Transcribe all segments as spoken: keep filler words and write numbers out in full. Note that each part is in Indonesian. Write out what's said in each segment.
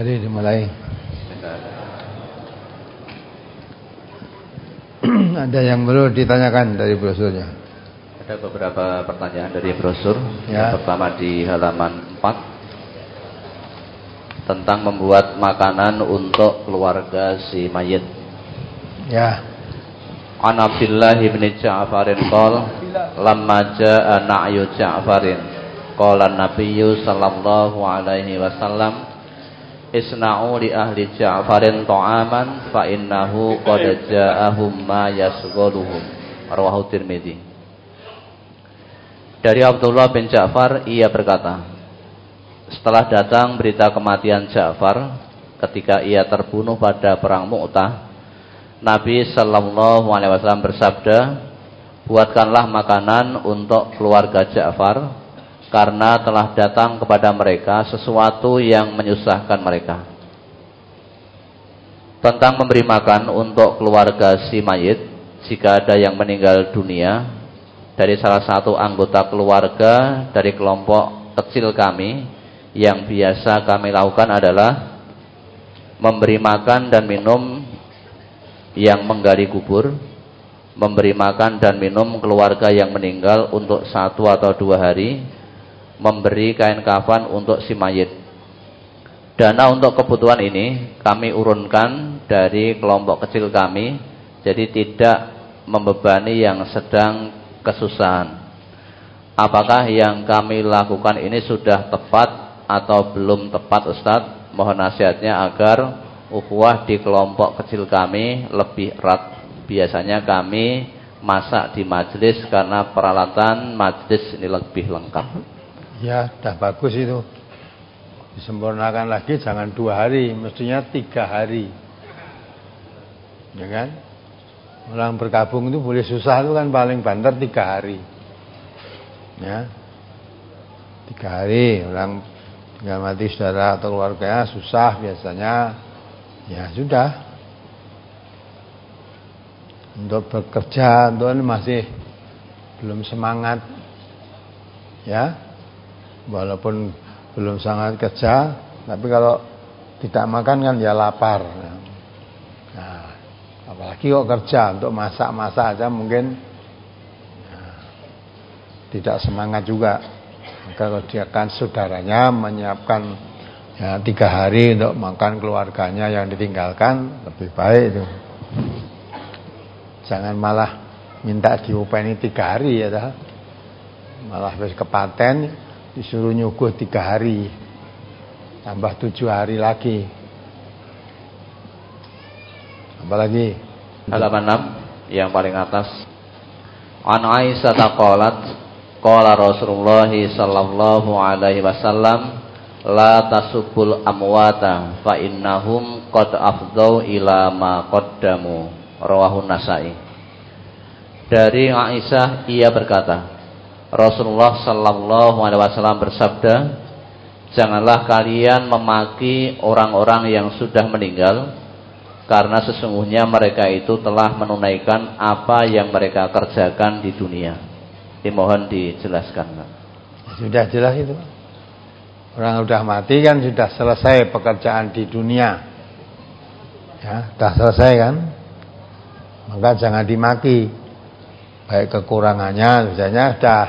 Mari dimulai. Ada yang perlu ditanyakan dari brosurnya? Ada beberapa pertanyaan dari brosur. Ya. Yang pertama di halaman empat tentang membuat makanan untuk keluarga si mayit. Ya. An Abdullah bin Ja'farin qala lamma jaa na'yu Ja'farin qala an-nabiyyu sallallahu alaihi wasallam isna'u li ahli Ja'farin ta'aman fa innahu qad ja'ahum ma yasghaluhum. Rawahu Tirmidzi. Dari Abdullah bin Ja'far, ia berkata, setelah datang berita kematian Ja'far ketika ia terbunuh pada perang Mu'tah, Nabi sallallahu alaihi wasallam bersabda, buatkanlah makanan untuk keluarga Ja'far karena telah datang kepada mereka sesuatu yang menyusahkan mereka. Tentang memberi makan untuk keluarga si mayit jika ada yang meninggal dunia dari salah satu anggota keluarga dari kelompok kecil kami, yang biasa kami lakukan adalah memberi makan dan minum yang menggali kubur, memberi makan dan minum keluarga yang meninggal untuk satu atau dua hari, memberi kain kafan untuk si mayit. Dana untuk kebutuhan ini kami urunkan dari kelompok kecil kami, jadi tidak membebani yang sedang kesusahan. Apakah yang kami lakukan ini sudah tepat atau belum tepat, Ustadz? Mohon nasihatnya agar ukhuwah di kelompok kecil kami lebih erat. Biasanya kami masak di majelis karena peralatan majelis ini lebih lengkap. Ya, dah bagus itu. Disempurnakan lagi, jangan dua hari, mestinya tiga hari. Ya kan? Orang berkabung itu boleh susah itu kan paling banter tiga hari. Ya, tiga hari orang tinggal mati saudara atau keluarganya susah biasanya. Ya sudah, untuk bekerja untuk masih belum semangat, ya, walaupun belum sangat kerja, tapi kalau tidak makan kan ya lapar. Nah, apalagi kok kerja untuk masak-masak aja mungkin nah, tidak semangat juga. Kalau dia kan saudaranya menyiapkan ya, tiga hari untuk makan keluarganya yang ditinggalkan, lebih baik itu. Jangan malah minta diupeni tiga hari ya dah. Malah habis kepaten disuruh nyuguh tiga hari, tambah tujuh hari lagi. Apalagi halaman enam yang paling atas. An Aisyah qalat qala Rasulullah sallallahu alaihi wasallam la tasubul amwata fa innahum qad afdau ila ma qaddamu. Rawahu Nasa'i. Dari Aisyah, ia berkata, Rasulullah sallallahu alaihi wasallam bersabda, janganlah kalian memaki orang-orang yang sudah meninggal, karena sesungguhnya mereka itu telah menunaikan apa yang mereka kerjakan di dunia. Dimohon dijelaskan. Sudah jelas itu. Orang sudah mati kan sudah selesai pekerjaan di dunia. Ya, sudah selesai kan? Maka jangan dimaki. Baik kekurangannya, misalnya sudah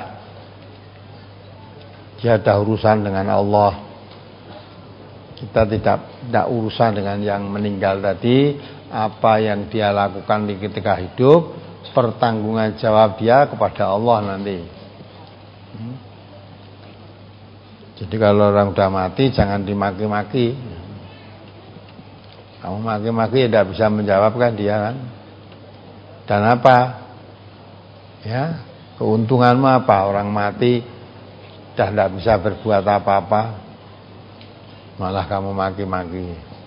dia ada urusan dengan Allah. Kita tidak tidak urusan dengan yang meninggal tadi. Apa yang dia lakukan di ketika hidup, pertanggungan jawab dia kepada Allah nanti. Hmm? Jadi kalau orang sudah mati jangan dimaki-maki. Kamu maki-maki ya tidak bisa menjawab kan dia kan. Dan apa? Ya, keuntunganmu apa? Orang mati sudah tidak bisa berbuat apa-apa, malah kamu maki-maki.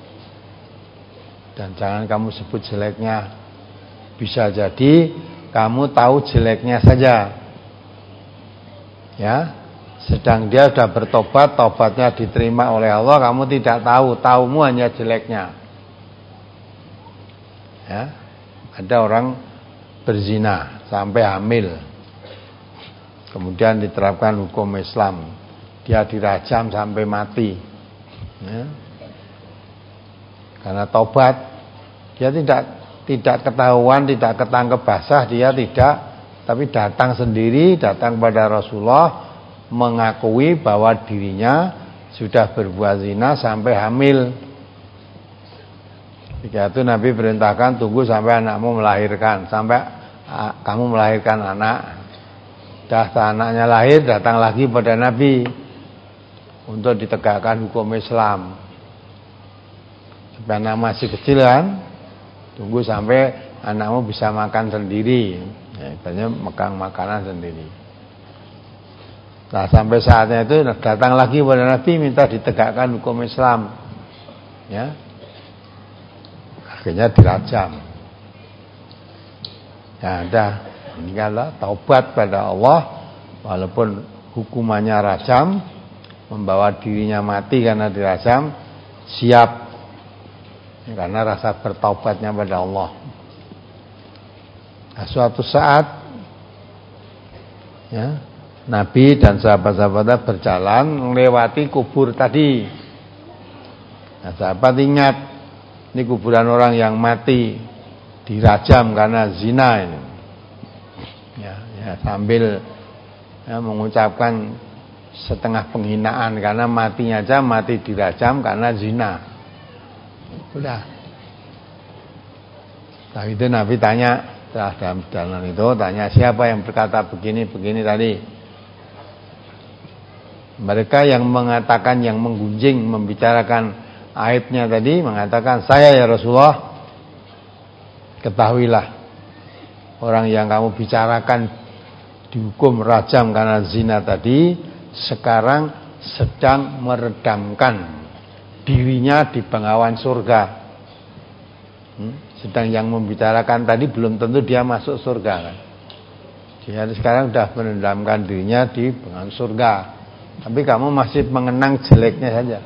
Dan jangan kamu sebut jeleknya. Bisa jadi kamu tahu jeleknya saja. Ya, sedang dia sudah bertobat, tobatnya diterima oleh Allah, kamu tidak tahu, tahumu hanya jeleknya. Ya, ada orang berzina sampai hamil, kemudian diterapkan hukum Islam, dia dirajam sampai mati. Ya. karena taubat. Dia tidak tidak ketahuan, tidak ketangkep basah, dia tidak, tapi datang sendiri, datang pada Rasulullah mengakui bahwa dirinya sudah berbuat zina sampai hamil. Ketika itu Nabi perintahkan, tunggu sampai anakmu melahirkan, sampai a, kamu melahirkan anak. Dah anaknya lahir, datang lagi pada Nabi untuk ditegakkan hukum Islam. Sampai anak masih kecil kan, tunggu sampai anakmu bisa makan sendiri, ya, banyak makan makanan sendiri. Nah sampai saatnya itu datang lagi pada Nabi minta ditegakkan hukum Islam, ya, akhirnya dirajam. Ya ada, ini adalah taubat pada Allah, walaupun hukumannya rajam, membawa dirinya mati karena dirajam, siap karena rasa bertaubatnya pada Allah. Nah, suatu saat ya, Nabi dan sahabat-sahabatnya berjalan melewati kubur tadi. Nah, sahabat ingat, ini kuburan orang yang mati dirajam karena zina ini. Ya, ya sambil ya, mengucapkan setengah penghinaan karena matinya aja mati dirajam karena zina. Udah. Nah itu Nabi tanya, setelah dalam jalan itu tanya, siapa yang berkata begini-begini tadi? Mereka yang mengatakan, yang menggunjing, membicarakan aibnya tadi, mengatakan, saya ya Rasulullah. Ketahuilah, orang yang kamu bicarakan dihukum rajam karena zina tadi, sekarang sedang meredamkan dirinya di bengawan surga. hmm? Sedang yang membicarakan tadi belum tentu dia masuk surga kan? Dia sekarang sudah merendamkan dirinya di bengawan surga, tapi kamu masih mengenang jeleknya saja.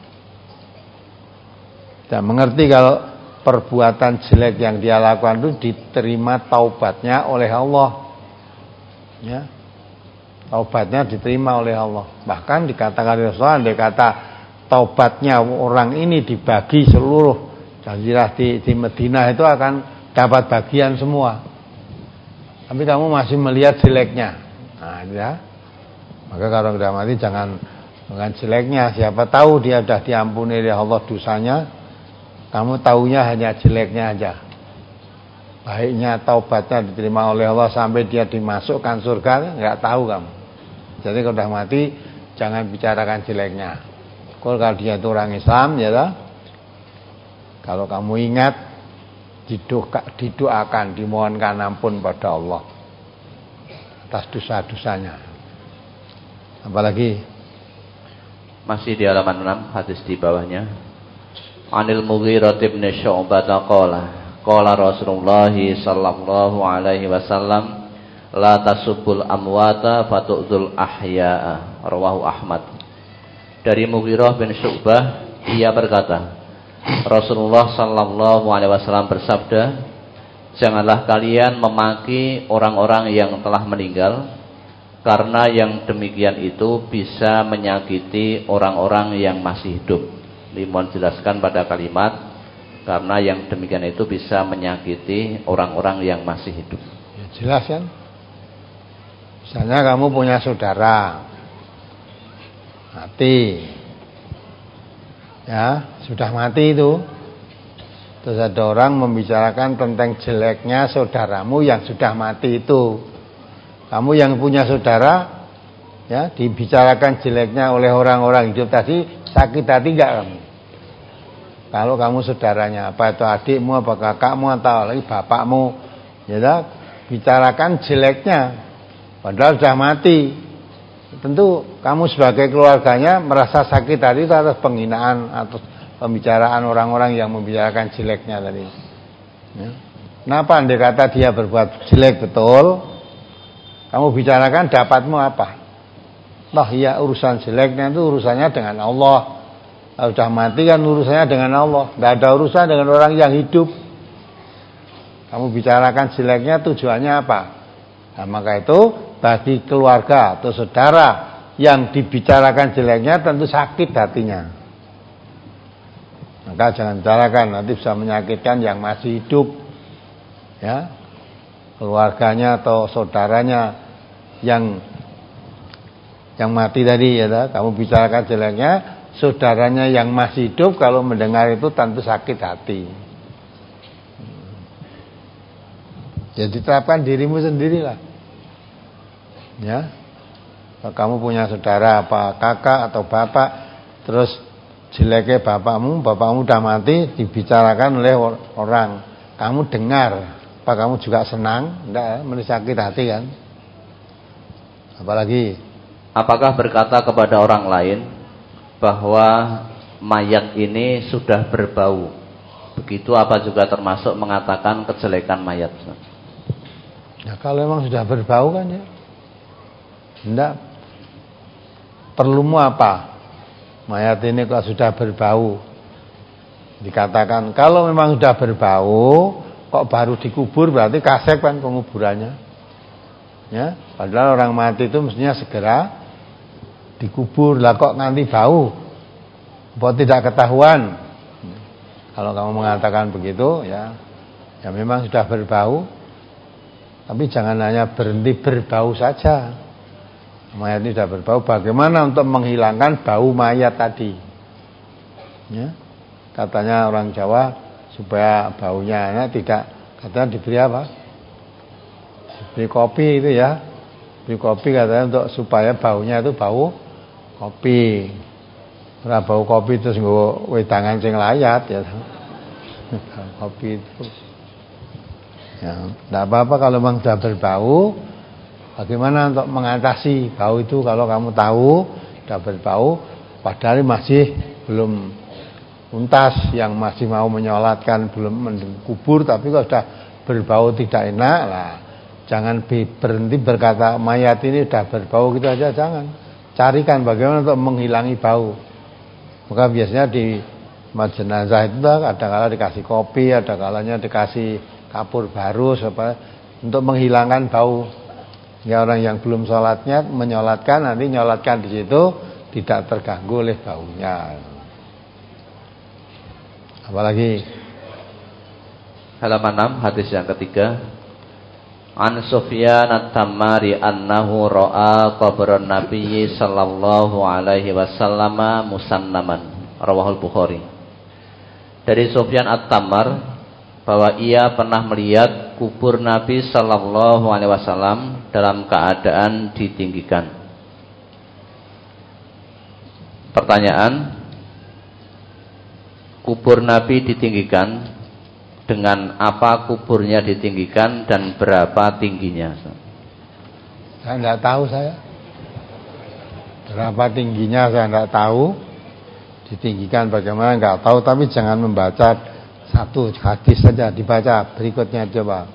Dan mengerti kalau perbuatan jelek yang dia lakukan itu diterima taubatnya oleh Allah, ya, taubatnya diterima oleh Allah. Bahkan dikatakan Rasulullah, dia kata taubatnya orang ini dibagi seluruh jazirah di, di Madinah itu akan dapat bagian semua. Tapi kamu masih melihat jeleknya. Nah, ya. Maka kalau sudah mati jangan dengan jeleknya. Siapa tahu dia sudah diampuni oleh Allah dosanya. Kamu taunya hanya jeleknya aja. Baiknya taubatnya diterima oleh Allah sampai dia dimasukkan surga, enggak tahu kamu. Jadi kalau sudah mati jangan bicarakan jeleknya. Kalau dia itu orang Islam, ya lah. Kalau kamu ingat, didoa, didoakan, dimohonkan ampun pada Allah atas dosa-dosanya. Apalagi masih di halaman enam, hadis di bawahnya. Anil Mughirah bin Syu'bah qala qala Rasulullah sallallahu alaihi wasallam la tasubbul amwata fatu'dzul ahya'a, rawahu Ahmad. Dari Mughirah bin Syu'bah, ia berkata, Rasulullah sallallahu alaihi wasallam bersabda, janganlah kalian memaki orang-orang yang telah meninggal, karena yang demikian itu bisa menyakiti orang-orang yang masih hidup. Limon jelaskan pada kalimat, karena yang demikian itu bisa menyakiti orang-orang yang masih hidup. Ya, jelas kan? Misalnya kamu punya saudara mati, ya sudah mati itu, terus ada orang membicarakan tentang jeleknya saudaramu yang sudah mati itu. Kamu yang punya saudara, ya dibicarakan jeleknya oleh orang-orang hidup tadi, sakit hati enggak kamu? Kalau kamu saudaranya, apa itu adikmu, apa kakakmu, atau lagi bapakmu, ya dah, bicarakan jeleknya, padahal sudah mati. Tentu kamu sebagai keluarganya merasa sakit hati atas penghinaan atau pembicaraan orang-orang yang membicarakan jeleknya tadi. Ya. Kenapa andai kata dia berbuat jelek betul, kamu bicarakan dapatmu apa? Nah ya urusan jeleknya itu urusannya dengan Allah. Kalau sudah mati kan urusannya dengan Allah, tidak ada urusan dengan orang yang hidup. Kamu bicarakan jeleknya tujuannya apa? Nah maka itu bagi keluarga atau saudara yang dibicarakan jeleknya tentu sakit hatinya. Maka jangan bicarakan, nanti bisa menyakitkan yang masih hidup, ya, keluarganya atau saudaranya yang yang mati tadi, ya. Kamu bicarakan jeleknya, saudaranya yang masih hidup kalau mendengar itu tentu sakit hati. Jadi terapkan dirimu sendirilah, ya. Kalau kamu punya saudara apa kakak atau bapak, terus jeleknya bapakmu, bapakmu udah mati, dibicarakan oleh orang, kamu dengar, apa kamu juga senang? Enggak, sakit hati kan? Apalagi, apakah berkata kepada orang lain bahwa mayat ini sudah berbau, begitu apa juga termasuk mengatakan kejelekan mayat? Ya kalau memang sudah berbau kan ya, enggak perlumu apa? Mayat ini kalau sudah berbau, dikatakan kalau memang sudah berbau, kok baru dikubur, berarti kasep kan penguburannya. Ya, padahal orang mati itu mestinya segera dikubur. Lah kok nanti bau, buat tidak ketahuan. Kalau kamu mengatakan begitu, ya, ya memang sudah berbau. Tapi jangan hanya berhenti berbau saja. Mayat ini sudah berbau, bagaimana untuk menghilangkan bau mayat tadi? Ya, katanya orang Jawa supaya baunya enak, tidak, katanya diberi apa? Diberi kopi itu ya, beri kopi katanya untuk supaya baunya itu bau kopi. Ora bau kopi terus nggo wedangan sing layat ya. Kopi itu. Ya, enggak apa-apa kalau memang sudah berbau. Bagaimana untuk mengatasi bau itu kalau kamu tahu sudah berbau padahal masih belum tuntas, yang masih mau menyolatkan belum mengubur, tapi kalau sudah berbau tidak enak lah, jangan berhenti berkata mayat ini sudah berbau gitu aja, jangan. Carikan bagaimana untuk menghilangi bau. Maka biasanya di jenazah itu kadang-kala dikasih kopi, ada kalanya dikasih kapur baru supaya untuk menghilangkan bau. Ya, orang yang belum sholatnya menyolatkan, nanti nyolatkan di situ tidak terganggu oleh baunya. Apalagi halaman enam hadis yang ketiga. An Sufyan at-Tammari annahu ra'a qabran Nabi sallallahu alaihi wasallam musannaman. Rawahul Bukhari. Dari Sufyan at-Tammar bahwa ia pernah melihat kubur Nabi sallallahu alaihi wasallam dalam keadaan ditinggikan. Pertanyaan, kubur Nabi ditinggikan, dengan apa kuburnya ditinggikan dan berapa tingginya? Saya tidak tahu saya. Berapa tingginya saya tidak tahu. Ditinggikan bagaimana enggak tahu, tapi jangan membaca satu hadis saja, dibaca berikutnya coba.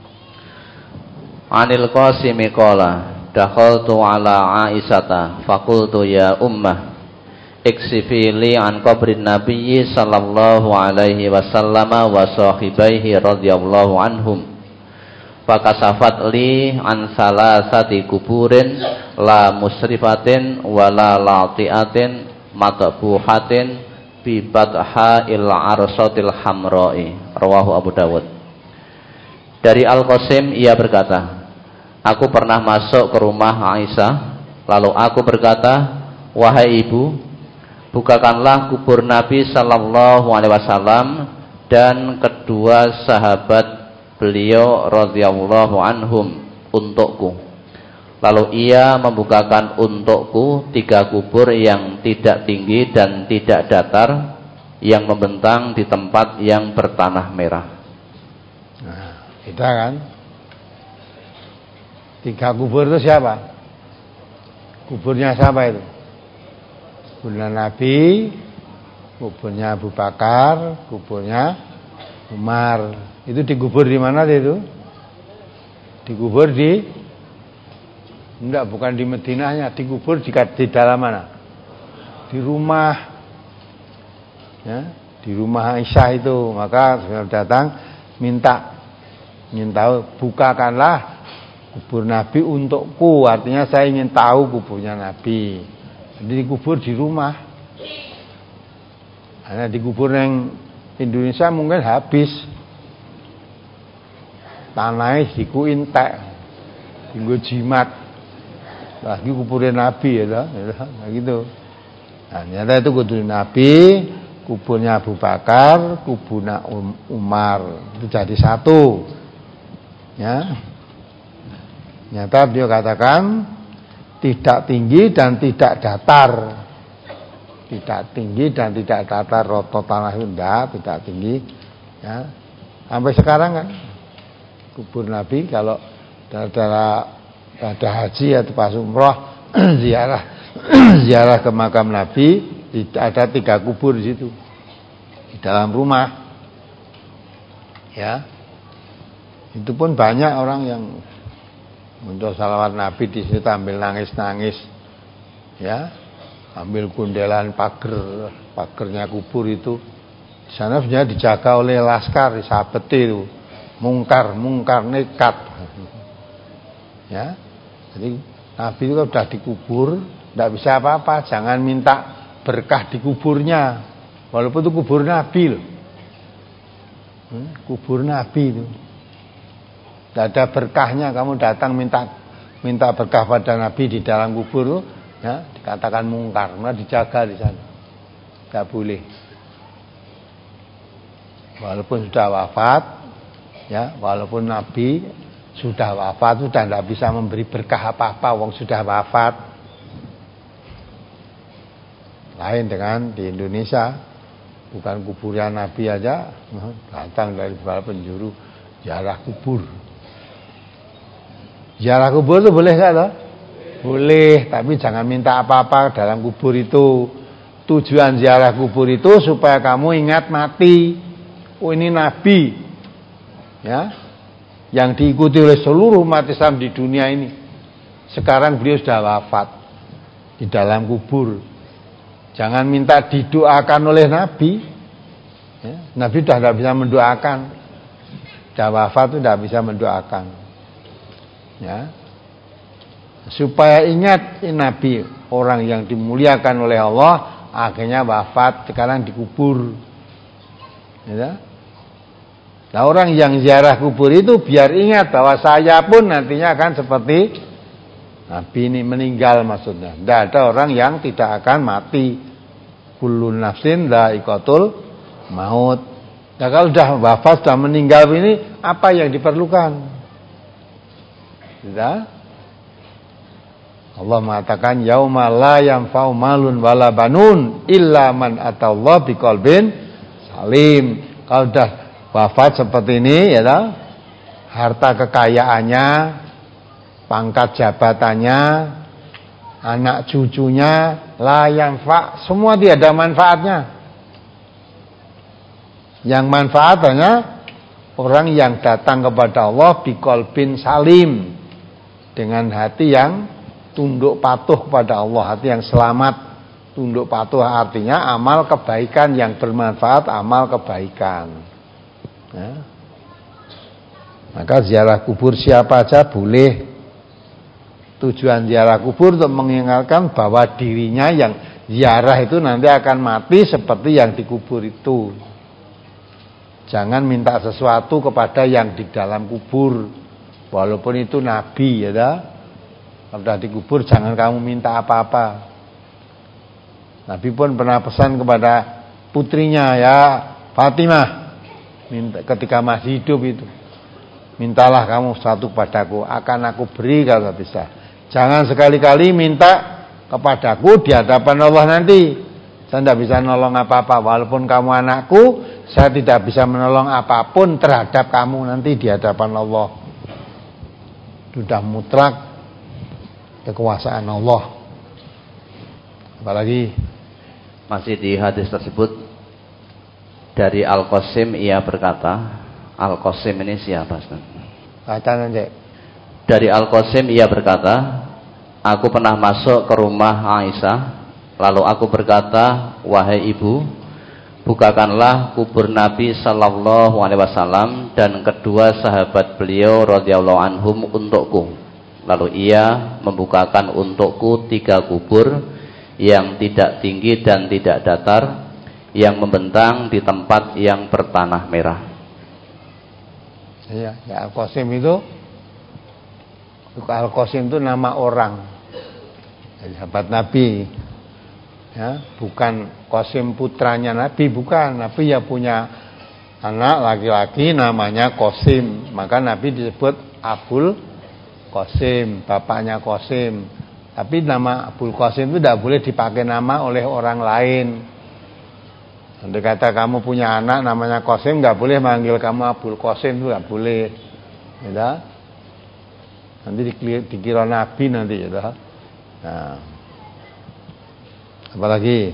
Anil Qasimi qala dakhaltu ala Aisyata faqultu ya ummah iksifi li an qabrin nabiyyi sallallahu alaihi wasallam wa sahibaihi radhiyallahu anhum fakasafat li an salasati kuburin la musrifatin wala latiatin matbuhatin bi batha il arsatil hamra'i. Rawahu Abu Dawud. Dari Al-Qasim ia berkata, aku pernah masuk ke rumah Aisyah, lalu aku berkata, wahai ibu, bukakanlah kubur Nabi sallallahu alaihi wasallam dan kedua sahabat beliau radhiyallahu anhum untukku. Lalu ia membukakan untukku tiga kubur yang tidak tinggi dan tidak datar, yang membentang di tempat yang bertanah merah. Nah, kita kan tiga kubur itu siapa? Kuburnya siapa itu? Kuburnya Nabi, kuburnya Abu Bakar, kuburnya Umar. Itu dikubur di mana itu? Dikubur di enggak, bukan di Madinahnya, dikubur di, di dalam mana? Di rumah, ya, di rumah Aisyah itu. Maka saya datang minta, minta bukakanlah kubur Nabi untukku. Artinya saya ingin tahu kuburnya Nabi. Jadi dikubur di rumah. Hanya dikubur yang Indonesia mungkin habis. Tanahnya diku entek. Tinggal jimat. Lagi kuburin Nabi ya, nah, gitu. Nah, ternyata itu kubur Nabi, kuburnya Abu Bakar, kuburnya Umar. Itu jadi satu. Ya. Nyata beliau katakan tidak tinggi dan tidak datar. Tidak tinggi dan tidak datar, roto tanah itu enggak, tidak tinggi. Ya. Sampai sekarang kan kubur Nabi kalau ada ada haji atau pas umroh ziarah ziarah ke makam Nabi, ada tiga kubur di situ di dalam rumah. Ya. Itu pun banyak orang yang untuk salawat Nabi di situ ambil nangis-nangis. Ya. Ambil gundelan pagar, pagernya kubur itu. Di sana sebenarnya dijaga oleh laskar, disabeti itu. Mungkar, mungkar nekat. Ya. Jadi Nabi itu sudah dikubur, tidak bisa apa-apa, jangan minta berkah di kuburnya. Walaupun itu kubur Nabi loh. Hmm, kubur Nabi itu. Tidak ada berkahnya, kamu datang minta minta berkah pada Nabi di dalam kubur, ya, dikatakan mungkar, karena dijaga di sana. Tidak boleh. Walaupun sudah wafat, ya, walaupun Nabi sudah wafat, sudah tidak bisa memberi berkah apa-apa, wong sudah wafat. Lain dengan di Indonesia, bukan kuburan Nabi aja, datang dari beberapa penjuru ziarah kubur. Ziarah kubur itu boleh nggak loh? Boleh, tapi jangan minta apa-apa dalam kubur itu. Tujuan ziarah kubur itu supaya kamu ingat mati. Oh ini Nabi, ya. Yang diikuti oleh seluruh umat Islam di dunia ini. Sekarang beliau sudah wafat di dalam kubur. Jangan minta didoakan oleh Nabi. Ya, Nabi sudah tidak bisa mendoakan. Sudah wafat itu tidak bisa mendoakan. Ya. Supaya ingat ini Nabi, orang yang dimuliakan oleh Allah, akhirnya wafat, sekarang dikubur. Ya. Nah, orang yang ziarah kubur itu biar ingat bahwa saya pun nantinya akan seperti Nabi ini meninggal maksudnya. Tidak ada orang yang tidak akan mati. Kullu nafsin dha'iqatul maut. Nah, kalau sudah wafat, sudah meninggal ini, apa yang diperlukan? Tidak. Allah mengatakan yauma la yanfa'u malun wala banun illa man atallaha biqalbin salim. Kalau sudah wafat seperti ini, ya toh, harta kekayaannya, pangkat jabatannya, anak cucunya, la yanfa, semua tidak ada manfaatnya. Yang manfaatnya orang yang datang kepada Allah biqalbin salim, dengan hati yang tunduk patuh kepada Allah, hati yang selamat. Tunduk patuh artinya amal kebaikan yang bermanfaat, amal kebaikan. Ya. Maka ziarah kubur siapa aja boleh. Tujuan ziarah kubur untuk mengingatkan bahwa dirinya yang ziarah itu nanti akan mati seperti yang dikubur itu. Jangan minta sesuatu kepada yang di dalam kubur, walaupun itu Nabi, ya dah. Kalau sudah dikubur jangan kamu minta apa-apa. Nabi pun pernah pesan kepada putrinya, ya Fatimah, minta, ketika masih hidup itu, mintalah kamu sesuatu padaku, akan aku beri kalau bisa. Jangan sekali-kali minta kepadaku di hadapan Allah nanti. Saya tidak bisa menolong apa-apa, walaupun kamu anakku, saya tidak bisa menolong apapun terhadap kamu nanti di hadapan Allah. Sudah mutlak kekuasaan Allah. Apalagi masih di hadis tersebut dari Al-Qasim, ia berkata, Al-Qasim ini siapa? Kata nanti. Dari Al-Qasim ia berkata, aku pernah masuk ke rumah Aisyah, lalu aku berkata, wahai ibu, bukakanlah kubur Nabi Sallallahu Alaihi Wasallam dan kedua sahabat beliau radhiyallahu anhum untukku. Lalu ia membukakan untukku tiga kubur yang tidak tinggi dan tidak datar, yang membentang di tempat yang bertanah merah. Iya, ya Al-Qasim itu Al-Qasim itu nama orang, sahabat Nabi, ya, bukan Qasim putranya Nabi, bukan. Nabi ya punya anak laki-laki namanya Qasim, maka Nabi disebut Abul Qasim, bapaknya Qasim. Tapi nama Abul Qasim itu tidak boleh dipakai nama oleh orang lain. Andai kata kamu punya anak namanya Qasim, nggak boleh manggil kamu Abul Qasim, itu nggak boleh, ya. Nanti dikira Nabi nanti, ya. Nah, apalagi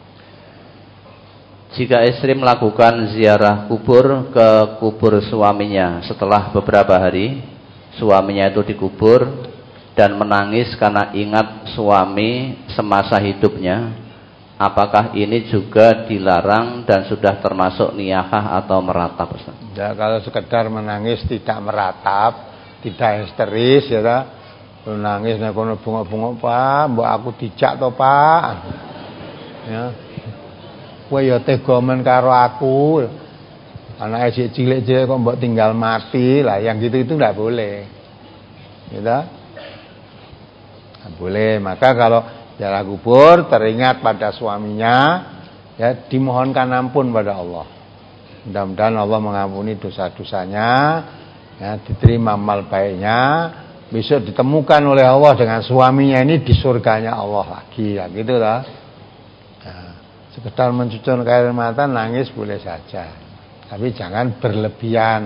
jika istri melakukan ziarah kubur ke kubur suaminya setelah beberapa hari, suaminya itu dikubur dan menangis karena ingat suami semasa hidupnya, apakah ini juga dilarang dan sudah termasuk niyahah atau meratap? Ya, kalau sekedar menangis tidak meratap, tidak histeris, ya ta. Nangis nek kono bunga-bunga, Pak, mbok aku dijak to, Pak. Ya. Kowe ya tega men karo aku. Anake sik cilik-cilik kok mbok tinggal mati. Lah yang gitu itu enggak boleh. Ya ta? Enggak boleh. Maka kalau ziarah kubur teringat pada suaminya, ya dimohonkan ampun pada Allah. Mudah-mudahan Allah mengampuni dosa-dosanya, ya, diterima amal baiknya, besok ditemukan oleh Allah dengan suaminya ini di surganya Allah lagi, ya gitu lah. Nah, sekedar mencucurkan air mata nangis boleh saja, tapi jangan berlebihan.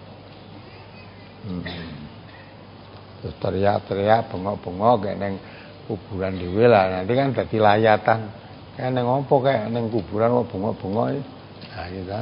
Hmm. Terus teriak-teriak, bengok-bengok kayak neng kuburan dhewe lah, nanti kan dadi layatan. Kayak neng opo kayak neng kuburan kok bengok-bengok. Nah, gitu.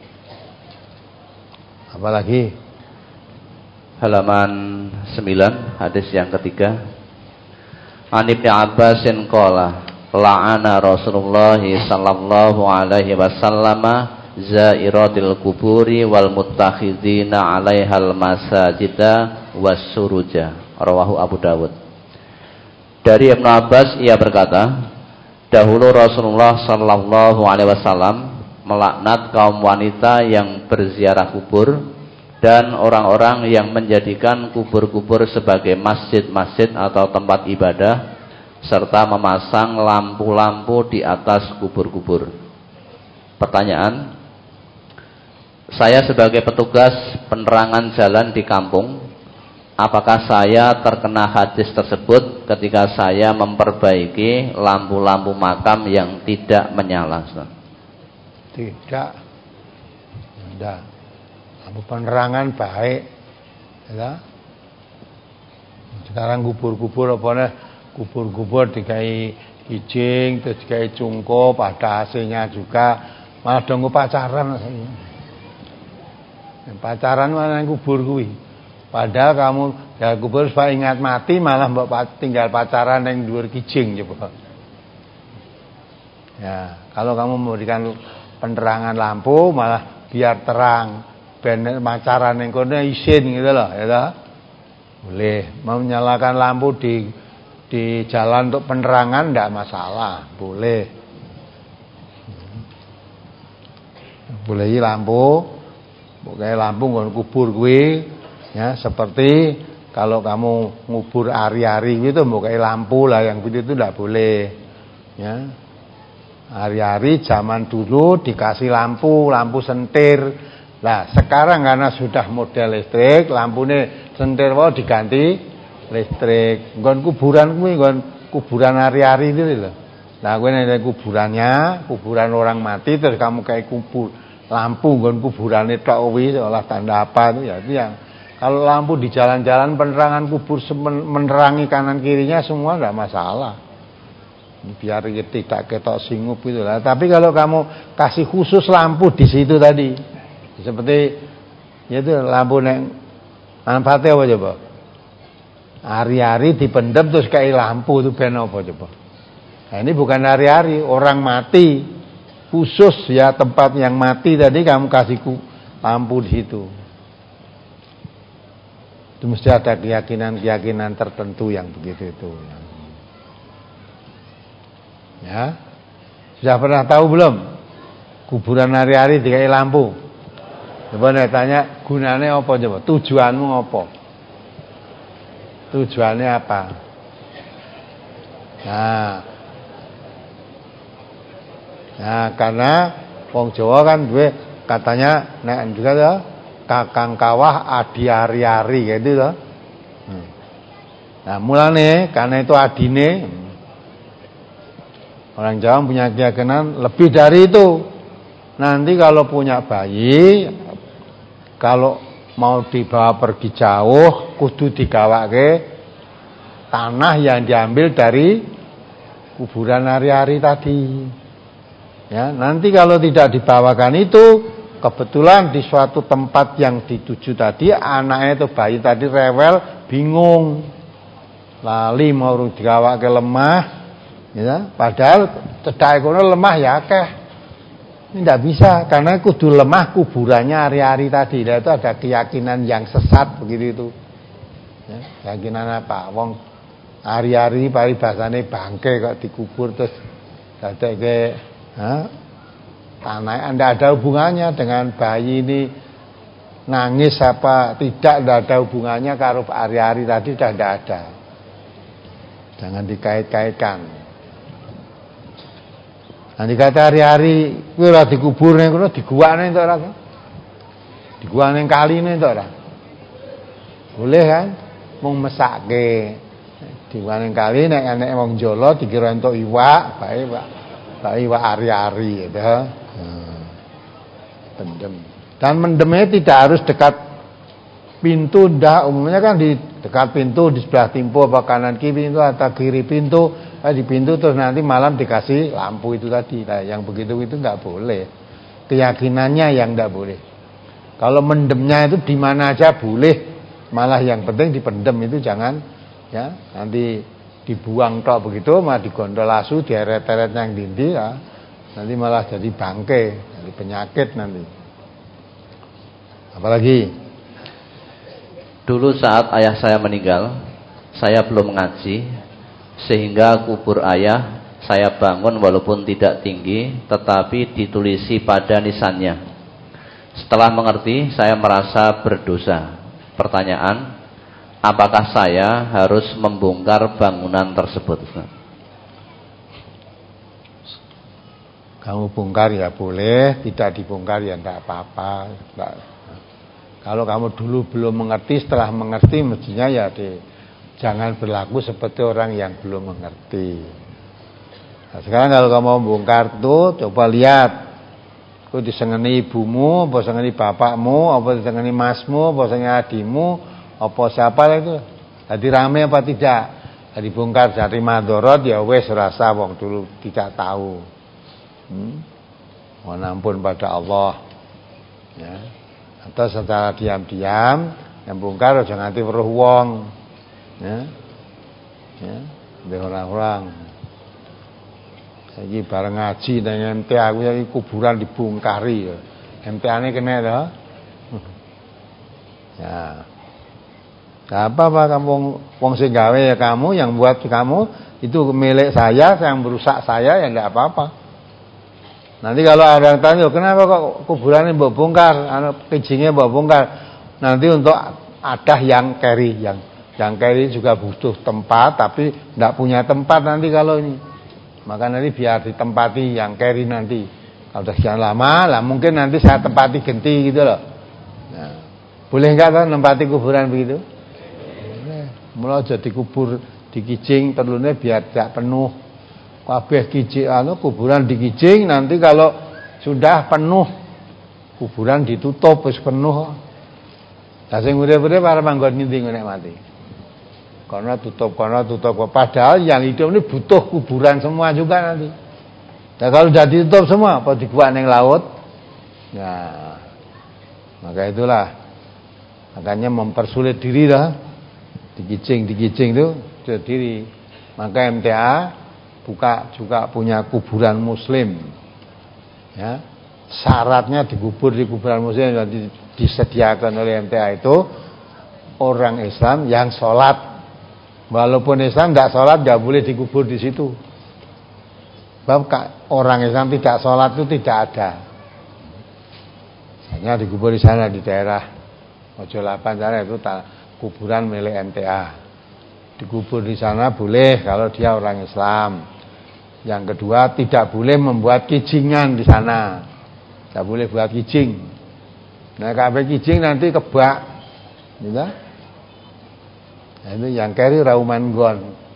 Apalagi halaman sembilan, hadis yang ketiga. An Ibnu Abbasin qala la'ana Rasulullah sallallahu alaihi wasallam zairatil kuburi wal muttakhidina 'alaihal masajida wassuruja. Rawahu Abu Dawud. Dari Ibnu Abbas ia berkata, dahulu Rasulullah sallallahu alaihi wasallam melaknat kaum wanita yang berziarah kubur dan orang-orang yang menjadikan kubur-kubur sebagai masjid-masjid atau tempat ibadah serta memasang lampu-lampu di atas kubur-kubur. Pertanyaan, saya sebagai petugas penerangan jalan di kampung, apakah saya terkena hadis tersebut ketika saya memperbaiki lampu-lampu makam yang tidak menyala? Tidak. Tidak. Lampu penerangan baik, ya. Sekarang kubur-kubur apa nih? Kubur-kubur dikai kijing, terus dikai cungkup, ada A C-nya juga. Malah donggo pacaran. Pacaran mana yang kubur kuwi. Padahal kamu ya kubur supaya ingat mati, malah mbok tinggal pacaran yang dhuwur kijing coba. Ya, kalau kamu memberikan penerangan lampu malah biar terang, ben pacaran ning kono isin gitu loh, ya toh. Boleh menyalakan lampu di di jalan untuk penerangan enggak masalah, boleh. Boleh lampu, pokoknya lampu nggon kubur kuwi, ya seperti kalau kamu ngubur ari-ari gitu pokoknya lampu lah yang begitu itu enggak boleh. Ya. Hari-hari zaman dulu dikasih lampu, lampu sentir. Nah, sekarang karena sudah model listrik, lampunya sentir wae diganti listrik. Nggon kuburan kuwi, nggon kuburan hari-hari itu lho. Nah, kowe nek kuburannya, kuburan orang mati terus kamu kayak kubur lampu nggon kuburane tok kuwi seolah tanda apa itu ya itu yang kalau lampu di jalan-jalan penerangan kubur menerangi kanan kirinya semua enggak masalah. Biar tidak ketok singup gitu lah. Tapi kalau kamu kasih khusus lampu di situ tadi, seperti itu lampu neng manfaatnya apa coba? Hari-hari dipendem terus kayak lampu itu ben apa coba? Nah, ini bukan hari-hari, orang mati khusus ya tempat yang mati tadi kamu kasih lampu di situ. Itu mesti ada keyakinan-keyakinan tertentu yang begitu itu. Ya, sudah pernah tahu belum? kuburan hari-hari dikai lampu. Coba nek tanya gunane apa coba? Tujuanmu apa? Tujuannya apa? Nah. Nah, karena wong Jawa kan duwe katanya nek juga ya kakang kawah adi hari-hari gitu loh. Nah, mulane karena itu adine orang Jawa punya keyakinan lebih dari itu. Nanti kalau punya bayi, kalau mau dibawa pergi jauh, kudu digawake tanah yang diambil dari kuburan hari-hari tadi. Ya, nanti kalau tidak dibawakan itu, kebetulan di suatu tempat yang dituju tadi, anaknya itu bayi tadi rewel, bingung, lali mau digawake lemah, ya, padahal cedak kono lemah ya akeh. Ini tidak bisa karena kudu lemah kuburannya hari-hari tadi. Dan itu ada keyakinan yang sesat begitu itu. Ya, keyakinan apa? Wong hari-hari paribasane bangke kok dikubur terus dadekke tanah. Anda ada hubungannya dengan bayi ini nangis apa tidak, tidak ada hubungannya karo hari-hari tadi, sudah tidak ada. Jangan dikait-kaitkan. Nanti kata hari-hari kuwi ora dikubur ning kono, diguwane entuk ora? Diguwane kaline entuk ora? Boleh kan? Mung mesake. Diguwane kali nek enek wong jolo dikira entuk iwak, bae Pak. Bae iwak hari-hari gitu. Hmm. Pendem. Dan mendemnya tidak harus dekat pintu, dah umumnya kan di dekat pintu, di sebelah timpo apa kanan kiri pintu atau kiri pintu. Nah, di pintu terus nanti malam dikasih lampu itu tadi. Nah, yang begitu itu nggak boleh. Keyakinannya yang nggak boleh. Kalau mendemnya itu di mana aja boleh. Malah yang penting dipendem itu jangan ya nanti dibuang tok begitu, malah digondol asu, dieret-eret yang dindi ya. Nanti malah jadi bangke, jadi penyakit nanti. Apalagi dulu saat ayah saya meninggal, saya belum ngaji. Sehingga kubur ayah saya bangun walaupun tidak tinggi, tetapi ditulisi pada nisannya. Setelah mengerti, saya merasa berdosa. Pertanyaan, apakah saya harus membongkar bangunan tersebut? Kamu bongkar ya boleh, tidak dibongkar ya tidak apa-apa. Kalau kamu dulu belum mengerti, setelah mengerti mestinya ya di jangan berlaku seperti orang yang belum mengerti. Nah, sekarang kalau kamu mau bongkar tuh, coba lihat. Kau disengeni ibumu, apa disengeni bapakmu, apa disengeni masmu, apa disengeni adimu, apa siapa itu. Jadi rame apa tidak? Jadi bongkar dari madorot ya wes rasa wong dulu tidak tahu. Hmm? Mohon ampun pada Allah. Ya. Atau secara diam-diam yang bongkar aja nganti weruh wong. Ya, ya, be orang-orang. Saiki bareng ngaji nang M T A aku saiki kuburan dibongkari ya. M T A-ne kena to. Ya. Gak apa-apa kamu wong sing gawe ya kamu, yang buat kamu itu milik saya, yang merusak saya ya enggak apa-apa. Nanti kalau ada yang tanya, kenapa kok kuburannya mbok bongkar, anu kijinge mbok bongkar? Nanti untuk ada yang carry yang Yang carry juga butuh tempat, tapi tidak punya tempat nanti kalau ini. Maka nanti biar ditempati yang carry nanti. Kalau sudah sekian lama, lah mungkin nanti saya tempati ganti gitu loh. Nah, boleh enggak kan tempati kuburan begitu? Boleh. Mulai jadi kubur di kijing, perlunya biar tidak penuh. Kabeh kijing, anu kuburan di kijing, nanti kalau sudah penuh, kuburan ditutup, wis penuh. Lah sing urip-urip arep manggon ngendi nek mati. Karena tutup, karena tutup. Padahal yang hidup ini butuh kuburan semua juga nanti. Dan kalau sudah ditutup semua, apa dibuat yang laut? Nah, maka itulah. Makanya mempersulit diri lah. Dikicing, dikicing itu sudah diri. Maka M T A buka juga punya kuburan Muslim. Ya, syaratnya dikubur di kuburan Muslim yang disediakan oleh M T A itu orang Islam yang sholat. Walaupun Islam tidak sholat, tidak boleh dikubur di situ. Sebab orang Islam tidak sholat itu tidak ada. hanya dikubur di sana di daerah Mojolapan sana itu kuburan milik M T A. Dikubur di sana boleh kalau dia orang Islam. Yang kedua, tidak boleh membuat kijingan di sana. Tidak boleh buat kijing. Nah, kabeh kijing nanti kebak. Gitu. Nah, itu yang keri rauman gon.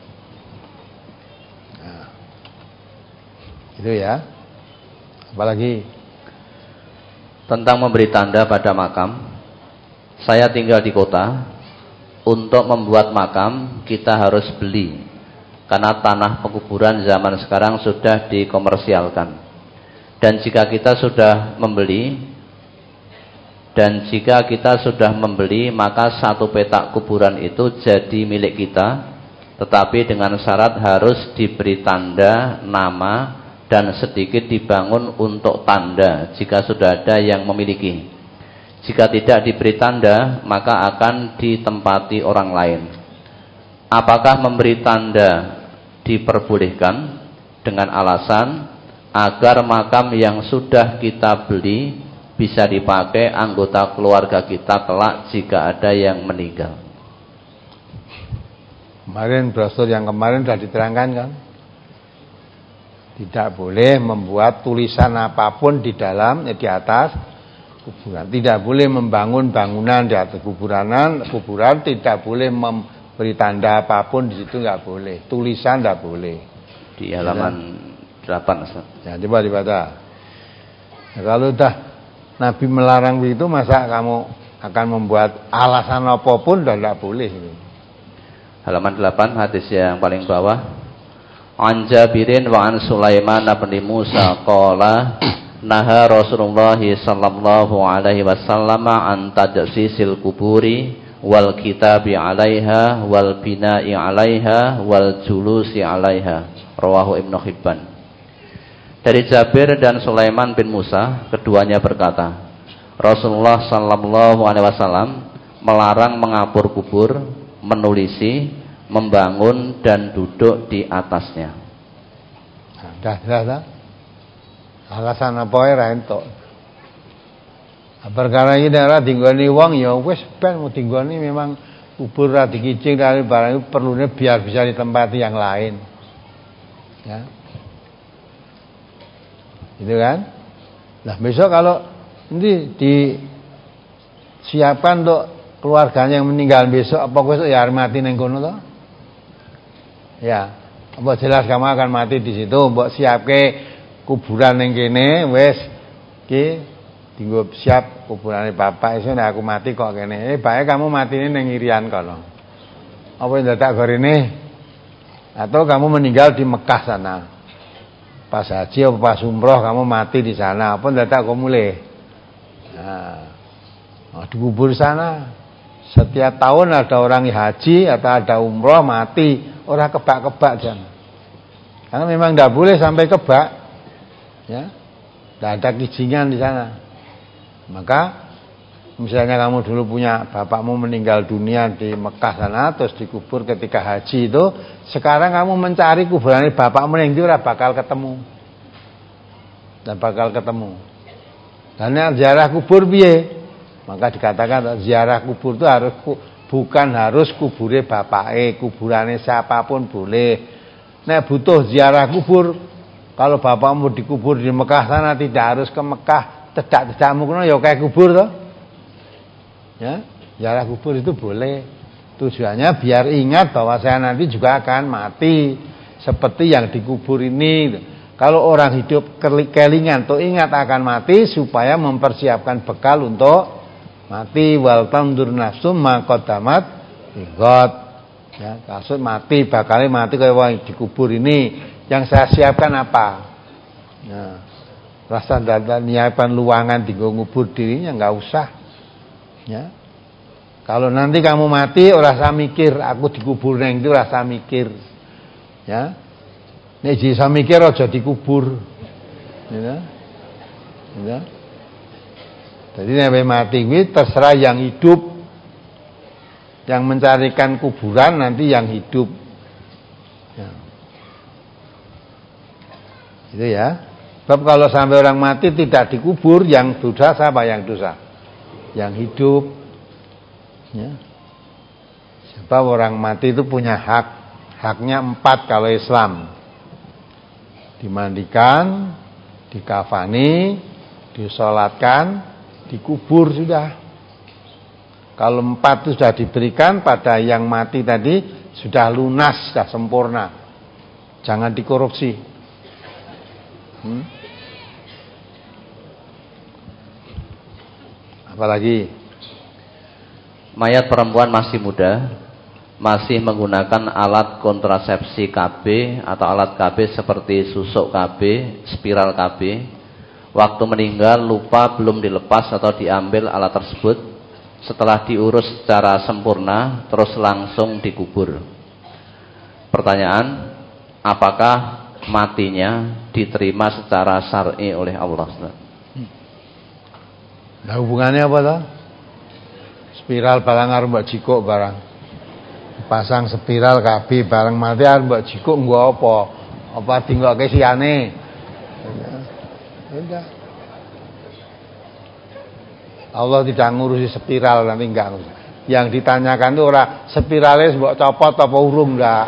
Nah, itu ya. Apalagi tentang memberi tanda pada makam. Saya tinggal di kota. Untuk membuat makam kita harus beli, karena tanah penguburan zaman sekarang sudah dikomersialkan. Dan jika kita sudah membeli dan jika kita sudah membeli maka satu petak kuburan itu jadi milik kita, tetapi dengan syarat harus diberi tanda, nama, dan sedikit dibangun untuk tanda jika sudah ada yang memiliki. Jika tidak diberi tanda, maka akan ditempati orang lain. Apakah memberi tanda diperbolehkan dengan alasan agar makam yang sudah kita beli bisa dipakai anggota keluarga kita kelak jika ada yang meninggal? Kemarin brosur yang kemarin sudah diterangkan kan, tidak boleh membuat tulisan apapun di dalam, eh, di atas kuburan. Tidak boleh membangun bangunan di atas kuburan. Kuburan tidak boleh memberi tanda apapun di situ, nggak boleh. Tulisan nggak boleh. Di halaman ya, delapan. Ya, coba dibaca. Nah, kalau udah Nabi melarang begitu, masa kamu akan membuat alasan apapun, udah nggak boleh. Halaman delapan, hadis yang paling bawah. An Jabirin wa an Sulaiman bin Musa qala naha Rasulullah sallallahu alaihi wasallam an tajsisil kuburi wal kitabi 'alaiha wal bina'i 'alaiha wal julusi 'alaiha. Rawahu Ibnu Hibban. Dari Jabir dan Sulaiman bin Musa, keduanya berkata, Rasulullah sallallahu alaihi wasallam melarang mengapur kubur, menulisi, membangun dan duduk di atasnya. Dah, dah, dah. Alasan apa ya ra entuk. Perkara iki nek ora dinggoni wong ya wis ben mau dinggoni memang kubur ra dikicing dari barang itu perlunya biar bisa ditempati yang lain. Ya. Gitu kan? Nah, besok kalau nanti disiapkan untuk keluarganya yang meninggal besok apa besok ya mati ning kono to? Ya, apa jelas kamu akan mati di situ, mbok siapke kuburan yang kene wes ki tinggal siap kuburane bapak iso nek aku mati kok kene. Eh bae kamu matine ning Irian kono. Apa ndak gorene? Atau kamu meninggal di Mekah sana. Pas haji atau pas umroh kamu mati di sana. Apa ndak kok mulai? Nah, dikubur sana. Setiap tahun ada orang haji atau ada umroh mati, orang kebak-kebak jangan. Karena memang ndak boleh sampai kebak. Ya, tidak ada kijingan di sana. Maka misalnya kamu dulu punya bapakmu meninggal dunia di Mekah sana, terus dikubur ketika haji itu, sekarang kamu mencari kuburan bapakmu yang itu bakal ketemu, dan bakal ketemu. Dan ziarah kubur piye? Maka dikatakan ziarah kubur itu harus bukan harus kubure bapake, kuburane siapapun boleh. Nek butuh ziarah kubur, kalau bapakmu dikubur di Mekah sana tidak harus ke Mekah, cedak-cedakmu kono ya kayak kubur toh. Ya, ziarah kubur itu boleh. Tujuannya biar ingat bahwa saya nanti juga akan mati seperti yang dikubur ini. Kalau orang hidup kelingan tuh ingat akan mati supaya mempersiapkan bekal untuk mati. Wal tandur nafsum ma qaddamat lighad. Ya, maksud mati bakalnya mati kayak orang dikubur ini. Yang saya siapkan apa? Nah, rasa dan nyiapkan luangan di ngubur dirinya nggak usah. Ya. Kalau nanti kamu mati, rasa mikir aku dikubur neng itu rasa mikir. Ya. Nek bisa mikir aja dikubur. Ya. Ya. Jadi nek mati kuwi terserah yang hidup. Yang mencarikan kuburan nanti yang hidup. Ya. Itu ya. Sebab kalau sampai orang mati tidak dikubur, yang dosa siapa yang dosa? Yang hidup. Ya. Sebab orang mati itu punya hak. Haknya empat kalau Islam. Dimandikan, dikafani, disolatkan, dikubur sudah. Kalau empat itu sudah diberikan pada yang mati tadi, sudah lunas, sudah sempurna. Jangan dikorupsi. Hmm? Apalagi mayat perempuan masih muda, masih menggunakan alat kontrasepsi K B atau alat K B seperti susuk K B, spiral K B. Waktu meninggal lupa belum dilepas atau diambil alat tersebut. Setelah diurus secara sempurna, terus langsung dikubur. Pertanyaan, apakah matinya diterima secara syar'i oleh Allah? Nah, hubungannya apa toh? Spiral barang arep mbok jikuk barang. Pasang spiral K B barang mati arep mbok jikuk nggo apa? Apa dinggokke siane? Enggak. Allah tidak ngurusi spiral, nanti enggak ngurusi. Yang ditanyakan itu ora spiralnya mbok copot apa urung, enggak.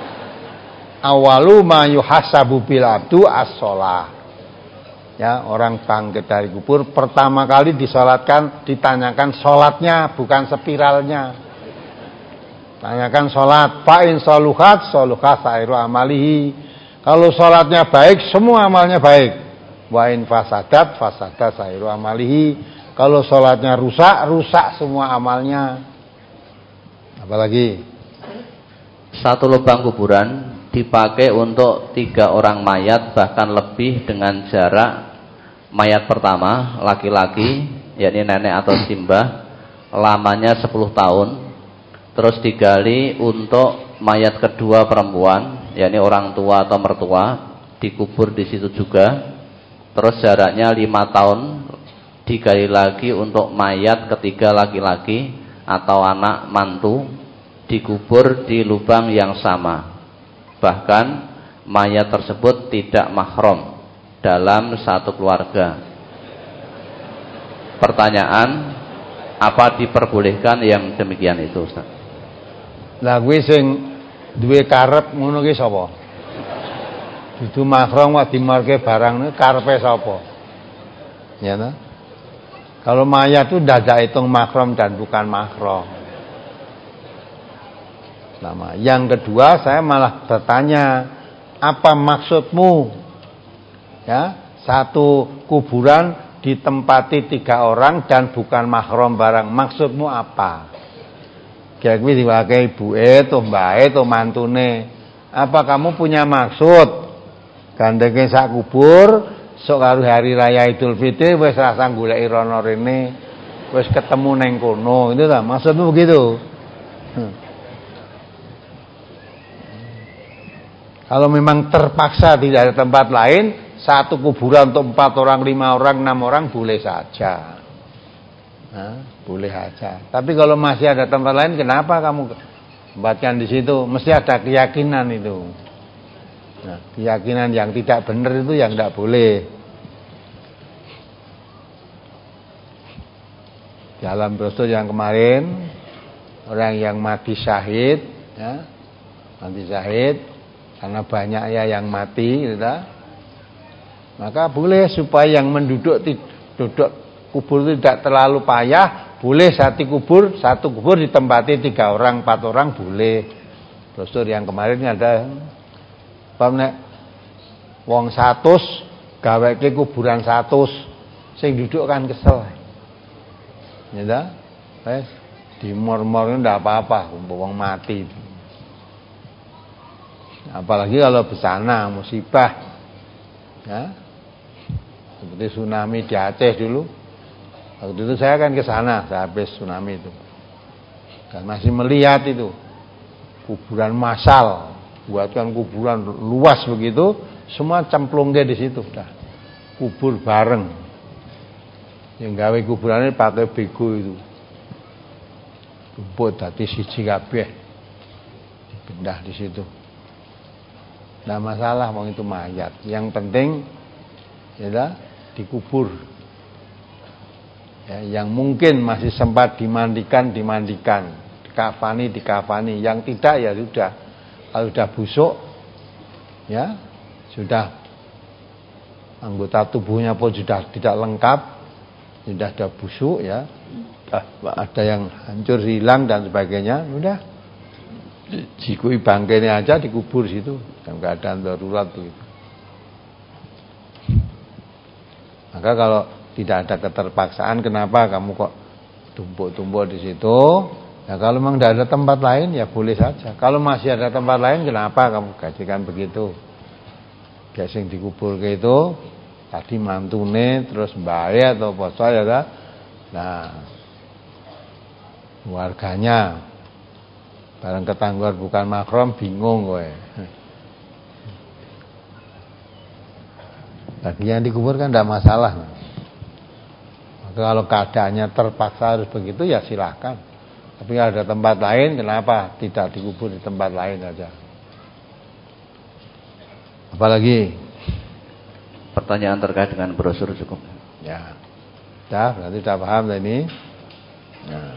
Awalu ma yuhasabu bil abdu as-shalah. Ya, orang bangkit dari kubur pertama kali disolatkan, ditanyakan solatnya, bukan spiralnya. Tanyakan solat, fa in saluhat saluha sairu amalihi. Kalau solatnya baik, semua amalnya baik. Wa in fasadat fasadat sairu amalihi. Kalau solatnya rusak, rusak semua amalnya. Apalagi satu lubang kuburan dipakai untuk tiga orang mayat, bahkan lebih dengan jarak. Mayat pertama laki-laki, yakni nenek atau simbah, lamanya sepuluh tahun. Terus digali untuk mayat kedua perempuan, yakni orang tua atau mertua, dikubur di situ juga. Terus jaraknya lima tahun, digali lagi untuk mayat ketiga laki-laki atau anak mantu, dikubur di lubang yang sama. Bahkan mayat tersebut tidak mahram dalam satu keluarga. Pertanyaan, apa diperbolehkan yang demikian itu, Ustaz? Lah kuwi sing duwe karep ngono ki sapa? Dudu mahram kok dimarke barang karepe sapa? Ya ta? Kalau mayat itu tidak hitung mahram dan bukan mahram. Nama. Yang kedua, saya malah bertanya, apa maksudmu? Ya, satu kuburan ditempati tiga orang dan bukan mahram barang. Maksudmu apa? Kayak kuwi diwake ibuke, to mbae, to mantune. Apa kamu punya maksud? Gandenge sak kubur, sok karo hari raya Idul Fitri wis rasa goleki rono rene, wis ketemu neng kono. Itu ta, maksudmu begitu? Hmm. Kalau memang terpaksa tidak ada tempat lain, satu kuburan untuk empat orang, lima orang, enam orang boleh saja. Nah, boleh saja. Tapi kalau masih ada tempat lain, kenapa kamu tempatkan di situ? Mesti ada keyakinan itu. Nah, keyakinan yang tidak benar itu yang tidak boleh. Dalam brosur yang kemarin, orang yang mati syahid, ya, mati syahid, karena banyak ya yang mati, gitu, maka boleh supaya yang menduduk duduk kubur itu tidak terlalu payah, boleh satu kubur satu kubur ditempati tiga orang empat orang boleh. Brosur yang kemarin ada pamnek wong satus gaweke kuburan satus sing duduk kan kesel. Ya ta? Wes dimor-mor ndak apa-apa wong mati. Apalagi kalau bencana musibah. Ya. Seperti tsunami di Aceh dulu. Waktu itu saya kan ke sana, saya habis tsunami itu. Dan masih melihat itu kuburan massal, buatkan kuburan luas begitu, semua cemplungnya di situ dah. Kubur bareng. Yang gawe kuburannya pakai bego itu. Rumput dadi siji kabeh. Dipindah di situ. Nah masalah mau itu mayat. Yang penting ya dikubur. Ya, yang mungkin masih sempat dimandikan dimandikan, dikafani dikafani, yang tidak ya sudah. Kalau sudah busuk, ya sudah anggota tubuhnya pun sudah tidak lengkap, sudah ada busuk, ya ada yang hancur hilang dan sebagainya, sudah jikui bangkainya aja dikubur situ dalam keadaan darurat begitu. Maka kalau tidak ada keterpaksaan, kenapa kamu kok tumpuk-tumpuk di situ? Ya kalau memang tidak ada tempat lain ya boleh saja. Kalau masih ada tempat lain, kenapa kamu gajikan begitu? Gasing dikubur ke itu tadi mantune terus mbae atau apa ya kan? Nah, warganya barang ketangguhan bukan mahram bingung kowe. Bagi yang dikubur kan tidak masalah. Maka kalau keadaannya terpaksa harus begitu ya silahkan. Tapi kalau ada tempat lain, kenapa tidak dikubur di tempat lain aja? Apalagi pertanyaan terkait dengan brosur cukup. Ya, dah berarti sudah paham ini. Nah,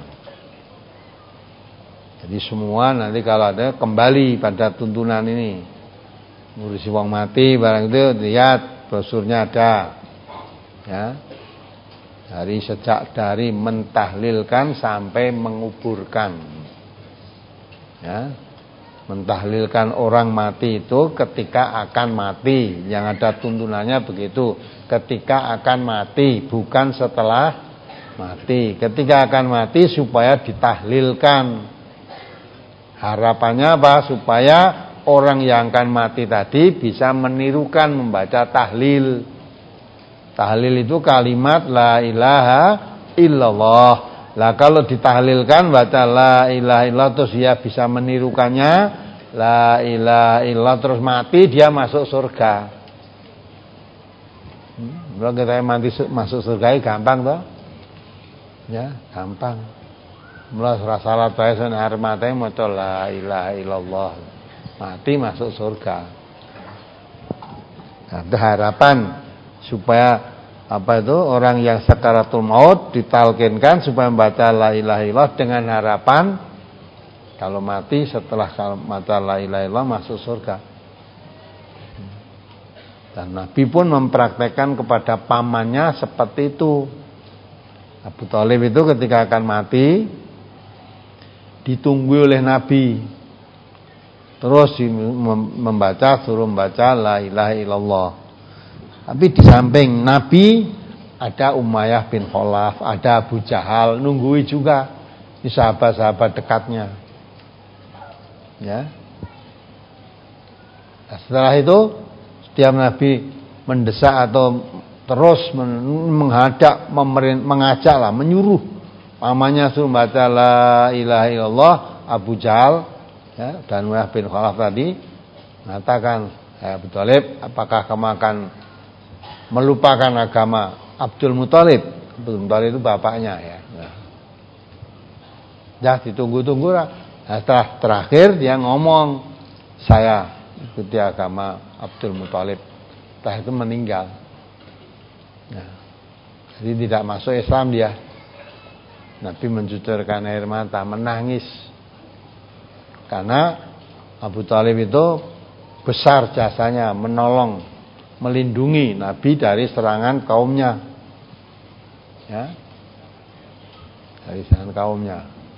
jadi semua nanti kalau ada kembali pada tuntunan ini, ngurusi wong mati barang itu lihat brosurnya ada, ya. Dari sejak dari mentahlilkan sampai menguburkan, ya. Mentahlilkan orang mati itu ketika akan mati, yang ada tuntunannya begitu, ketika akan mati, bukan setelah mati. Ketika akan mati supaya ditahlilkan. Harapannya apa? Supaya orang yang akan mati tadi bisa menirukan membaca tahlil. Tahlil itu kalimat la ilaha illallah. Lah kalau ditahlilkan baca la ilaha illallah terus dia bisa menirukannya la ilaha illallah terus mati, dia masuk surga. Hmm, kalau kita mati masuk surga gampang toh? Ya, gampang. Mula salat wae sen arep mati maca la ilaha illallah. Mati masuk surga. Nah, itu harapan supaya apa itu orang yang sakaratul maut ditalkinkan supaya membaca la ilaha illallah dengan harapan kalau mati setelah membaca la ilaha illallah masuk surga. Dan Nabi pun mempraktekkan kepada pamannya seperti itu. Abu Thalib itu ketika akan mati ditunggu oleh Nabi, terus membaca suruh membaca la ilaha illallah. Tapi di samping Nabi ada Umayyah bin Khalaf, ada Abu Jahal nunggui juga, ini sahabat-sahabat dekatnya. Ya. Nah, setelah itu setiap Nabi mendesak atau terus menghadap, mengajak lah, menyuruh pamannya suruh baca la ilaha illallah. Abu Jahal, ya, dan Umayyah bin Khalaf tadi mengatakan, ya Abu Thalib, apakah kamu akan melupakan agama Abdul Muthalib? Abdul Muthalib itu bapaknya, ya. Nah, ya ditunggu-tunggu lah. Nah, setelah terakhir dia ngomong, saya ikuti agama Abdul Muthalib. Setelah itu meninggal. Nah, jadi tidak masuk Islam dia. Nabi mencucurkan air mata, menangis. Karena Abu Thalib itu besar jasanya menolong, melindungi Nabi dari serangan kaumnya, ya, dari serangan kaumnya.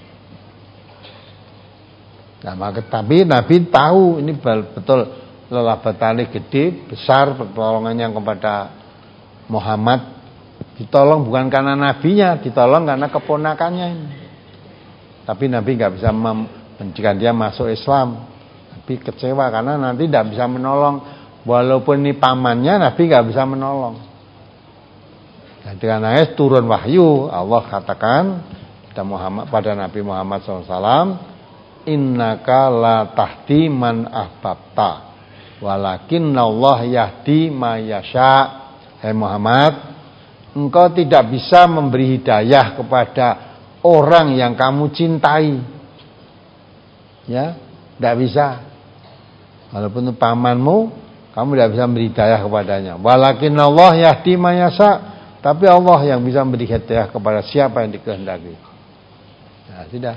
Nah, maka tapi Nabi tahu ini betul lelabatannya gede, besar pertolongannya kepada Muhammad. Ditolong bukan karena nabinya, ditolong karena keponakannya ini. Tapi Nabi nggak bisa menjadikan dia masuk Islam. Nabi kecewa karena nanti tidak bisa menolong. Walaupun ini pamannya, Nabi gak bisa menolong. Dan dengan ayat turun wahyu, Allah katakan pada Muhammad, pada Nabi Muhammad shallallahu alaihi wasallam, innaka la tahdi man ahbabta, walakinna Allah yahdi ma yasha. Hai Muhammad, engkau tidak bisa memberi hidayah kepada orang yang kamu cintai. Ya, tidak bisa. Walaupun itu pamanmu, Kamu tidak bisa memberi hidayah kepadanya. Walakin Allah yahdi man yasha, tapi Allah yang bisa memberi hidayah kepada siapa yang dikehendaki. Nah, sudah.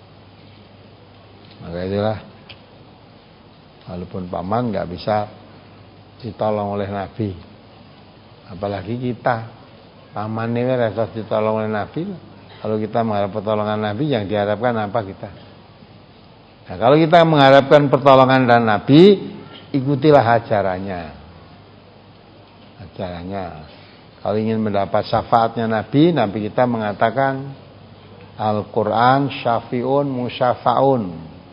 Maka itulah, walaupun paman nggak bisa ditolong oleh Nabi, apalagi kita. Paman ini resos ditolong oleh Nabi. Kalau kita mengharap pertolongan Nabi, yang diharapkan apa kita? Nah, kalau kita mengharapkan pertolongan dan Nabi, ikutilah ajarannya. Ajarannya. Kalau ingin mendapat syafaatnya Nabi, Nabi kita mengatakan Al-Quran syafi'un musyafa'un.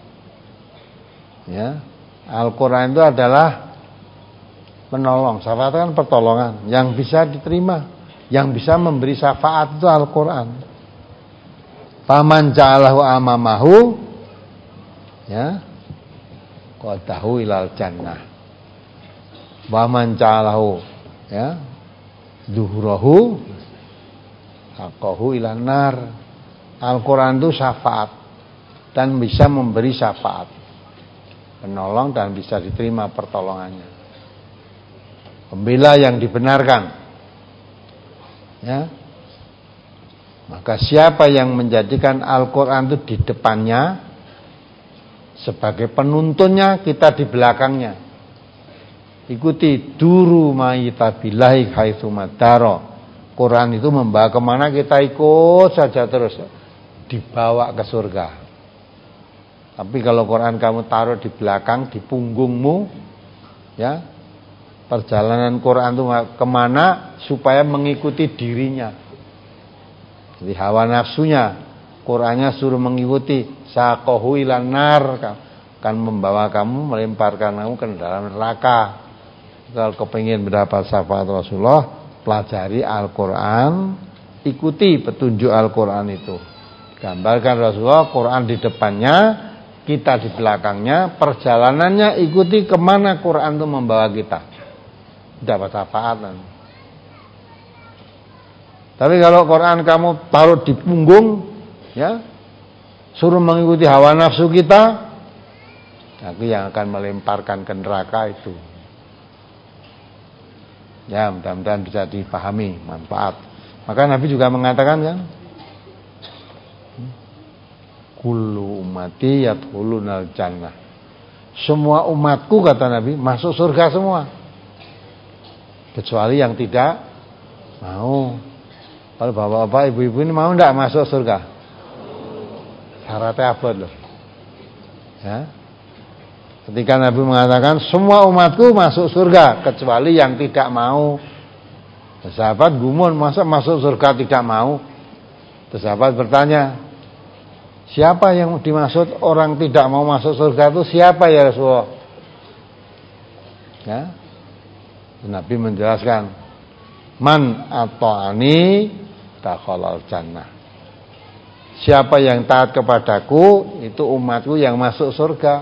Ya, Al-Quran itu adalah penolong. Syafaat kan pertolongan yang bisa diterima, yang bisa memberi syafaat itu Al-Quran. Faman ja'alahu amamahu, ya, qadahu ilal jannah. Wa man ja'alahu, ya, zuhurahu aqahu ilan nar. Al-Quran itu syafaat dan bisa memberi syafaat, penolong dan bisa diterima pertolongannya, pembela yang dibenarkan, ya. Maka siapa yang menjadikan Al-Quran itu di depannya sebagai penuntunnya, kita di belakangnya. Ikuti duru ma'itabilahi haitsumadaro. Quran itu membawa kemana kita ikut saja terus, dibawa ke surga. Tapi kalau Quran kamu taruh di belakang, di punggungmu, ya, perjalanan Quran itu kemana supaya mengikuti dirinya. Jadi hawa nafsunya, Qurannya suruh mengikuti, saqahu ilan nar, akan membawa kamu, melemparkan kamu ke dalam neraka. Kalau kepingin mendapat syafaat Rasulullah, pelajari Al-Quran, ikuti petunjuk Al-Quran itu. Gambarkan Rasulullah, Quran di depannya, kita di belakangnya, perjalanannya ikuti kemana Quran itu membawa kita, dapat syafaat. Tapi kalau Quran kamu taruh di punggung, ya, suruh mengikuti hawa nafsu kita, itu yang akan melemparkan ke neraka itu. Ya, mudah-mudahan bisa dipahami manfaat. Maka Nabi juga mengatakan kan, kullu ummati yadkhulunal jannah. Semua umatku, kata Nabi, masuk surga semua, kecuali yang tidak mau. Kalau bapak-bapak, ibu-ibu ini mau enggak masuk surga? Syaratnya apa loh? Ya. Ketika Nabi mengatakan semua umatku masuk surga kecuali yang tidak mau. Sahabat gumun, masa masuk surga tidak mau? Sahabat bertanya, siapa yang dimaksud orang tidak mau masuk surga itu siapa ya Rasulullah? Ya. Nabi menjelaskan, man ata'ani dakhalal jannah. Siapa yang taat kepadaku, itu umatku yang masuk surga.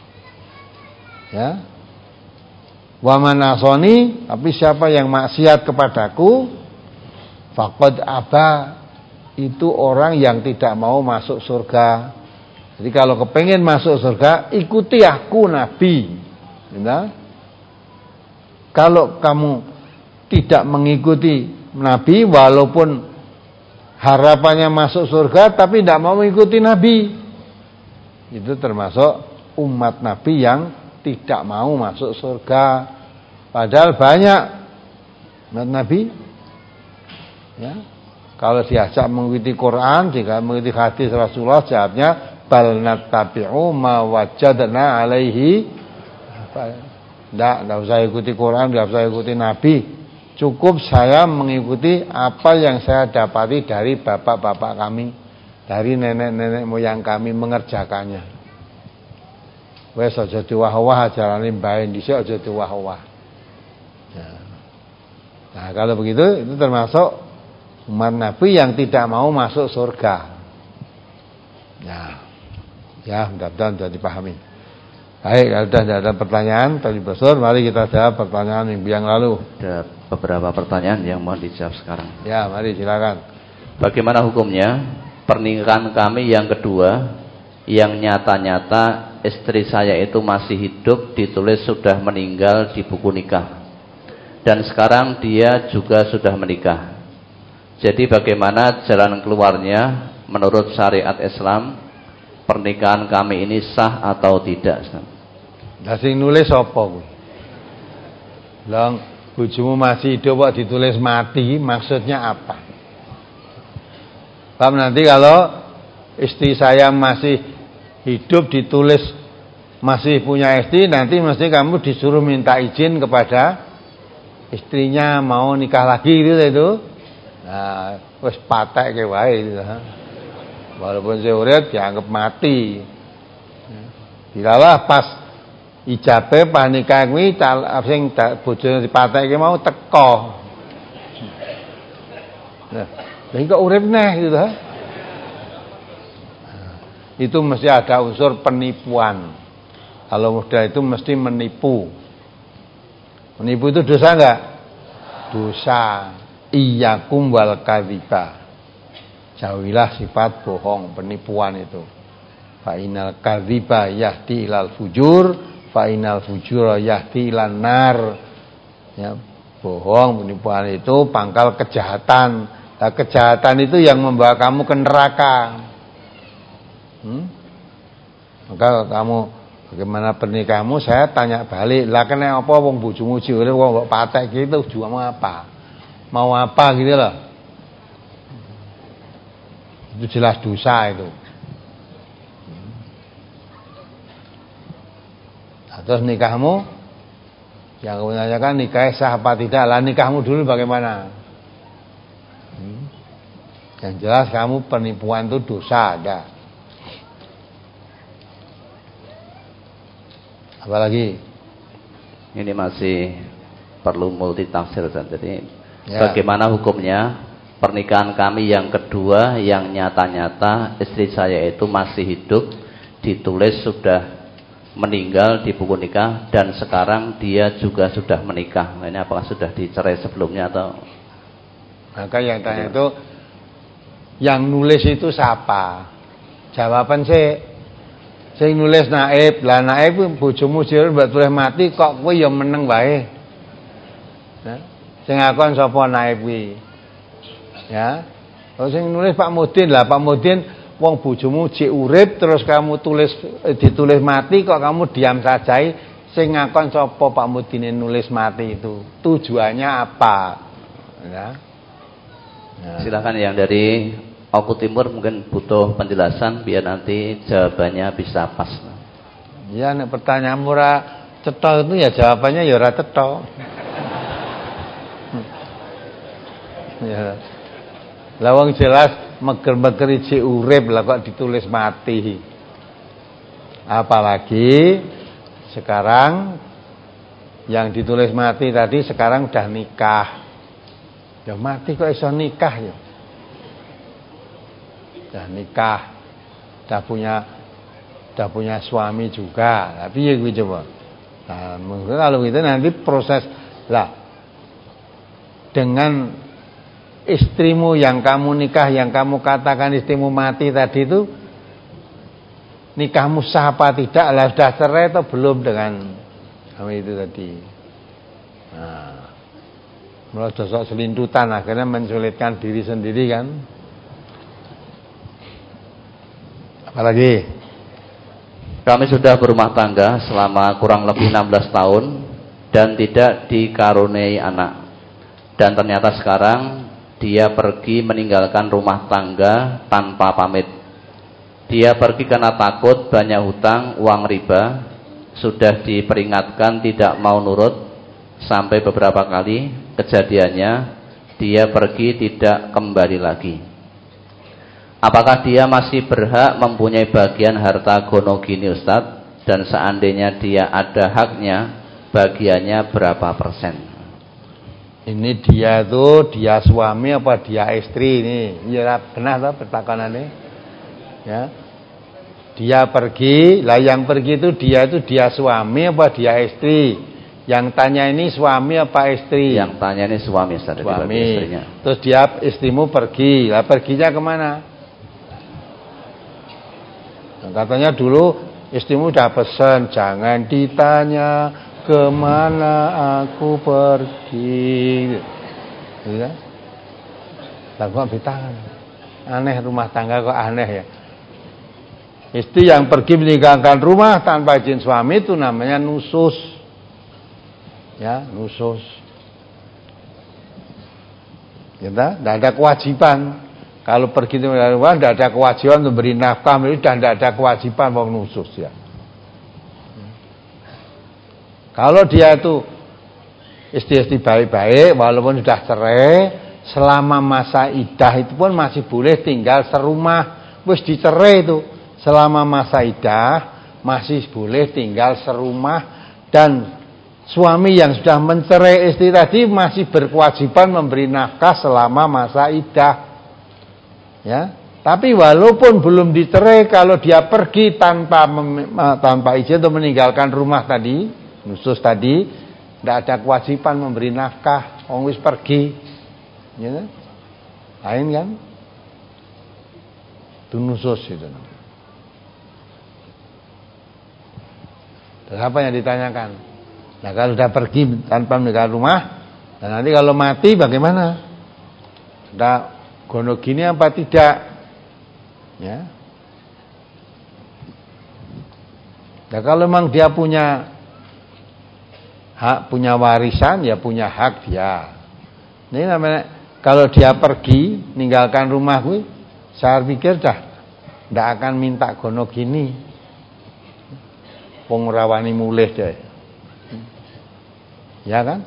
Ya. Wa man asani, tapi siapa yang maksiat kepadaku, faqad aba, itu orang yang tidak mau masuk surga. Jadi kalau kepengen masuk surga, ikuti aku Nabi. Ya. Kalau kamu tidak mengikuti Nabi, walaupun harapannya masuk surga, tapi tidak mau mengikuti Nabi, itu termasuk umat Nabi yang tidak mau masuk surga. Padahal banyak umat Nabi, ya, kalau diajak mengikuti Quran, jika mengikuti hadis Rasulullah, jawabnya bal nattabi'u ma wajadna alaihi. Tidak, tidak usah ikuti Quran, tidak usah ikuti Nabi. Cukup saya mengikuti apa yang saya dapati dari bapak-bapak kami, dari nenek-nenek moyang kami mengerjakannya. Wes aja diwah-wah ajarane mbae dhisik aja diwah-wah. Nah, kalau begitu itu termasuk umat Nabi yang tidak mau masuk surga. Nah, ya mudah-mudahan sudah dipahami. Baik, kalau sudah ada pertanyaan tadi besar, mari kita jawab pertanyaan minggu yang lalu. Ada beberapa pertanyaan yang mau dijawab sekarang. Ya, mari silakan. Bagaimana hukumnya pernikahan kami yang kedua yang nyata-nyata istri saya itu masih hidup, ditulis sudah meninggal di buku nikah, dan sekarang dia juga sudah menikah. Jadi bagaimana jalan keluarnya menurut syariat Islam? Pernikahan kami ini sah atau tidak? Lah sing nulis sapa kuwi? Lah bojomu masih hidup kok ditulis mati, maksudnya apa? Paham? Nanti kalau istri saya masih hidup ditulis masih punya istri, nanti mesti kamu disuruh minta izin kepada istrinya mau nikah lagi gitu itu. Nah, wis patek ke wae gitu. Walaupun saya urip dianggap mati. Dilalah pas ijabe pas nikah kuwi sing bojone dipatekke mau teko. Nah, lha kok urip neh gitu ha. Itu mesti ada unsur penipuan. Kalau muda itu mesti menipu. Menipu itu dosa enggak? Dosa. Iyyakum wal kadziba. Jauhilah sifat bohong, penipuan itu. Fa inal kadziba yahdi ilal fujur, fa inal fujura yahdi ilan nar. Ya, bohong, penipuan itu pangkal kejahatan. Nah, kejahatan itu yang membawa kamu ke neraka. Hmm? Maka kamu bagaimana pernikahanmu, saya tanya balik, lah kena apa wong bojomu urip kok patek gitu, juang apa? Mau apa gitu loh. Itu jelas dosa itu. Nah, terus nikahmu, yang kamu tanyakan nikah sah apa tidak? Lah nikahmu dulu bagaimana? Hmm? Yang jelas kamu penipuan itu dosa ada. Apalagi ini masih perlu multitafsir, jadi ya. Bagaimana hukumnya pernikahan kami yang kedua yang nyata-nyata istri saya itu masih hidup, ditulis sudah meninggal di buku nikah, dan sekarang dia juga sudah menikah. Nah, ini apakah sudah dicerai sebelumnya atau? Maka yang tanya itu yang nulis itu siapa? Jawaban sih sing nulis naib, lah naib bojomu sira mbak tulis mati kok kowe ya meneng wae. Ya. Sing ngakon sapa naib kuwi? Ya. Terus sing nulis Pak Mudin, lah Pak Mudin wong bojomu jek urip terus kamu tulis eh, ditulis mati kok kamu diam saja. Sing ngakon sapa Pak Mudin nulis mati itu? Tujuannya apa? Ya. Ya. Silakan yang dari Oku Timur mungkin butuh penjelasan biar nanti jawabannya bisa pas. Ya, nek pertanyaan ora cetha itu ya jawabannya ya ora cetha. Ya. Lah wong jelas meger-meger iki urip lah kok ditulis mati. Apalagi sekarang yang ditulis mati tadi sekarang udah nikah. Ya mati kok iso nikah ya. Udah nikah, udah punya, udah punya suami juga. Tapi ya gue coba. Nah, mungkin kalau gitu nanti proses lah dengan istrimu yang kamu nikah, yang kamu katakan istrimu mati tadi itu, nikahmu sah apa tidak? Lah sudah cerai atau belum dengan kamu itu tadi? Nah, mulai dosok selintutan akhirnya mensulitkan diri sendiri kan? Apalagi kami sudah berumah tangga selama kurang lebih enam belas tahun dan tidak dikaruniai anak. Dan ternyata sekarang dia pergi meninggalkan rumah tangga tanpa pamit. Dia pergi karena takut banyak hutang, uang riba. Sudah diperingatkan tidak mau nurut sampai beberapa kali. Kejadiannya dia pergi tidak kembali lagi. Apakah dia masih berhak mempunyai bagian harta gono gini Ustadz? Dan seandainya dia ada haknya, bagiannya berapa persen? Ini dia tuh, dia suami apa dia istri ini? Ya benar tuh pertakanannya. Ya. Dia pergi, lah yang pergi itu dia itu dia suami apa dia istri? Yang tanya ini suami apa istri? Yang tanya ini suami, Ustadz. Suami. Terus dia istrimu pergi, lah perginya kemana? Nah, katanya dulu istrimu udah pesen jangan ditanya kemana aku pergi. Gitu kan? Lah kok ditangan. Aneh rumah tangga kok aneh ya. Istri yang pergi meninggalkan rumah tanpa izin suami itu namanya nusus. Ya, nusus. Ya, tidak ada kewajiban. Kalau pergi meninggalkan rumah tidak ada kewajiban untuk beri nafkah, itu tidak ada kewajiban mau nusus ya. Kalau dia itu istri-istri baik-baik, walaupun sudah cerai, selama masa iddah itu pun masih boleh tinggal serumah. Wis dicerai itu. Selama masa iddah masih boleh tinggal serumah, dan suami yang sudah mencerai istri tadi masih berkewajiban memberi nafkah selama masa iddah. Ya, tapi walaupun belum dicerai, kalau dia pergi tanpa tanpa izin untuk meninggalkan rumah tadi, nusus tadi, tidak ada kewajiban memberi nafkah. Wong wis pergi, ya, lain kan? Itu nusus itu. Terus apa yang ditanyakan? Nah, kalau sudah pergi tanpa meninggalkan rumah, dan nanti kalau mati bagaimana? Sudah gono gini apa tidak? Ya. Nah, kalau memang dia punya hak, punya warisan, ya punya hak dia. Ini namanya kalau dia pergi meninggalkan rumah gue, saya pikir dah tidak akan minta gono gini. Wong rawani mulih deh. Ya kan?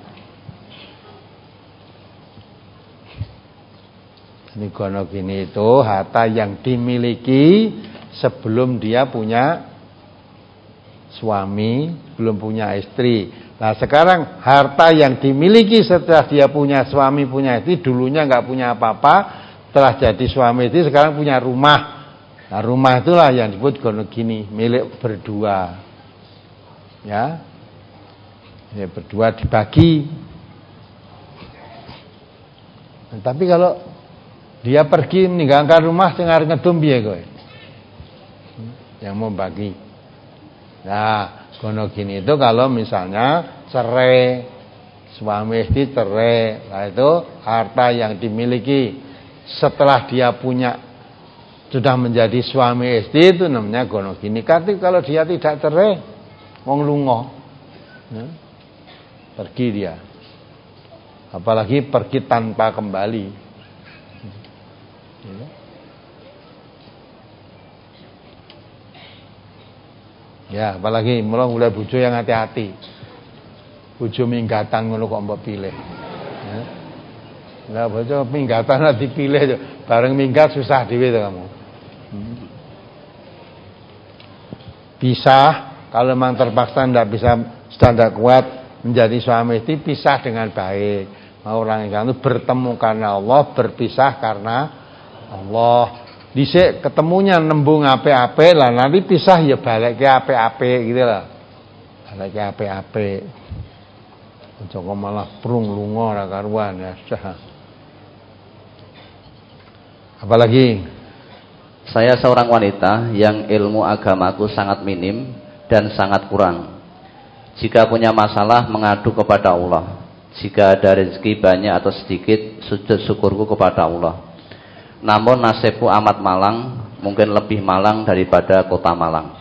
Ini gono gini itu harta yang dimiliki sebelum dia punya suami, belum punya istri. Nah, sekarang harta yang dimiliki setelah dia punya suami, punya istri, dulunya nggak punya apa-apa, setelah jadi suami istri sekarang punya rumah. Nah, rumah itulah yang disebut gono gini, milik berdua. Ya, ya berdua dibagi. Nah, tapi kalau dia pergi meninggalkan rumah sing arep ngedum piye kowe? Yang mau bagi. Nah, gono gini itu kalau misalnya cerai, suami istri cerai, nah itu harta yang dimiliki setelah dia punya sudah menjadi suami istri itu namanya gono gini. Tapi kalau dia tidak cerai, wong lunga, ya, pergi dia, apalagi pergi tanpa kembali, ya, ya apalagi mulai mulai bojo yang hati-hati, bojo minggatan ngono kok mbok pilih, ya. Lah bojo minggatan lah dipilih, bareng minggat susah dhewe to kamu, hmm. Pisah. Kalau memang terpaksa tidak bisa, sudah tidak kuat menjadi suami istri, pisah dengan baik. Mau orang yang itu bertemu karena Allah, berpisah karena Allah. Dhisik ketemunya nembung ape-ape lah, nanti pisah ya balik ke ape-ape gitu lah. Balik ke ape-ape. Ojo malah prung lunga ora karuan ya. Apalagi saya seorang wanita yang ilmu agamaku sangat minim dan sangat kurang. Jika punya masalah mengadu kepada Allah. Jika ada rezeki banyak atau sedikit, sujud syukurku kepada Allah. Namun nasibku amat malang, mungkin lebih malang daripada kota Malang.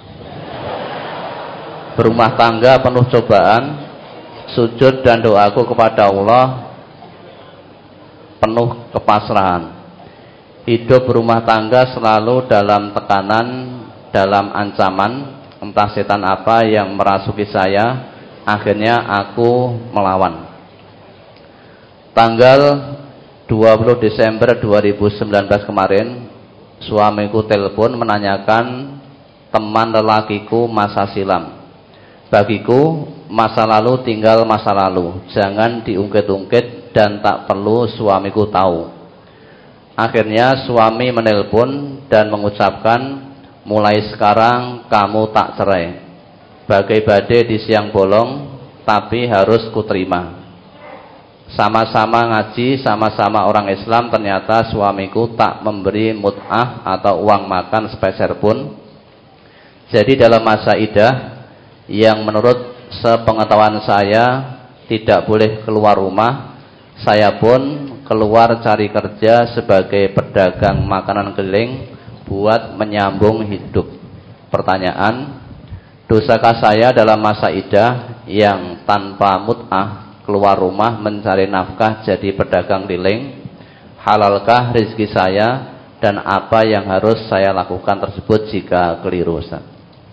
Berumah tangga penuh cobaan, sujud dan doaku kepada Allah penuh kepasrahan. Hidup berumah tangga selalu dalam tekanan, dalam ancaman. Entah setan apa yang merasuki saya, akhirnya aku melawan. Tanggal dua puluh Desember dua ribu sembilan belas kemarin, suamiku telepon menanyakan teman lelakiku masa silam. Bagiku, masa lalu tinggal masa lalu, jangan diungkit-ungkit dan tak perlu suamiku tahu. Akhirnya suami menelpon dan mengucapkan, mulai sekarang kamu tak cerai. Bagai badai di siang bolong, tapi harus kuterima. Sama-sama ngaji, sama-sama orang Islam, ternyata suamiku tak memberi mut'ah atau uang makan sepeser pun. Jadi dalam masa iddah yang menurut sepengetahuan saya tidak boleh keluar rumah, saya pun keluar cari kerja sebagai pedagang makanan keliling buat menyambung hidup. Pertanyaan, dosakah saya dalam masa iddah yang tanpa mut'ah keluar rumah mencari nafkah jadi pedagang keliling? Halalkah rezeki saya dan apa yang harus saya lakukan tersebut jika keliru, Ustaz?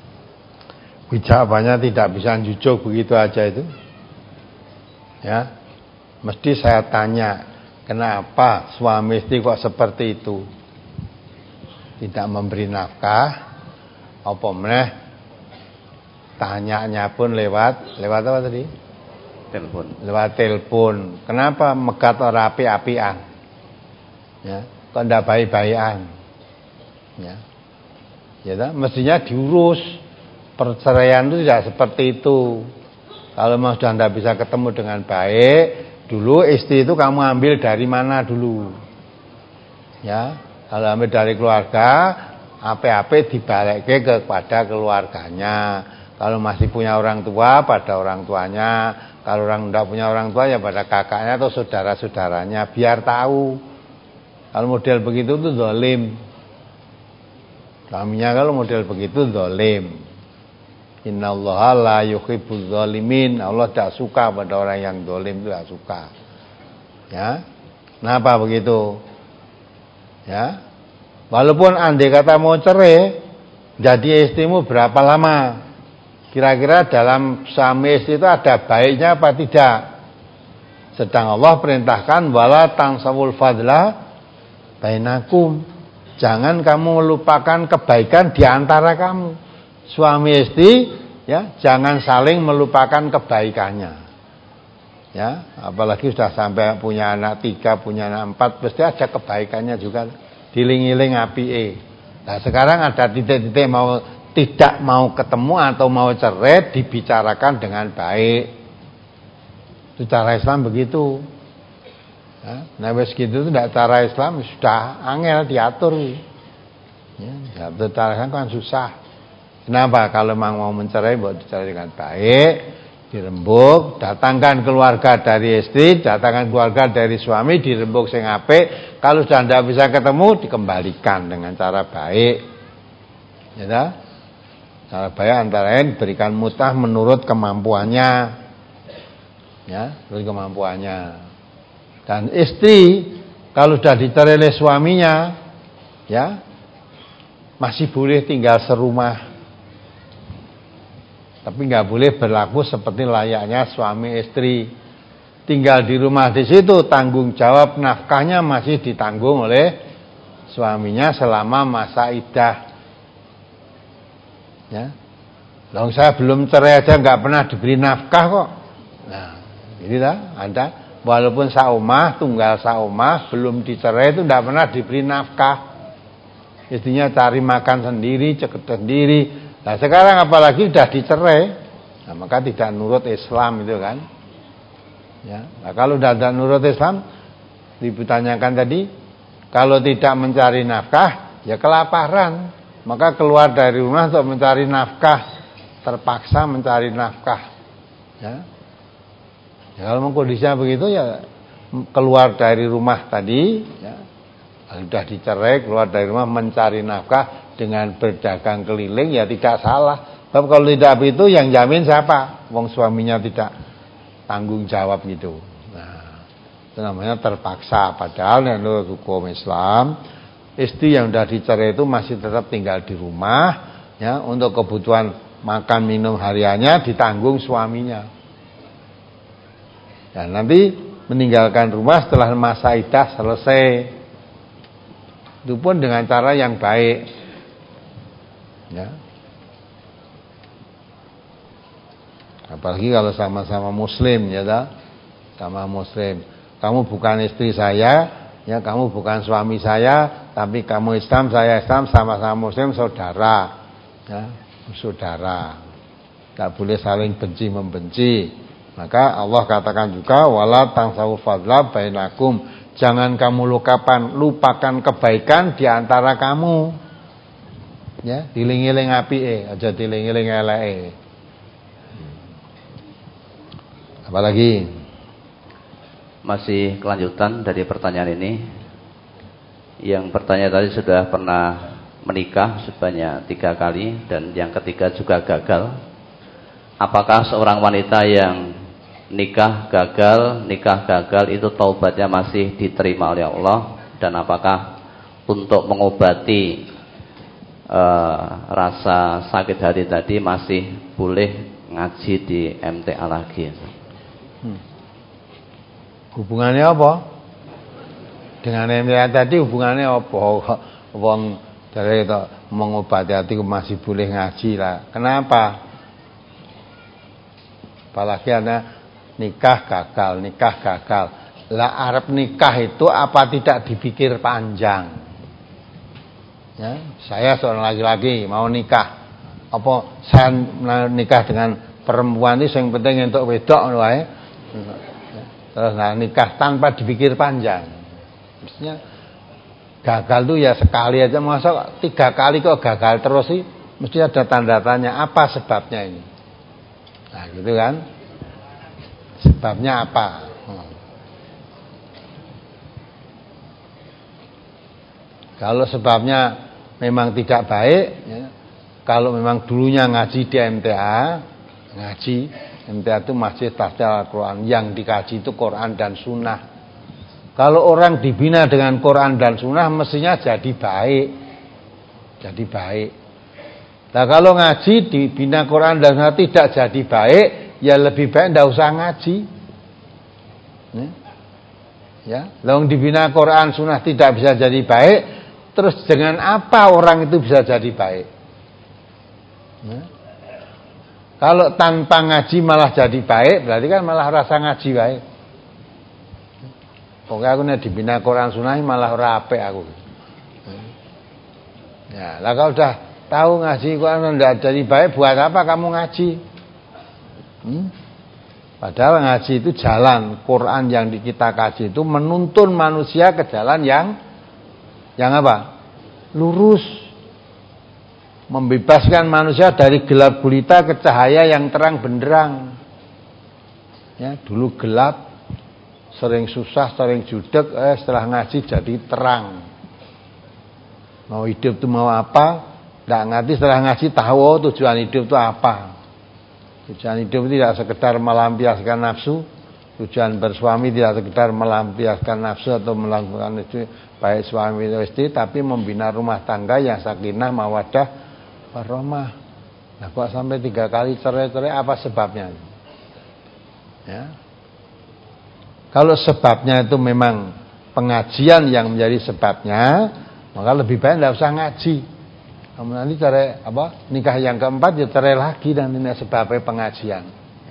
Jawabannya tidak bisa jujuk begitu aja itu. Ya, mesti saya tanya, kenapa suami istri kok seperti itu? Tidak memberi nafkah, apa meneh tanyanya pun lewat lewat apa tadi? Telepon. Lewat telepon. Kenapa megat ora api-apian? Ya, kok ndak baik-baikan? Ya. Ya, tak? Mestinya diurus. Perceraian itu tidak seperti itu. Kalau memang sudah ndak bisa ketemu dengan baik, dulu istri itu kamu ambil dari mana dulu? Ya, kalau ambil dari keluarga, ape-ape dibalikke kepada keluarganya. Kalau masih punya orang tua, pada orang tuanya. Kalau orang tidak punya orang tua, ya pada kakaknya atau saudara-saudaranya. Biar tahu. Kalau model begitu itu zalim. Suaminya kalau model begitu zalim. Innallaha la yuhibbuz zalimin. Allah tidak suka pada orang yang zalim, tidak suka. Ya. Kenapa begitu? Ya. Walaupun andai kata mau cerai, jadi istrimu berapa lama? Kira-kira dalam suami istri itu ada baiknya apa tidak? Sedang Allah perintahkan wala tansawul fadla bainakum. Jangan kamu melupakan kebaikan di antara kamu. Suami istri, ya, jangan saling melupakan kebaikannya. Ya, apalagi sudah sampai punya anak tiga, punya anak empat, pasti ada kebaikannya juga. Diling-iling apike. Nah, sekarang ada titik-titik mau tidak mau ketemu atau mau cerai dibicarakan dengan baik. Itu cara Islam begitu. Ya, nah wis gitu itu tidak cara Islam, sudah angel diatur. Ya, diatur cara Islam kan susah. Kenapa? Kalau memang mau mencerai, buat dicerai dengan baik, dirembuk, datangkan keluarga dari istri, datangkan keluarga dari suami, dirembuk sing apik. Kalau sudah tidak bisa ketemu, dikembalikan dengan cara baik. Ya, tak? Cara baik antara lain berikan mut'ah menurut kemampuannya. Ya, menurut kemampuannya. Dan istri kalau sudah dicerai oleh suaminya, ya, masih boleh tinggal serumah. Tapi nggak boleh berlaku seperti layaknya suami istri. Tinggal di rumah di situ, tanggung jawab nafkahnya masih ditanggung oleh suaminya selama masa iddah. Ya, loh saya belum cerai aja nggak pernah diberi nafkah kok. Nah, ini lah, Anda walaupun saumah, tunggal saumah, belum dicerai itu tidak pernah diberi nafkah. Istrinya cari makan sendiri, ceket sendiri. Nah sekarang apalagi sudah dicerai, nah, maka tidak nurut Islam itu kan. Ya, nah, kalau sudah tidak nurut Islam, ditanyakan tadi, kalau tidak mencari nafkah, ya kelaparan. Maka keluar dari rumah untuk mencari nafkah, terpaksa mencari nafkah. Ya. Ya, kalau kondisinya begitu ya keluar dari rumah tadi, ya, sudah dicerai, keluar dari rumah mencari nafkah dengan berdagang keliling ya tidak salah. Tapi kalau tidak begitu yang jamin siapa? Wong suaminya tidak tanggung jawab gitu. Nah, itu namanya terpaksa. Padahal menurut hukum Islam, istri yang sudah dicerai itu masih tetap tinggal di rumah, ya, untuk kebutuhan makan minum hariannya ditanggung suaminya. Dan nanti meninggalkan rumah setelah masa iddah selesai. Itu pun dengan cara yang baik. Ya. Apalagi kalau sama-sama muslim, ya tak? Sama muslim. Kamu bukan istri saya, ya, kamu bukan suami saya, tapi kamu Islam, saya Islam, sama-sama muslim, saudara. Ya, saudara. Tak boleh saling benci membenci. Maka Allah katakan juga wala tansawul fadla bainakum. Jangan kamu lupakan lupakan kebaikan di antara kamu. Ya, diling-iling apike, aja diling-iling eleke. Apalagi masih kelanjutan dari pertanyaan ini. Yang bertanya tadi sudah pernah menikah sebanyak tiga kali dan yang ketiga juga gagal. Apakah seorang wanita yang nikah gagal, nikah gagal itu taubatnya masih diterima oleh Allah? Dan apakah untuk mengobati uh, rasa sakit hati tadi masih boleh ngaji di M T A lagi? Hmm. Hubungannya apa? Dengan M T A tadi hubungannya apa? Wong dari itu mengobati hati masih boleh ngaji lah. Kenapa? Apalagi ada nikah gagal, nikah gagal. Lah arep nikah itu apa tidak dipikir panjang? Ya, saya seorang laki-laki mau nikah. Apa saya nikah dengan perempuan itu yang penting untuk wedok wae. Terus nah, nikah tanpa dipikir panjang. Maksudnya gagal tuh ya sekali aja, masa tiga kali kok gagal terus sih? Mesti ada tanda tanya, apa sebabnya ini? Nah gitu kan, sebabnya apa? Hmm. Kalau sebabnya memang tidak baik ya, kalau memang dulunya ngaji di M T A, ngaji M T A itu Masjid Tahfidz Al-Quran, yang dikaji itu Quran dan Sunnah. Kalau orang dibina dengan Quran dan Sunnah mestinya jadi baik, jadi baik. Nah kalau ngaji dibina Quran dan Sunnah tidak jadi baik, ya lebih baik tidak usah ngaji. Ya, kalau dibina Quran Sunnah tidak bisa jadi baik, terus dengan apa orang itu bisa jadi baik? Ya. Kalau tanpa ngaji malah jadi baik, berarti kan malah rasa ngaji baik. Pokoknya aku nek dibina Quran Sunnah malah ora apik aku. Ya, lah kalau udah tahu ngaji Quran enggak jadi baik, buat apa kamu ngaji? Hmm? Padahal ngaji itu jalan, Quran yang kita kaji itu menuntun manusia ke jalan yang yang apa? Lurus. Membebaskan manusia dari gelap gulita ke cahaya yang terang benderang. Ya, dulu gelap, sering susah, sering judek, eh setelah ngaji jadi terang. Mau hidup itu mau apa? Tidak ngerti, setelah ngaji tahu oh, tujuan hidup itu apa. Tujuan hidup tidak sekedar melampiaskan nafsu. Tujuan bersuami tidak sekedar melampiaskan nafsu atau melakukan itu baik suami atau istri, tapi membina rumah tangga yang sakinah, mawaddah, warahmah. Nah kok sampai tiga kali cerai-cerai, apa sebabnya? Ya. Kalau sebabnya itu memang pengajian yang menjadi sebabnya, maka lebih baik tidak usah ngaji. Kamu nanti cerai apa? Nikah yang keempat ya cerai lagi dan ini sebabnya pengajian.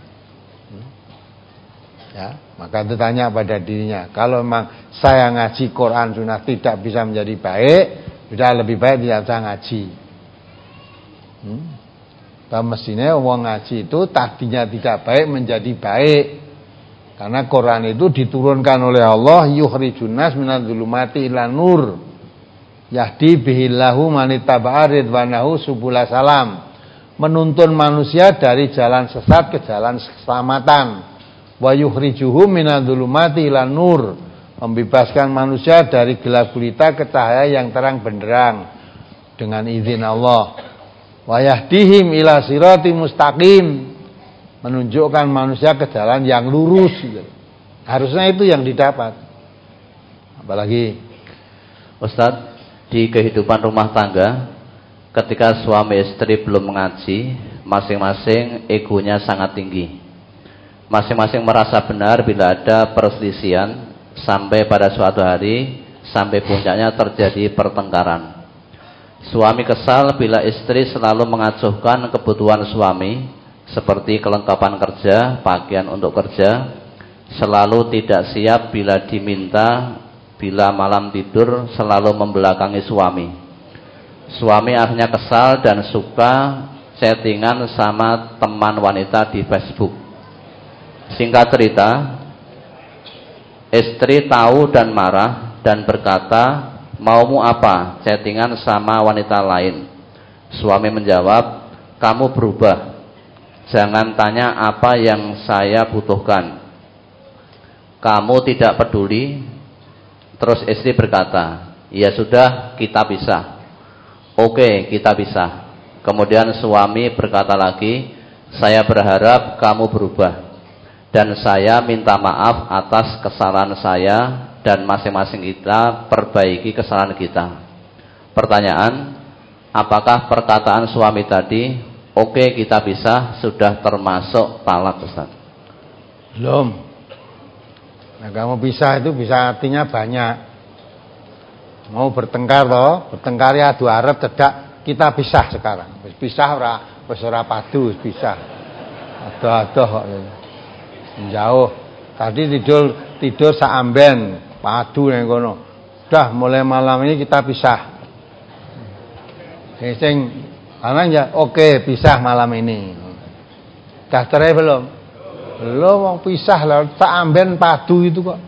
Ya, maka itu tanya pada dirinya. Kalau memang saya ngaji Quran Sunnah tidak bisa menjadi baik, sudah lebih baik tidak usah ngaji. Hmm. Dan mestinya orang ngaji itu tadinya tidak baik menjadi baik. Karena Quran itu diturunkan oleh Allah, yukhrijun nas minadz dzulumati ilan nur. Yahdi bihillahu man ittaba'a ridwanahu subula salam. Menuntun manusia dari jalan sesat ke jalan keselamatan. Wa yukhrijuhum minadz dzulumati ilan nur. Membebaskan manusia dari gelap gulita ke cahaya yang terang benderang dengan izin Allah. Wa yahdihim ila siratim mustaqim. Menunjukkan manusia ke jalan yang lurus gitu. Harusnya itu yang didapat. Apalagi Ustadz, di kehidupan rumah tangga ketika suami istri belum mengaji, masing-masing egonya sangat tinggi. Masing-masing merasa benar bila ada perselisihan, sampai pada suatu hari sampai puncaknya terjadi pertengkaran. Suami kesal bila istri selalu mengacuhkan kebutuhan suami seperti kelengkapan kerja, pakaian untuk kerja, selalu tidak siap bila diminta, bila malam tidur selalu membelakangi suami. Suami akhirnya kesal dan suka chattingan sama teman wanita di Facebook. Singkat cerita, istri tahu dan marah dan berkata, maumu apa chattingan sama wanita lain? Suami menjawab, kamu berubah. Jangan tanya apa yang saya butuhkan. Kamu tidak peduli. Terus istri berkata, ya sudah, kita pisah. Oke, kita pisah. Kemudian suami berkata lagi, saya berharap kamu berubah. Dan saya minta maaf atas kesalahan saya. Dan masing-masing kita perbaiki kesalahan kita. Pertanyaan, apakah perkataan suami tadi, oke kita pisah, sudah termasuk talak, Ustaz? Belum. Nah, kamu pisah itu bisa artinya banyak. Mau bertengkar loh, bertengkar ya dua arep cedak, kita pisah sekarang. Pisah ora wis ora padu, pisah. Adoh-adoh kok. Menjauh. Tadi tidur tidur saamben, padu nang kono. Udah mulai malam ini kita pisah. Sing lanang ya oke pisah malam ini. Dah cerai belum? Belum, mau pisah lah, saamben padu itu kok.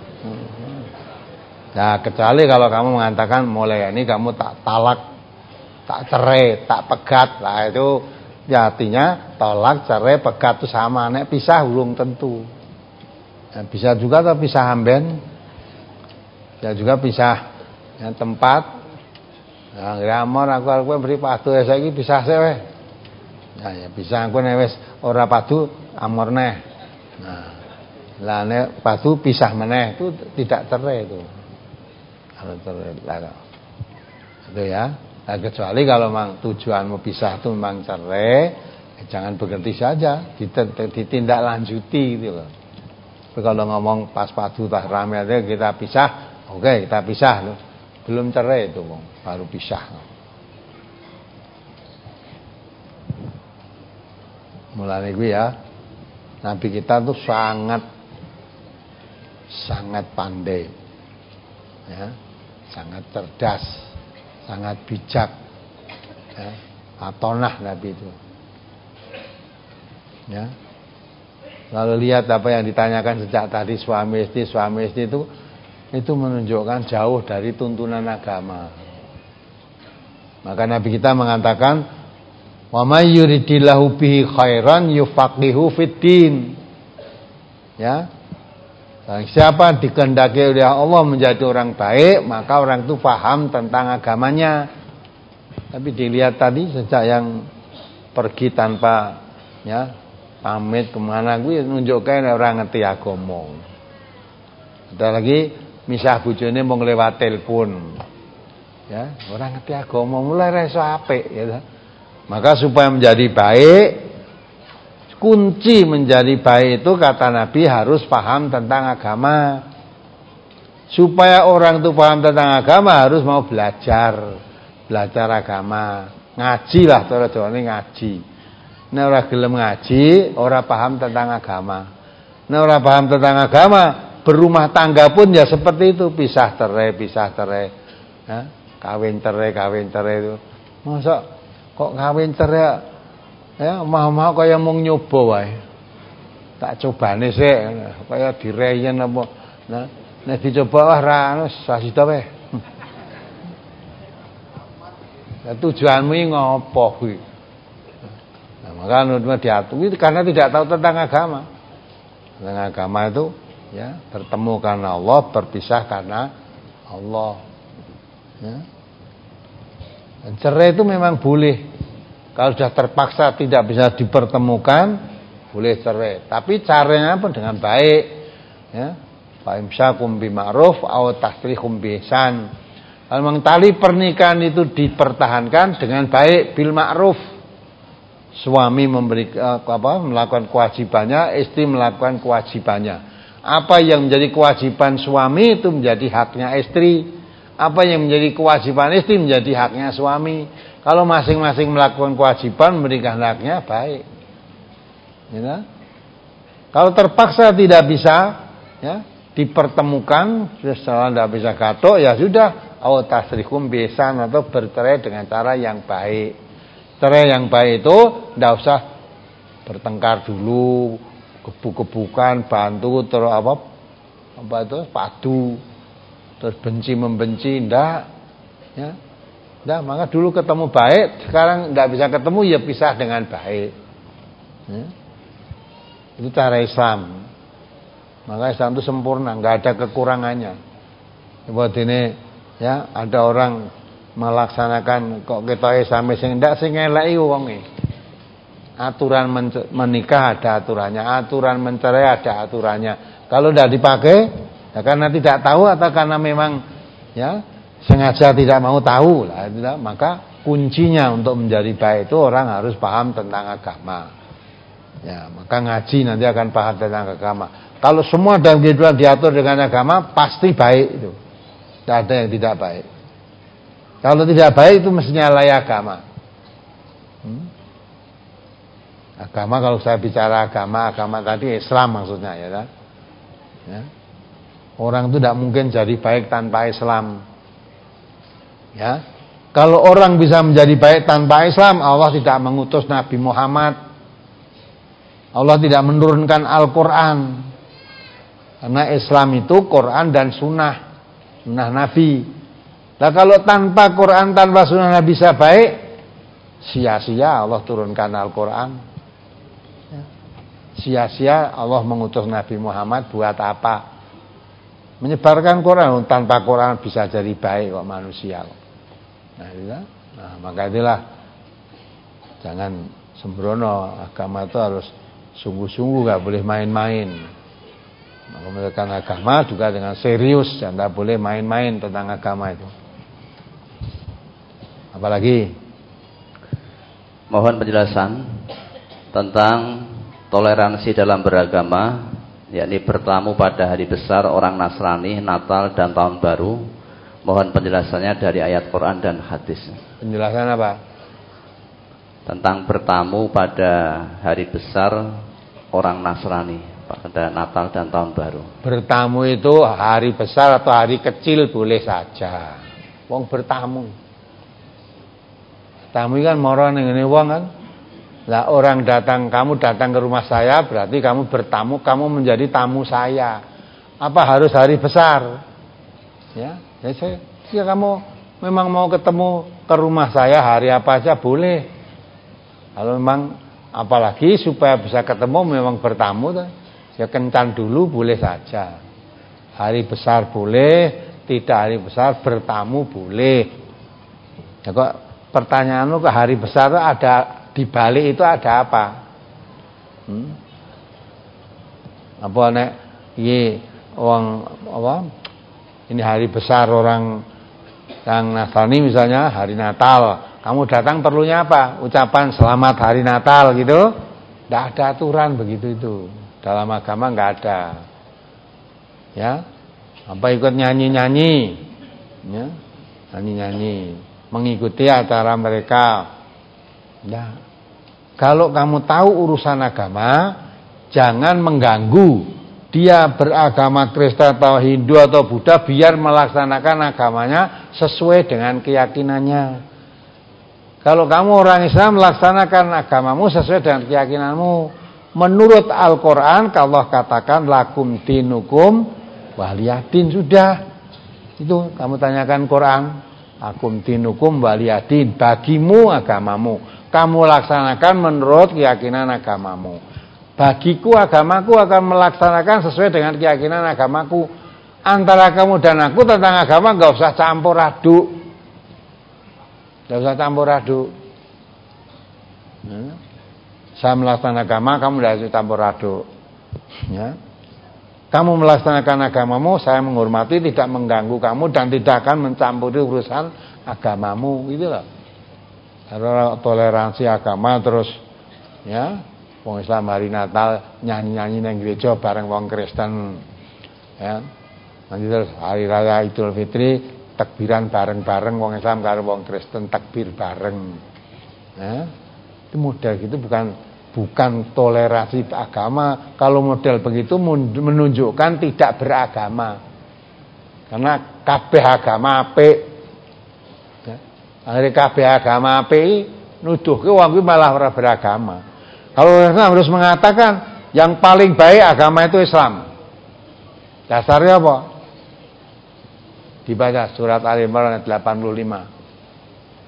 Nah, kecuali kalau kamu mengatakan mulai ini kamu tak talak, tak cerai, tak pegat, lah itu ya artinya tolak, cerai, pegat itu sama. Nek pisah belum tentu. Nah, bisa juga atau pisah amben, ya juga pisah ya, tempat. Nah, ngramor aku aku beri padu saiki pisah sih weh. Nah, ya bisa aku nek wis ora padu amor neh. Nah, lah nek padu pisah meneh itu tidak cerai itu. Kalau cerai lah. Itu ya. Nah, kecuali kalau memang tujuanmu pisah itu memang cerai, eh, jangan berhenti saja, ditindaklanjuti gitu loh. Tapi kalau ngomong pas padu tah rame aja kita pisah, oke okay, kita pisah loh. Belum cerai itu, baru pisah. Mulai gue ya, Nabi kita tuh sangat sangat pandai, ya, sangat cerdas, sangat bijak, ya, atonah Nabi itu, ya. Lalu lihat apa yang ditanyakan sejak tadi suami istri, suami istri itu itu menunjukkan jauh dari tuntunan agama. Maka Nabi kita mengatakan, wa may yuridillahu bihi khairan yufaqihu fiddin. Ya. Siapa dikehendaki oleh Allah menjadi orang baik, maka orang itu paham tentang agamanya. Tapi dilihat tadi sejak yang pergi tanpa ya pamit kemana gue nunjukkan orang ngerti agama. Ada lagi misah bojone mung lewat telepon. Ya, orang ngerti agama mulai ra iso apik ya. Maka supaya menjadi baik, kunci menjadi baik itu kata Nabi harus paham tentang agama. Supaya orang itu paham tentang agama harus mau belajar, belajar agama. Ngaji lah cara Jawane ngaji. Nek ora gelem ngaji, ora paham tentang agama. Nek ora paham tentang agama, berumah tangga pun ya seperti itu, pisah cerai, pisah cerai. Ya, kawin cerai, kawin cerai itu. Masa kok kawin cerai ya mau-mau kaya mung nyoba wae. Tak cobane sik kaya direyen apa. Nah, nek dicoba wah ra wis sasida wae. Ya tujuanmu iki ngopo kuwi? Nah, maka menurut diatur itu karena tidak tahu tentang agama. Tentang agama itu ya bertemu karena Allah, berpisah karena Allah. Ya. Dan cerai itu memang boleh. Kalau sudah terpaksa tidak bisa dipertemukan, boleh cerai. Tapi caranya pun dengan baik. Ya. Fa imsakum bima'ruf aw tasrihum bi ihsan. Kalau memang tali pernikahan itu dipertahankan dengan baik bil ma'ruf. Suami memberi apa melakukan kewajibannya, istri melakukan kewajibannya. Apa yang menjadi kewajiban suami itu menjadi haknya istri. Apa yang menjadi kewajiban istri menjadi haknya suami. Kalau masing-masing melakukan kewajiban memberikan haknya baik. Ya. Kalau terpaksa tidak bisa ya, dipertemukan, setelah tidak bisa gatok ya sudah, au tasrihum bisan atau bercerai dengan cara yang baik. Cerai yang baik itu tidak usah bertengkar dulu, gebuk-gebukan, bantu terus apa apa itu padu, terus benci membenci, ndak, ya. Nah, maka dulu ketemu baik, sekarang tidak bisa ketemu ya pisah dengan baik. Ya. Itu cara Islam. Maka Islam itu sempurna, nggak ada kekurangannya. Buat ini ya ada orang melaksanakan kok kita Islam sing ndak sing eleki wonge. Aturan menikah ada aturannya, aturan mencerai ada aturannya. Kalau tidak dipakai, ya karena tidak tahu atau karena memang ya sengaja tidak mau tahu lah, maka kuncinya untuk menjadi baik itu orang harus paham tentang agama. Ya, maka ngaji nanti akan paham tentang agama. Kalau semua dalam kehidupan diatur dengan agama, pasti baik itu. Tidak ada yang tidak baik. Kalau tidak baik itu mestinya layak agama. Hmm? Agama kalau saya bicara agama, agama tadi Islam maksudnya ya, kan? Ya. Orang itu tidak mungkin jadi baik tanpa Islam. Ya, kalau orang bisa menjadi baik tanpa Islam, Allah tidak mengutus Nabi Muhammad. Allah tidak menurunkan Al-Quran. Karena Islam itu Quran dan Sunnah, Sunnah Nabi. Nah kalau tanpa Quran, tanpa Sunnah Nabi bisa baik, sia-sia Allah turunkan Al-Quran. Sia-sia Allah mengutus Nabi Muhammad buat apa? Menyebarkan Quran. Tanpa Quran bisa jadi baik kok manusia. Nah, itulah. Nah, maka itulah jangan sembrono. Agama itu harus sungguh-sungguh, gak boleh main-main. Mengamalkan agama juga dengan serius, jangan boleh main-main tentang agama itu. Apalagi mohon penjelasan tentang toleransi dalam beragama, yakni bertamu pada hari besar orang Nasrani, Natal dan Tahun Baru. Mohon penjelasannya dari ayat Quran dan hadis. Penjelasan apa? Tentang bertamu pada hari besar orang Nasrani pada Natal dan Tahun Baru. Bertamu itu hari besar atau hari kecil boleh saja. Wong bertamu. Tamu kan moro ning ngene wong kan. Lah orang datang, kamu datang ke rumah saya berarti kamu bertamu, kamu menjadi tamu saya. Apa harus hari besar? Ya, ya saya, ya kamu memang mau ketemu ke rumah saya hari apa aja boleh. Kalau memang apalagi supaya bisa ketemu memang bertamu, ya kencan dulu boleh saja. Hari besar boleh, tidak hari besar bertamu boleh. Ya kok pertanyaanmu ke hari besar itu ada di balik itu ada apa? Hmm? Apa nek iki wong apa? Ini hari besar orang yang Nasrani misalnya hari Natal. Kamu datang perlunya apa? Ucapan selamat hari Natal gitu. Tidak ada aturan begitu itu. Dalam agama nggak ada. Ya. Apa ikut nyanyi-nyanyi? Ya. Nyanyi-nyanyi, mengikuti acara mereka. Nah, kalau kamu tahu urusan agama, jangan mengganggu dia beragama Kristen atau Hindu atau Buddha biar melaksanakan agamanya sesuai dengan keyakinannya. Kalau kamu orang Islam melaksanakan agamamu sesuai dengan keyakinanmu menurut Al-Quran, Allah katakan lakum dinukum waliyadin, sudah. Itu kamu tanyakan Quran, lakum dinukum waliyadin, bagimu agamamu. Kamu laksanakan menurut keyakinan agamamu. Bagiku agamaku akan melaksanakan sesuai dengan keyakinan agamaku. Antara kamu dan aku tentang agama gak usah campur aduk. Gak usah campur aduk. Ya. Saya melaksanakan agama, kamu tidak usah campur aduk. Ya. Kamu melaksanakan agamamu, saya menghormati, tidak mengganggu kamu dan tidak akan mencampuri urusan agamamu, gitu loh. Karena toleransi agama terus ya, wong Islam hari Natal nyanyi-nyanyi nang gereja bareng wong Kristen. Ya. Nanti terus hari raya Idul Fitri takbiran bareng-bareng wong Islam karo wong Kristen takbir bareng. Ya. Itu model gitu bukan bukan toleransi agama. Kalau model begitu menunjukkan tidak beragama. Karena kabeh agama apik. Akhirnya kabeh agama apik nuduhke wong kuwi malah ora beragama. Kalau Islam harus mengatakan yang paling baik agama itu Islam. Dasarnya apa? Dibaca surat Al Imran ayat delapan puluh lima.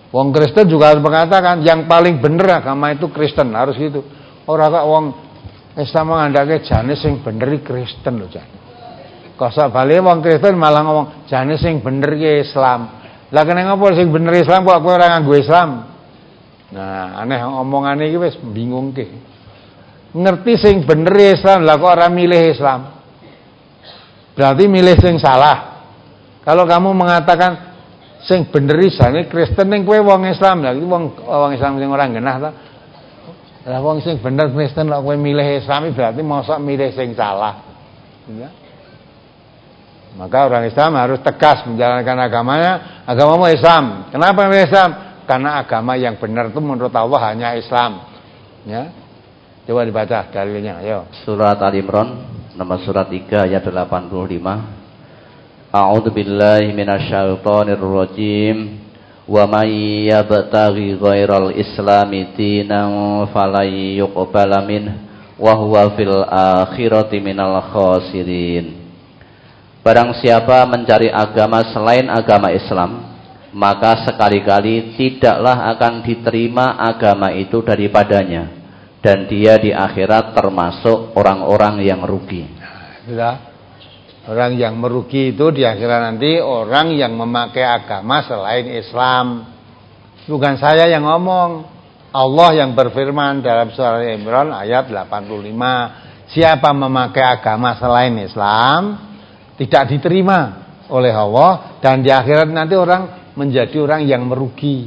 Wong Kristen juga harus mengatakan yang paling bener agama itu Kristen, harus gitu. Ora kok wong Islam ngandake jane sing bener iki Kristen lho jan. Kok sak bali wong Kristen malah ngomong jane sing bener iki Islam. Lah kene ngopo sing bener Islam kok kowe ora nganggo Islam? Nah, aneh omongane iki wis bingungke. Ngerti sing bener Islam, lah kok ora milih Islam? Berarti milih sing salah. Kalau kamu mengatakan sing bener isane Kristen ning kowe wong Islam, lha iki wong wong Islam sing ora genah ta. Lah wong sing bener Kristen lho kowe milih Islam berarti mosok milih sing salah. Ya. Maka orang Islam harus tegas menjalankan agamanya, agamamu Islam. Kenapa milih Islam? Karena agama yang benar itu menurut Allah hanya Islam. Ya. Coba dibaca dalilnya, ayo. Surat Al-Imran nomor surat tiga ayat delapan puluh lima. A'udzu billahi minasyaitonir rajim. Wa may yabtaghi ghairal islami dinan falay yuqbala min wa huwa fil akhirati minal khasirin. Barang siapa mencari agama selain agama Islam, maka sekali-kali tidaklah akan diterima agama itu daripadanya, dan dia di akhirat termasuk orang-orang yang rugi. Sudah. Orang yang merugi itu di akhirat nanti orang yang memakai agama selain Islam. Bukan saya yang ngomong, Allah yang berfirman dalam surah Al-Imran ayat delapan puluh lima, siapa memakai agama selain Islam tidak diterima oleh Allah, dan di akhirat nanti orang menjadi orang yang merugi.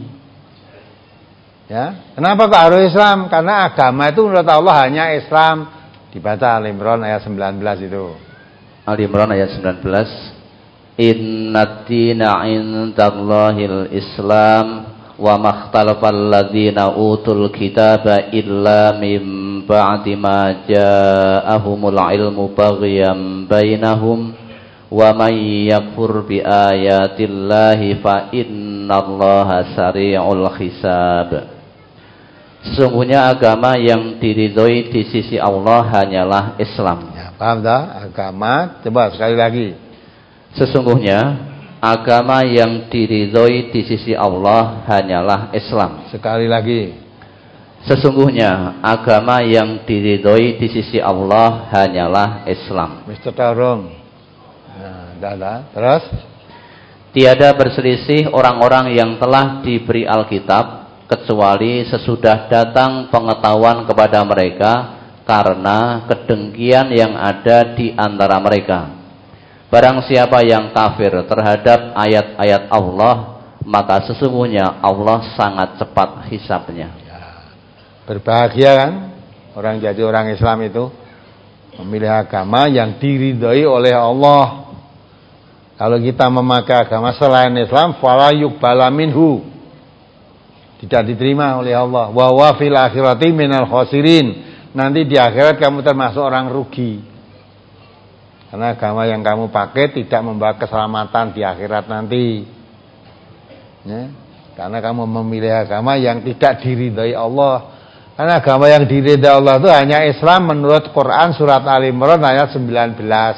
Ya, kenapa kok harus Islam? Karena agama itu menurut Allah hanya Islam. Dibaca Al-Imran ayat sembilan belas itu. Al-Imran ayat sembilan belas. Inna dina indallahil Islam wa makhtalafal ladzina utul kitaba illa mim ba'di ma ja'ahumul ilmu baghyan bainahum wa may yakfur bi ayatillahi fa innallaha sari'ul hisab. Sesungguhnya agama yang diridhoi di sisi Allah hanyalah Islam. Ya, paham tak? Agama, coba sekali lagi. Sesungguhnya agama yang diridhoi di sisi Allah hanyalah Islam. Sekali lagi. Sesungguhnya agama yang diridhoi di sisi Allah hanyalah Islam. mister Tarung. Nah, dah dah. Terus? Tiada berselisih orang-orang yang telah diberi Alkitab kecuali sesudah datang pengetahuan kepada mereka karena kedengkian yang ada di antara mereka. Barang siapa yang kafir terhadap ayat-ayat Allah, maka sesungguhnya Allah sangat cepat hisabnya. Ya, berbahagia kan orang jadi orang Islam itu memilih agama yang diridhoi oleh Allah. Kalau kita memakai agama selain Islam, fala yuqbala minhu, tidak diterima oleh Allah. Wa wa fil akhirati minal khasirin. Nanti di akhirat kamu termasuk orang rugi. Karena agama yang kamu pakai tidak membawa keselamatan di akhirat nanti. Ya, karena kamu memilih agama yang tidak diridhai Allah. Karena agama yang diridhai Allah itu hanya Islam menurut Quran surat Al-Imran ayat sembilan belas.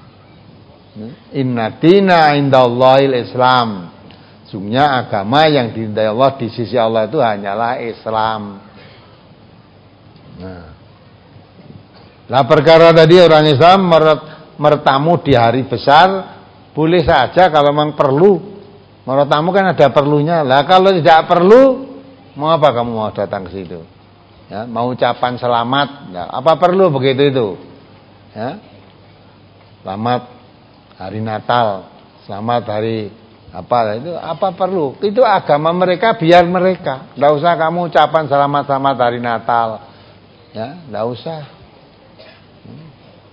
Inna dina indallahil Islam. Sungguhnya agama yang diridhai Allah di sisi Allah itu hanyalah Islam. Nah, lah perkara tadi orang Islam mertamu di hari besar boleh saja kalau memang perlu. Mertamu kan ada perlunya. Lah kalau tidak perlu, mau apa kamu mau datang ke situ? Ya, mau ucapan selamat, ya, apa perlu begitu itu? Ya, selamat hari Natal, selamat hari apa itu apa perlu? Itu agama mereka, biar mereka. Enggak usah kamu ucapan selamat-selamat hari Natal. Ya, enggak usah. Hmm.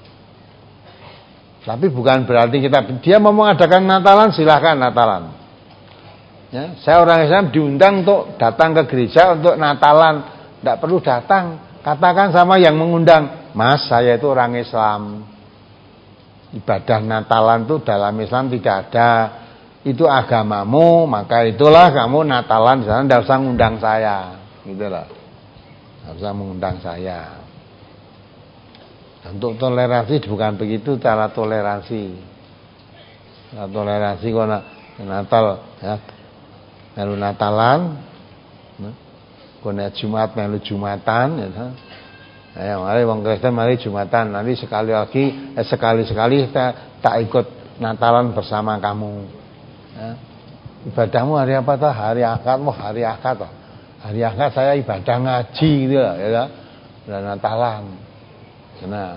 Tapi bukan berarti kita dia mau mengadakan Natalan, silahkan Natalan. Ya, saya orang Islam diundang untuk datang ke gereja untuk Natalan, enggak perlu datang. Katakan sama yang mengundang, "Mas, saya itu orang Islam. Ibadah Natalan itu dalam Islam tidak ada. Itu agamamu, maka itulah kamu Natalan di sana, enggak usah ngundang saya." Gitu loh. Enggak usah mengundang saya. Untuk toleransi bukan begitu cara toleransi. Nah, toleransi kok Natal ya. melu Natalan, kone Jumat melu Jumatan, ya. Eh, mari wong Kristen mari Jumatan, nanti sekali lagi, eh, sekali-sekali tak, tak ikut Natalan bersama kamu. Ya. Ibadahmu hari apa toh? Hari Akad, mau hari Akad toh. Hari Akad saya ibadah ngaji gitu lah, ya. Dan Natalan. Nah,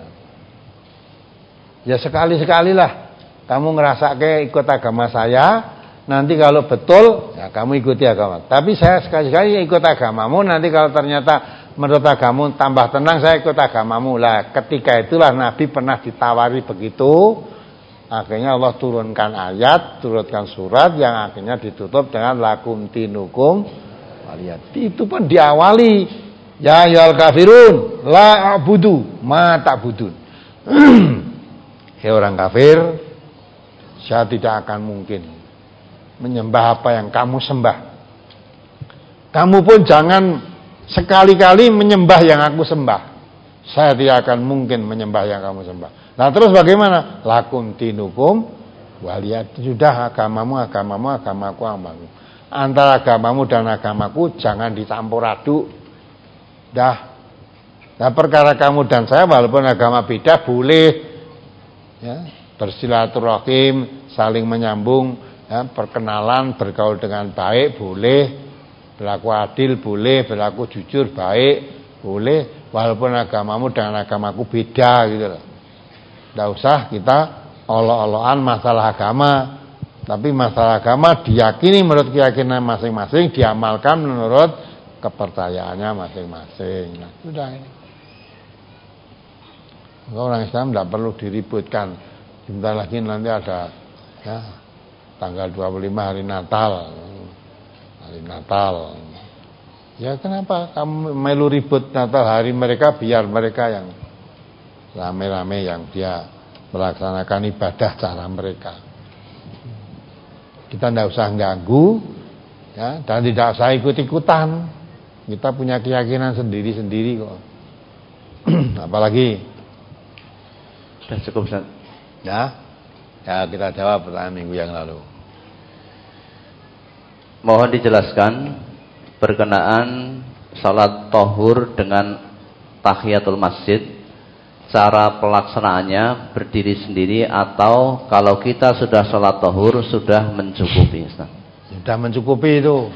ya sekali-sekalilah kamu ngerasa ke ikut agama saya. Nanti kalau betul, ya kamu ikuti agama. Tapi saya sekali-sekali ikut agamamu. Nanti kalau ternyata menurut agamamu tambah tenang, saya ikut agamamu. Lah, ketika itulah Nabi pernah ditawari begitu. Akhirnya Allah turunkan ayat, turunkan surat yang akhirnya ditutup dengan lakum dinukum waliyadin. Itu pun diawali, ya ayyuhal kafirun la a'budu ma ta'budun. Hei orang kafir, saya tidak akan mungkin menyembah apa yang kamu sembah. Kamu pun jangan sekali-kali menyembah yang aku sembah. Saya tidak akan mungkin menyembah yang kamu sembah. Nah terus bagaimana? Lakum dinukum waliyadin. Sudah agamamu, agamamu, agamaku, agamaku. Antara agamamu dan agamaku jangan dicampur aduk. Dah. Nah perkara kamu dan saya walaupun agama beda boleh, ya, bersilaturahim, saling menyambung, ya, perkenalan, bergaul dengan baik boleh, berlaku adil boleh, berlaku jujur baik boleh, walaupun agamamu dengan agamaku beda gitu loh. Tidak usah kita olok-olokan masalah agama, tapi masalah agama diyakini menurut keyakinan masing-masing, diamalkan menurut kepercayaannya masing-masing. Nah, sudah ini. Orang Islam tidak perlu diributkan. Sebentar lagi nanti ada, ya, tanggal dua puluh lima hari Natal. Hari Natal. Ya kenapa kamu melu ribut Natal hari mereka, biar mereka yang rame-rame yang dia melaksanakan ibadah cara mereka. Kita tidak usah ganggu, ya, dan tidak usah ikut-ikutan. Kita punya keyakinan sendiri-sendiri kok. Apalagi sudah cukup, Ustaz. Ya, ya kita jawab pertanyaan minggu yang lalu. Mohon dijelaskan berkenaan salat tohur dengan tahiyatul masjid, cara pelaksanaannya berdiri sendiri atau kalau kita sudah salat tohur sudah mencukupi, Ustaz? Sudah mencukupi itu.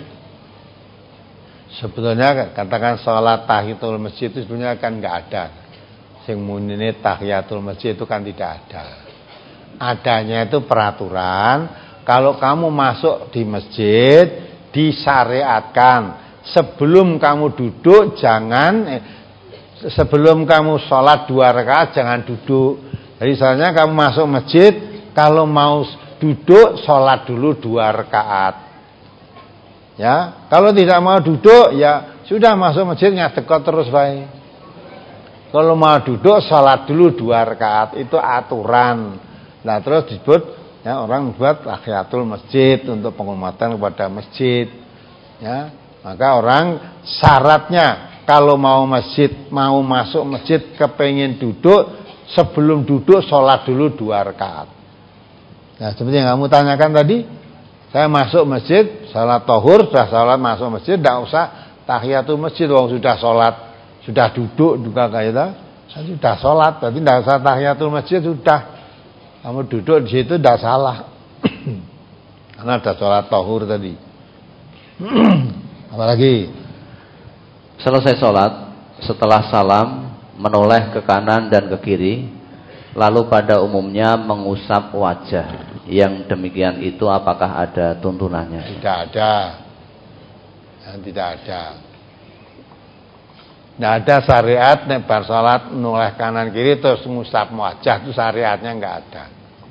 Sebetulnya katakan salat tahiyatul masjid itu sebenarnya kan enggak ada. Sing munine tahiyatul masjid itu kan tidak ada. Adanya itu peraturan, kalau kamu masuk di masjid disyariatkan sebelum kamu duduk jangan eh, sebelum kamu sholat dua rakaat jangan duduk. Jadi misalnya kamu masuk masjid, kalau mau duduk sholat dulu dua rakaat. Ya, kalau tidak mau duduk ya sudah masuk masjid ngadekot terus baik. Kalau mau duduk sholat dulu dua rakaat, itu aturan. Nah terus disebut, ya, orang membuat tahiyatul masjid untuk penghormatan kepada masjid. Ya, maka orang syaratnya kalau mau masjid, mau masuk masjid kepengen duduk, sebelum duduk sholat dulu dua rakaat. Nah seperti yang kamu tanyakan tadi, saya masuk masjid, sholat tohur, sudah sholat masuk masjid, tidak usah tahiyatul masjid, wong sudah sholat, sudah duduk juga kayak itu, saya sudah sholat, berarti tidak usah tahiyatul masjid, sudah kamu duduk di situ tidak salah, karena ada sholat tohur tadi. Apalagi selesai sholat, setelah salam menoleh ke kanan dan ke kiri, lalu pada umumnya mengusap wajah. Yang demikian itu apakah ada tuntunannya? Tidak ada. Yang tidak ada. Tidak ada syariat nek bar salat noleh kanan kiri terus ngusap wajah, itu syariatnya enggak ada.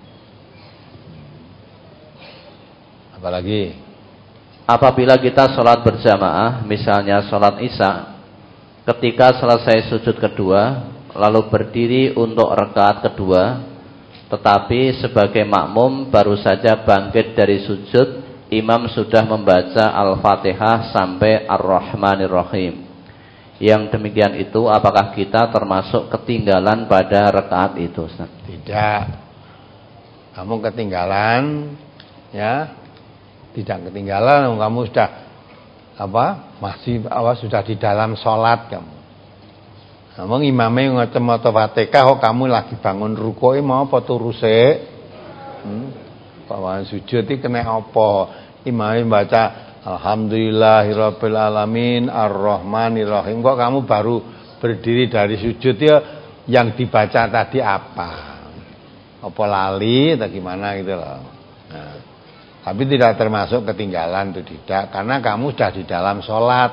Apalagi apabila kita sholat berjamaah, misalnya sholat isya, ketika selesai sujud kedua, lalu berdiri untuk rakaat kedua, tetapi sebagai makmum baru saja bangkit dari sujud, imam sudah membaca Al-Fatihah sampai Ar-Rahmanir Rahim. Yang demikian itu apakah kita termasuk ketinggalan pada rakaat itu, Ustaz? Tidak. Kamu ketinggalan, ya. tidak ketinggalan. Kamu sudah apa? Masih apa sudah di dalam sholat kamu. Ngomong imame ngoten maca Fatihah kok kamu lagi bangun rukuke mau apa turu sik? Hmm. Pawan sujud iki kena apa? Imame baca alhamdulillahirabbil alamin arrahmanir rahim. Kok kamu baru berdiri dari sujud ya yang dibaca tadi apa? Apa lali atau gimana gitu loh. Nah, tapi tidak termasuk ketinggalan itu tidak karena kamu sudah di dalam sholat.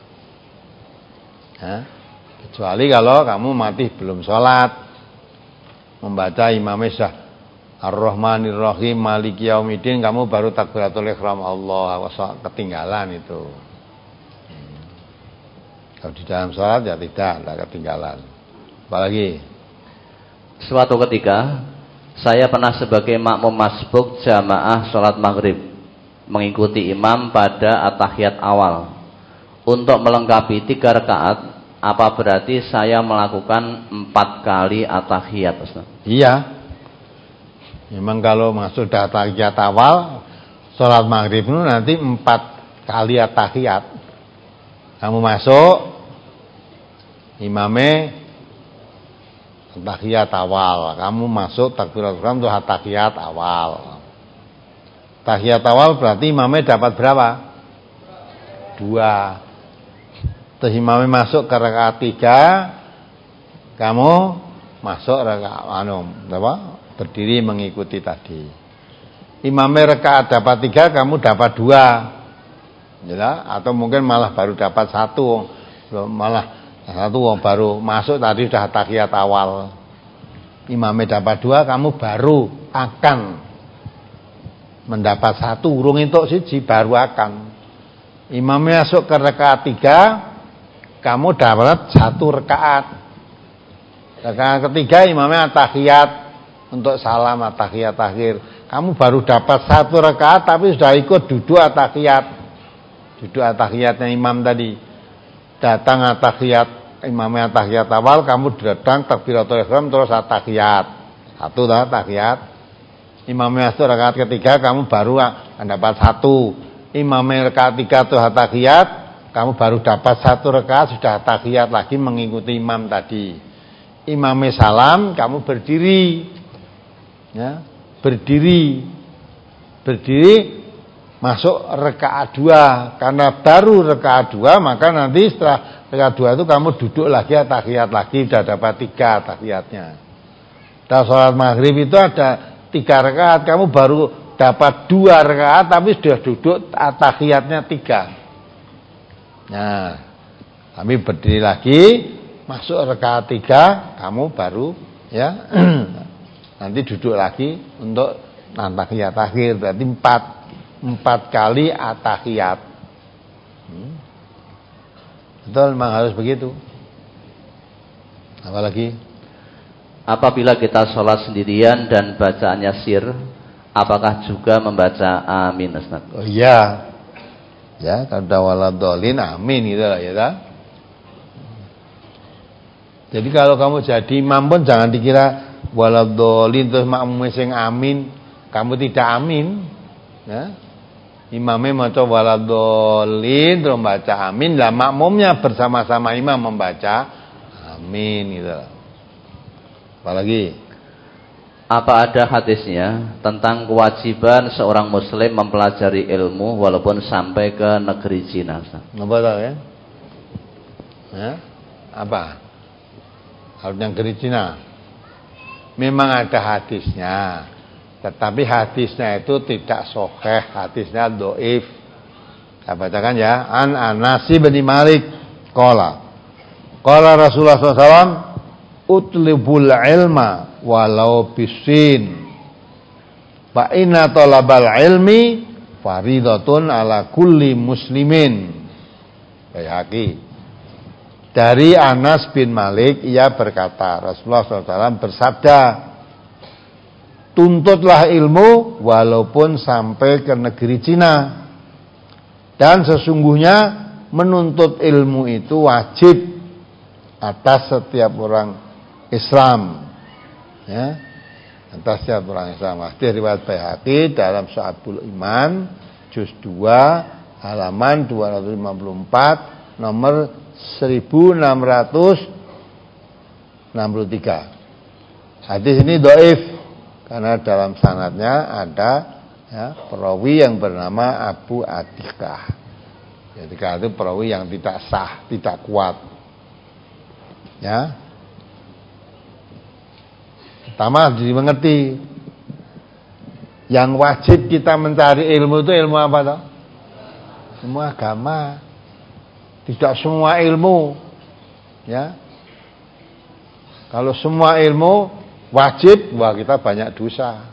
Hah? Kecuali kalau kamu mati belum sholat, membaca imamnya sudah Ar-Rahmanir Rahim Maliki Yaumiddin, kamu baru takbiratul ihram Allah, ketinggalan itu. Hmm. Kalau di dalam sholat ya tidak, tidak ketinggalan. Apalagi suatu ketika saya pernah sebagai makmum masbuk jamaah sholat maghrib mengikuti imam pada at-tahiyat awal. Untuk melengkapi tiga rakaat, apa berarti saya melakukan empat kali at-tahiyat? Iya. Memang kalau masuk at-tahiyat awal sholat maghrib itu nanti empat kali at-tahiyat. Kamu masuk, imamnya at-tahiyat awal, kamu masuk takbiratul ihram itu at-tahiyat awal. Tahiyat awal berarti imamnya dapat berapa? Dua. Terus imamnya masuk ke rakaat tiga, kamu masuk rakaat anu, apa? Berdiri mengikuti tadi. Imamnya rakaat dapat tiga, kamu dapat dua, ya? Atau mungkin malah baru dapat satu, malah satu baru masuk tadi sudah tahiyat awal. Imamnya dapat dua, kamu baru akan mendapat satu, urung entuk siji baru akan. Imamnya masuk ke rakaat tiga, kamu dapat satu rakaat. Rakaat ketiga imamnya tahiyat untuk salam tahiyat akhir. Kamu baru dapat satu rakaat tapi sudah ikut duduk tahiyat. Duduk tahiyatnya imam tadi. Datang tahiyat imamnya tahiyat awal, kamu datang takbiratul ihram terus tahiyat. Satu dah tahiyat. Imamnya masuk rakaat ketiga, kamu baru dapat satu. Imamnya rakaat tiga tuh tahiyat, kamu baru dapat satu rakaat sudah tahiyat lagi mengikuti imam tadi. Imamnya salam, kamu berdiri, ya, berdiri, berdiri, masuk rakaat dua. Karena baru rakaat dua, maka nanti setelah rakaat dua itu kamu duduk lagi tahiyat lagi, sudah dapat tiga tahiyatnya. Dan sholat maghrib itu ada tiga rakaat, kamu baru dapat dua rakaat, tapi sudah duduk tahiyatnya tiga. Nah, kami berdiri lagi, masuk rakaat tiga, kamu baru ya nanti duduk lagi untuk tahiyat akhir, berarti empat empat kali at-tahiyat. Hmm. Betul, memang harus begitu. Apalagi apabila kita sholat sendirian dan bacaannya sir, apakah juga membaca amin, Ustaz? Oh iya. Ya, kada waladolin amin gitu lah ya. Jadi kalau kamu jadi imam pun jangan dikira waladolin terus makmum sing amin, kamu tidak amin. Ya. Imamnya maca waladolin terus membaca amin, lah makmumnya bersama-sama imam membaca amin gitu. Apalagi apa ada hadisnya tentang kewajiban seorang muslim mempelajari ilmu walaupun sampai ke negeri Cina? Apa tahu ya? Ya? Apa? Harus negeri Cina. Memang ada hadisnya, tetapi hadisnya itu tidak sahih, hadisnya dhaif. Saya bacakan ya. An Anas bin Malik qala qala Rasulullah sallallahu alaihi wasallam utlibul ilma walau bisin fa inna talabal ilmi faridatun ala kulli muslimin. Baihaqi. Dari Anas bin Malik, ia berkata, Rasulullah sallallahu alaihi wasallam bersabda, tuntutlah ilmu walaupun sampai ke negeri Cina, dan sesungguhnya menuntut ilmu itu wajib atas setiap orang Islam, ya, atas setiap orang Islam. Hadis riwayat Baihaqi dalam Syu'abul Iman juz dua halaman dua ratus lima puluh empat nomor seribu enam ratus enam puluh tiga. Hadis ini dhaif karena dalam sanadnya ada ya, perawi yang bernama Abu Atikah. Jadi itu perawi yang tidak sah, tidak kuat. Ya. Pertama harus dimengerti. Yang wajib kita mencari ilmu itu ilmu apa toh? Ilmu agama. Tidak semua ilmu. Ya. Kalau semua ilmu wajib, wah kita banyak dosa.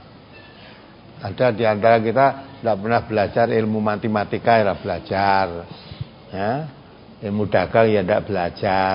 Ada di antara kita tidak pernah belajar ilmu matematika, ya belajar. Ya. Ilmu dagang ya tidak belajar.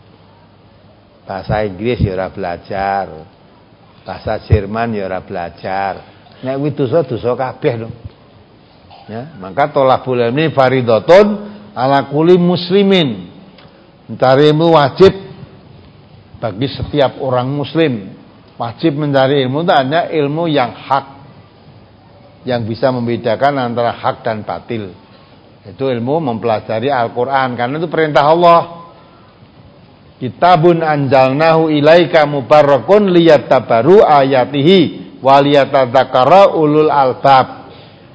Bahasa Inggris ya ora belajar. Bahasa Jerman ya ora belajar. Nek kuwi dosa-dosa kabeh lho. Ya, maka thalabul ilmi fardhatun ala kulli muslimin. Mencari ilmu wajib bagi setiap orang muslim. Wajib mencari ilmu itu hanya ilmu yang hak, yang bisa membedakan antara hak dan batil. Itu ilmu mempelajari Al-Quran, karena itu perintah Allah. Kitabun anjalnahu ilaika mubarakun liyatabaru ayatihi waliyatadzakara ulul albab.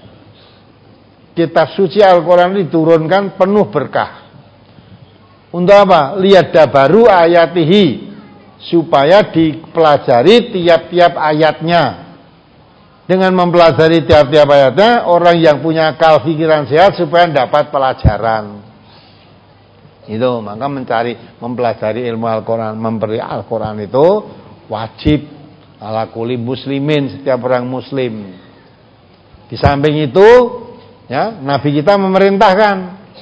Kitab suci Al-Quran diturunkan penuh berkah. Untuk apa? Liyadabaru ayatihi, supaya dipelajari tiap-tiap ayatnya. Dengan mempelajari tiap-tiap ayatnya, orang yang punya akal pikiran sehat supaya dapat pelajaran. Itu, maka mencari, mempelajari ilmu Al-Quran, memberi Al-Quran itu wajib ala kulli muslimin, setiap orang muslim. Di samping itu, ya, Nabi kita memerintahkan,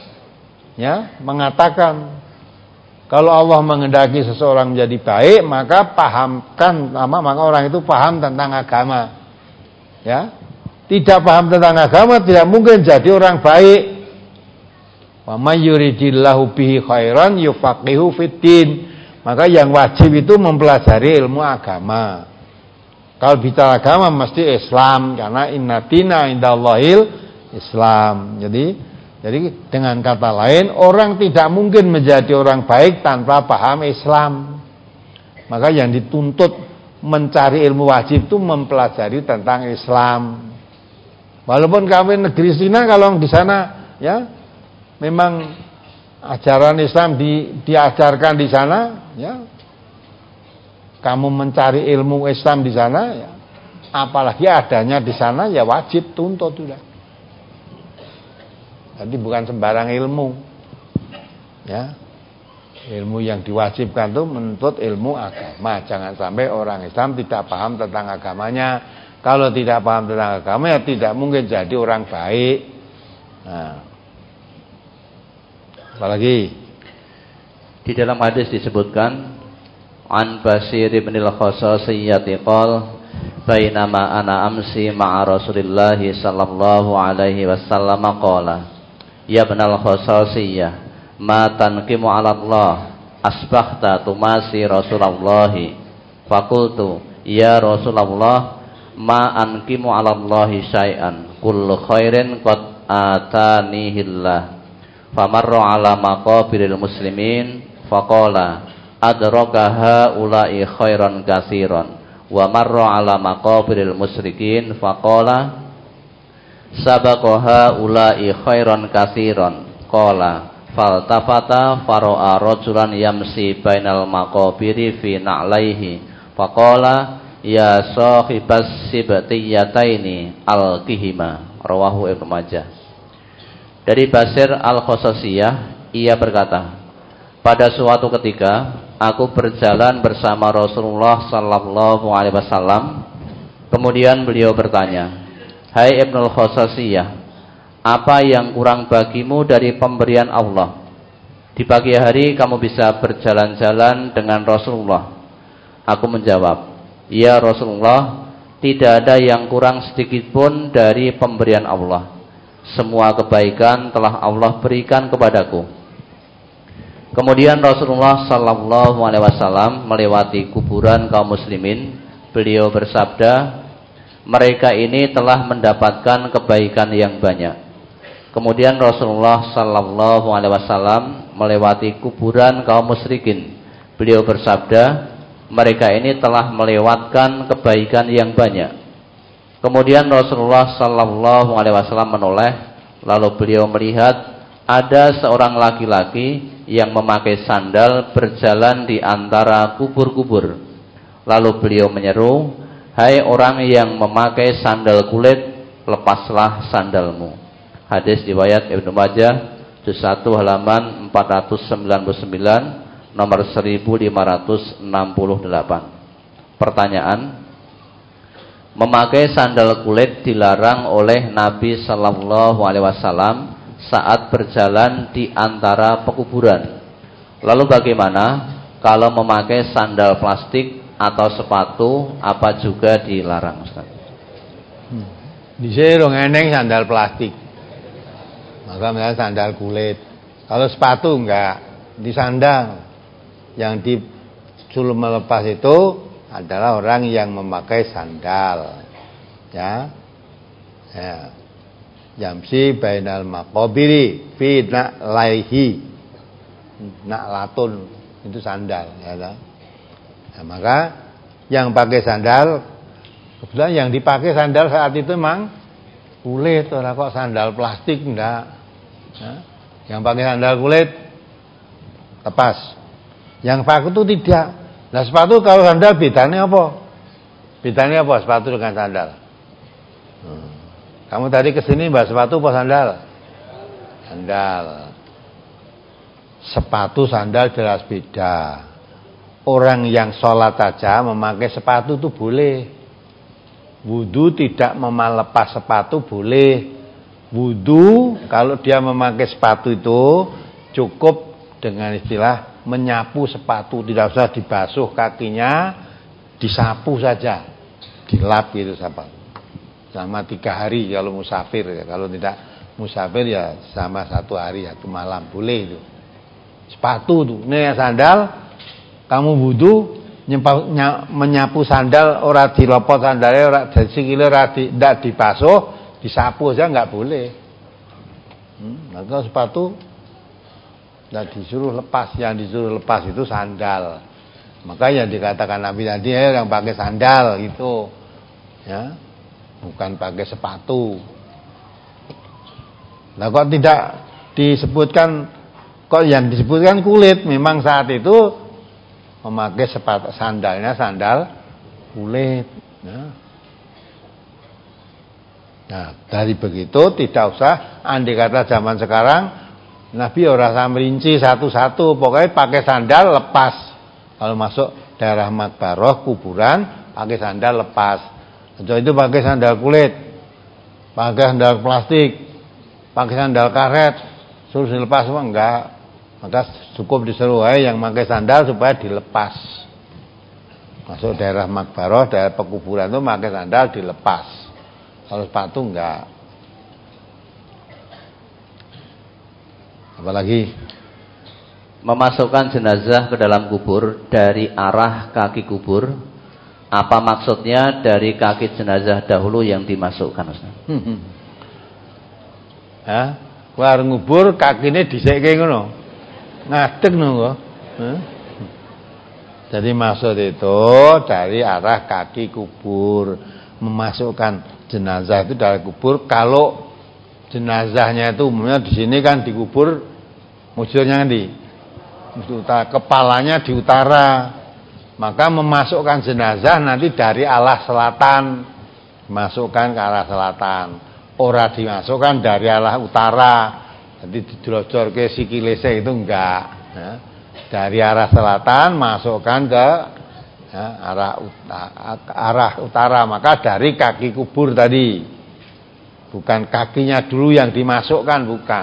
ya, mengatakan, kalau Allah menghendaki seseorang menjadi baik, maka pahamkan, maka orang itu paham tentang agama. Ya, tidak paham tentang agama tidak mungkin jadi orang baik. Wa may yuridillahu bihi khairan yufaqihu fiddin. Maka yang wajib itu mempelajari ilmu agama. Kalau bicara agama mesti Islam, karena inna dina indallahil Islam. Jadi jadi dengan kata lain, orang tidak mungkin menjadi orang baik tanpa paham Islam. Maka yang dituntut mencari ilmu wajib itu mempelajari tentang Islam. Walaupun kami negeri Cina, kalau di sana ya memang ajaran Islam di, diajarkan di sana, ya kamu mencari ilmu Islam di sana, ya apalagi adanya di sana, ya wajib tuntut sudah. Jadi bukan sembarang ilmu, ya. Ilmu yang diwajibkan itu menuntut ilmu agama. Jangan sampai orang Islam tidak paham tentang agamanya. Kalau tidak paham tentang agama, ya tidak mungkin jadi orang baik. Nah, apalagi di dalam hadis disebutkan, an Basir bin al-Khasasiyyati qala bainama ana amsi ma'a Rasulillah sallallahu alaihi wasallam qala ya ibnal Khasasiyyah ma tanqimu 'ala Allah asbaghta tumasi Rasulullah faqultu ya Rasulullah ma anqimu 'ala Allah syai'an kullu khairin qad atanihillah famarra 'ala maqabiril muslimin faqala adraka haula'i khairan katsiran wa marra 'ala maqabiril musyrikin faqala sabaqa haula'i khairan katsiran qala faltafata faro'a rajulan yamsi bainal maqabiri fi na'laihi faqala ya sahibas sibtiyataini al-qihima rawahu Ibnu Majah. Dari Basir al-Khasasiyah, ia berkata, pada suatu ketika aku berjalan bersama Rasulullah sallallahu alaihi wasallam, kemudian beliau bertanya, hai Ibnul Khasasiyah, apa yang kurang bagimu dari pemberian Allah? Di pagi hari kamu bisa berjalan-jalan dengan Rasulullah. Aku menjawab, ya Rasulullah, tidak ada yang kurang sedikit pun dari pemberian Allah. Semua kebaikan telah Allah berikan kepadaku. Kemudian Rasulullah sallallahu alaihi wasallam melewati kuburan kaum muslimin. Beliau bersabda, mereka ini telah mendapatkan kebaikan yang banyak. Kemudian Rasulullah sallallahu alaihi wasallam melewati kuburan kaum musyrikin. Beliau bersabda, mereka ini telah melewatkan kebaikan yang banyak. Kemudian Rasulullah sallallahu alaihi wasallam menoleh, lalu beliau melihat ada seorang laki-laki yang memakai sandal berjalan di antara kubur-kubur. Lalu beliau menyeru, hai orang yang memakai sandal kulit, lepaslah sandalmu. Hadis riwayat Ibnu Majah, juz satu halaman empat ratus sembilan puluh sembilan, nomor seribu lima ratus enam puluh delapan. Pertanyaan, memakai sandal kulit dilarang oleh Nabi sallallahu alaihi wasallam saat berjalan di antara pekuburan. Lalu bagaimana kalau memakai sandal plastik atau sepatu, apa juga dilarang, Ustaz? Hmm. Di sini dong eneng sandal plastik. Maka misalnya sandal kulit. Kalau sepatu enggak, di sandal. Yang disuruh melepas itu adalah orang yang memakai sandal. Ya. Ya. Yamsi bainal maqabiri fi na'laihi. Na'latun itu sandal, ya. Nah, maka yang pakai sandal, kebetulan yang dipakai sandal saat itu memang kulit, orang kok sandal plastik enggak. Nah, yang pakai sandal kulit lepas. Yang pakai itu tidak. Nah, sepatu kalau sandal bedanya apa? Bedanya apa sepatu dengan sandal? Hmm. Kamu tadi kesini bahas sepatu apa sandal? Sandal. Sepatu sandal jelas beda. Orang yang sholat saja memakai sepatu itu boleh. Wudu tidak melepas sepatu boleh. Wudu kalau dia memakai sepatu itu cukup dengan istilah menyapu sepatu, tidak usah dibasuh kakinya, disapu saja, dilap gitu sahabat. Sama tiga hari kalau musafir, ya. Kalau tidak musafir ya sama satu hari satu malam boleh itu. Sepatu tuh, nih sandal, kamu wudu menyapu sandal, ora dilopot sandalnya, ora sikile ora tidak dibasuh, disapu aja nggak boleh. Hmm, maka sepatu tidak disuruh lepas, yang disuruh lepas itu sandal. Maka yang dikatakan Nabi tadi ya, yang pakai sandal itu, ya, bukan pakai sepatu. Nah kok tidak disebutkan, kok yang disebutkan kulit, memang saat itu memakai sepatu sandalnya sandal kulit. Ya. Nah dari begitu tidak usah, andai kata zaman sekarang Nabi ora merinci satu-satu, pokoknya pakai sandal lepas. Kalau masuk daerah makbarah kuburan pakai sandal lepas. Kalau itu pakai sandal kulit, pakai sandal plastik, pakai sandal karet, suruh dilepas semua enggak. Maka cukup disuruh yang pakai sandal supaya dilepas. Masuk daerah makbarah, daerah pekuburan itu pakai sandal dilepas. Kalau sepatu enggak. Apalagi memasukkan jenazah ke dalam kubur dari arah kaki kubur, apa maksudnya dari kaki jenazah dahulu yang dimasukkan, Ustaz? Hmm. Hah? Keluar ngubur kakine dhisikke ngono. Ngadeg ngono. Hah? Jadi maksud itu dari arah kaki kubur, memasukkan jenazah itu dari kubur. Kalau jenazahnya itu umumnya di sini kan dikubur mujurnya di utara, kepalanya di utara. Maka memasukkan jenazah nanti dari arah selatan, masukkan ke arah selatan. Ora dimasukkan dari arah utara. Jadi didrojor ke sikilese itu enggak. Ya. Dari arah selatan masukkan ke ya, arah utara, arah utara. Maka dari kaki kubur tadi. Bukan kakinya dulu yang dimasukkan, bukan.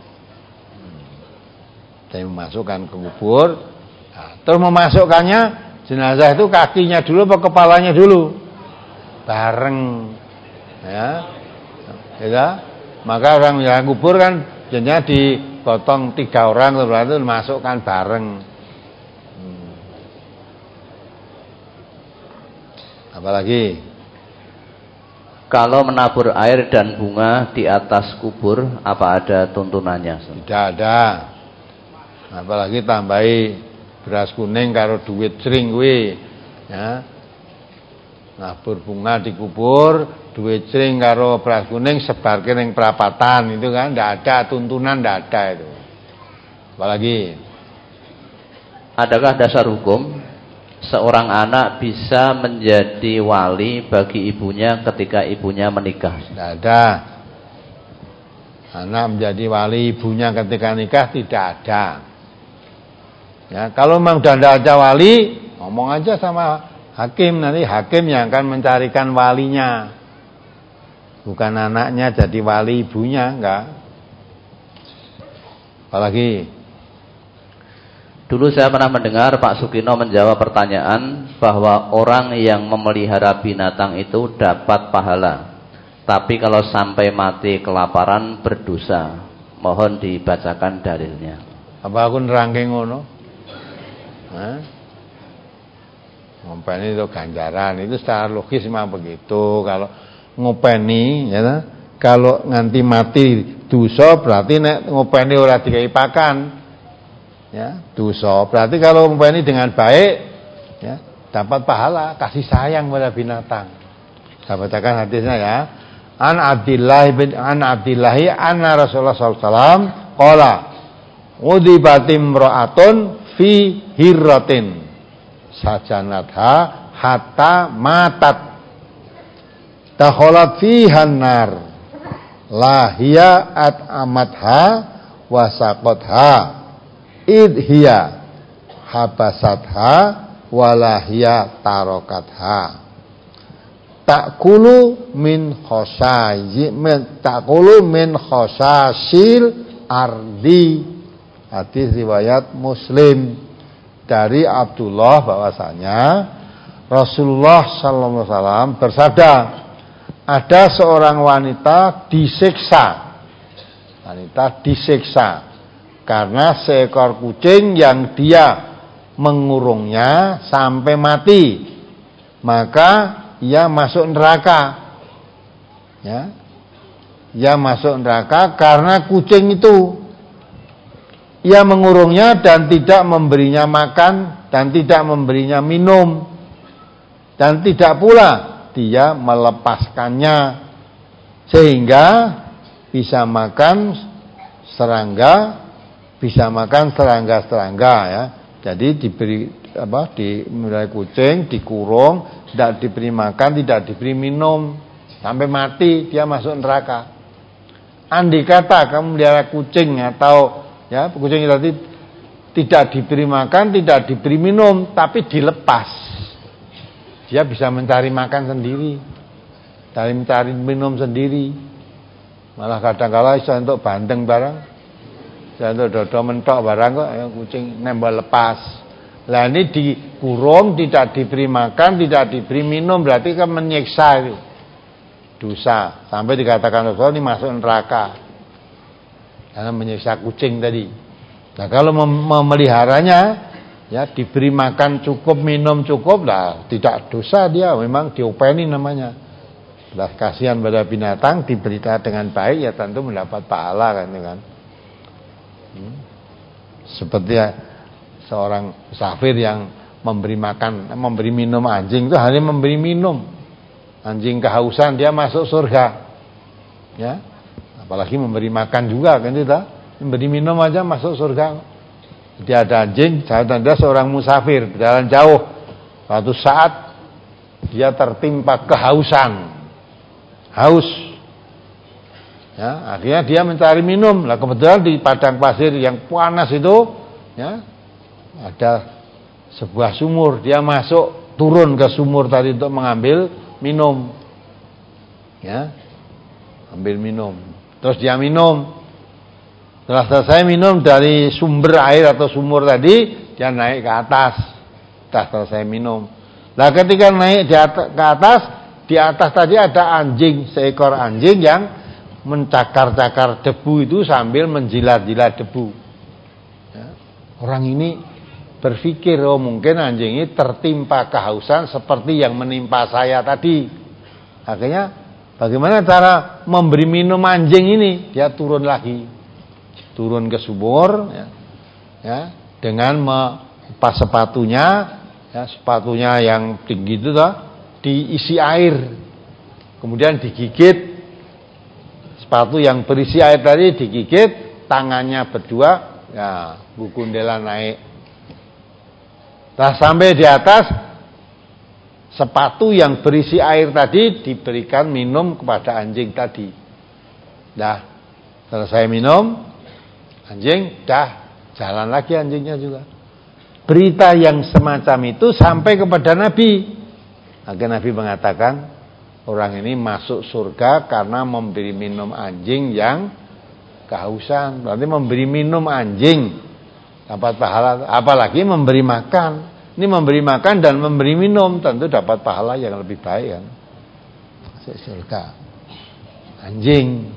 Saya memasukkan ke kubur. Nah, terus memasukkannya jenazah itu kakinya dulu apa kepalanya dulu? Bareng. Ya. Ya. Maka orang yang kubur kan jadinya dipotong tiga orang, terus dimasukkan bareng. Hmm. Apalagi Kalau menabur air dan bunga di atas kubur, apa ada tuntunannya? Tidak ada. Apalagi tambahi beras kuning karo duit sering kuwi, ya. Nabur bunga di kubur, duit sering karo beras kuning sebarke ning perapatan, itu kan ndak ada tuntunan, ndak ada itu. Apalagi, adakah dasar hukum seorang anak bisa menjadi wali bagi ibunya ketika ibunya menikah? Tidak ada. Anak menjadi wali ibunya ketika nikah tidak ada. Ya, kalau memang sudah tidak ada wali, ngomong aja sama hakim, nanti hakim yang akan mencarikan walinya. Bukan anaknya jadi wali ibunya, enggak. Apalagi, dulu saya pernah mendengar Pak Sukino menjawab pertanyaan bahwa orang yang memelihara binatang itu dapat pahala, tapi kalau sampai mati kelaparan berdosa. Mohon dibacakan dalilnya. Apa aku nerangke ngono? Hah? Ngopeni itu ganjaran, itu secara logis memang begitu. Kalau ngopeni, ya, kalau nganti mati dosa, berarti nek ngopeni ora dikai pakan, ya, dosa. Berarti kalau ngopeni dengan baik, ya, dapat pahala, kasih sayang pada binatang. Saya bacakan hadisnya, ya. An Abdillah bin An Abdillahi anna Rasulullah sallallahu alaihi wasallam qala udibatim ra'atun fi hirratin sajanatha hatta matat dakhalat fihan nar lahiya at amatha wasaqatha idhiya habasatha walahiya tarokatha takulu min khosayi min takulu min khosasil ardi. Hadis riwayat Muslim. Dari Abdullah bahwasanya Rasulullah sallallahu alaihi wasallam bersabda, ada seorang wanita disiksa. Wanita disiksa karena seekor kucing yang dia mengurungnya sampai mati. Maka ia masuk neraka. Ya. Ia masuk neraka karena kucing itu. Ia mengurungnya dan tidak memberinya makan dan tidak memberinya minum, dan tidak pula dia melepaskannya sehingga bisa makan serangga, bisa makan serangga-serangga, ya. Jadi diberi apa, di mulai kucing dikurung, tidak diberi makan, tidak diberi minum sampai mati, dia masuk neraka. Andai kata kamu melihara kucing atau ya, kucing itu tadi tidak diberi makan, tidak diberi minum, tapi dilepas, dia bisa mencari makan sendiri, cari mencari minum sendiri. Malah kadang-kala iso untuk bandeng barang, iso untuk dodo mentok barang kok, ya, kucing nembal lepas. Lah ini dikurung, tidak diberi makan, tidak diberi minum, berarti kan menyiksa itu. Dosa, sampai dikatakan Rasul ini masuk neraka. Karena menyiksa kucing tadi. Nah, kalau mem- memeliharanya, ya, diberi makan cukup, minum cukup, lah tidak dosa dia, memang diopeni namanya. Belas kasihan pada binatang, diberita dengan baik, ya tentu mendapat pahala kan, kan. Hmm. Seperti ya, seorang musafir yang memberi makan, memberi minum anjing itu hanya memberi minum. Anjing kehausan, dia masuk surga. Ya. Apalagi memberi makan juga kan, tidak, memberi minum aja masuk surga. Jadi ada anjing, saya tanda seorang musafir berjalan jauh, suatu saat dia tertimpa kehausan, haus, ya, akhirnya dia mencari minum. Lah kebetulan di padang pasir yang panas itu, ya, ada sebuah sumur. Dia masuk, turun ke sumur tadi untuk mengambil minum, ya, ambil minum. Terus dia minum. Setelah selesai minum dari sumber air atau sumur tadi, dia naik ke atas. Setelah selesai minum. Nah, ketika naik di atas, ke atas, di atas tadi ada anjing, seekor anjing yang mencakar-cakar debu itu sambil menjilat-jilat debu. Ya. Orang ini berpikir, oh mungkin anjing ini tertimpa kehausan seperti yang menimpa saya tadi. Akhirnya Bagaimana cara memberi minum anjing ini? Dia turun lagi, turun ke sumur, ya, ya dengan melepas sepatunya, ya, sepatunya yang tinggi itu toh, diisi air, kemudian digigit. Sepatu yang berisi air tadi digigit, tangannya berdua, ya, Bu Gundela naik. Nah, sampai di atas, sepatu yang berisi air tadi diberikan minum kepada anjing tadi. Dah, selesai minum, anjing dah jalan lagi anjingnya juga. Berita yang semacam itu sampai kepada Nabi. Maka Nabi mengatakan, orang ini masuk surga karena memberi minum anjing yang kehausan. Berarti memberi minum anjing dapat pahala, apalagi memberi makan. Ini memberi makan dan memberi minum tentu dapat pahala yang lebih baik kan. Surga. Anjing.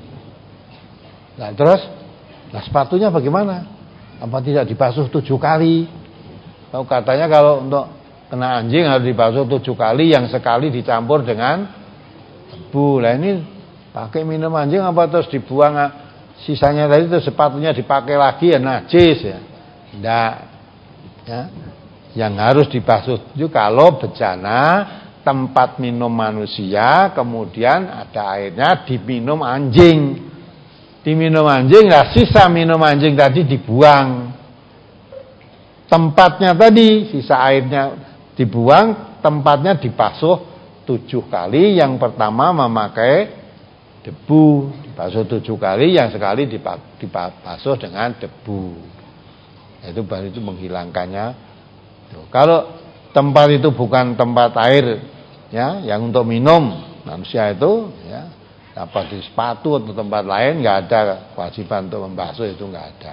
Nah terus, nah sepatunya bagaimana? Apa tidak dibasuh tujuh kali? Kalau katanya kalau untuk kena anjing harus dibasuh tujuh kali, yang sekali dicampur dengan debu. Lah ini pakai minum anjing apa terus dibuang sisanya tadi terus sepatunya dipakai lagi ya najis ya? Tidak. Ya. Yang harus dibasuh itu kalau bejana tempat minum manusia, kemudian ada airnya diminum anjing. Diminum anjing, nah sisa minum anjing tadi dibuang. Tempatnya tadi, sisa airnya dibuang, tempatnya dibasuh tujuh kali. Yang pertama memakai debu, dibasuh tujuh kali, yang sekali dibasuh dengan debu. Itu baru itu menghilangkannya. Kalau tempat itu bukan tempat air, ya, yang untuk minum manusia itu, ya, dapat di sepatu atau tempat lain nggak ada kewajiban untuk membasuh, itu nggak ada.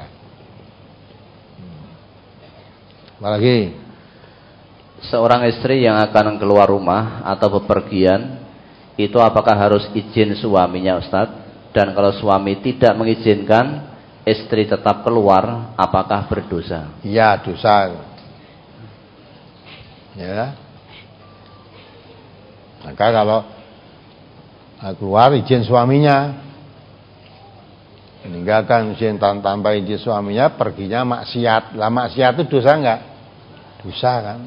Apalagi seorang istri yang akan keluar rumah atau bepergian itu apakah harus izin suaminya, Ustadz? Dan kalau suami tidak mengizinkan, istri tetap keluar, apakah berdosa? Iya, dosa. Ya, maka kalau keluar izin suaminya, meninggalkan izin tanpa izin suaminya, perginya maksiat. Lah maksiat itu dosa enggak? Dosa kan.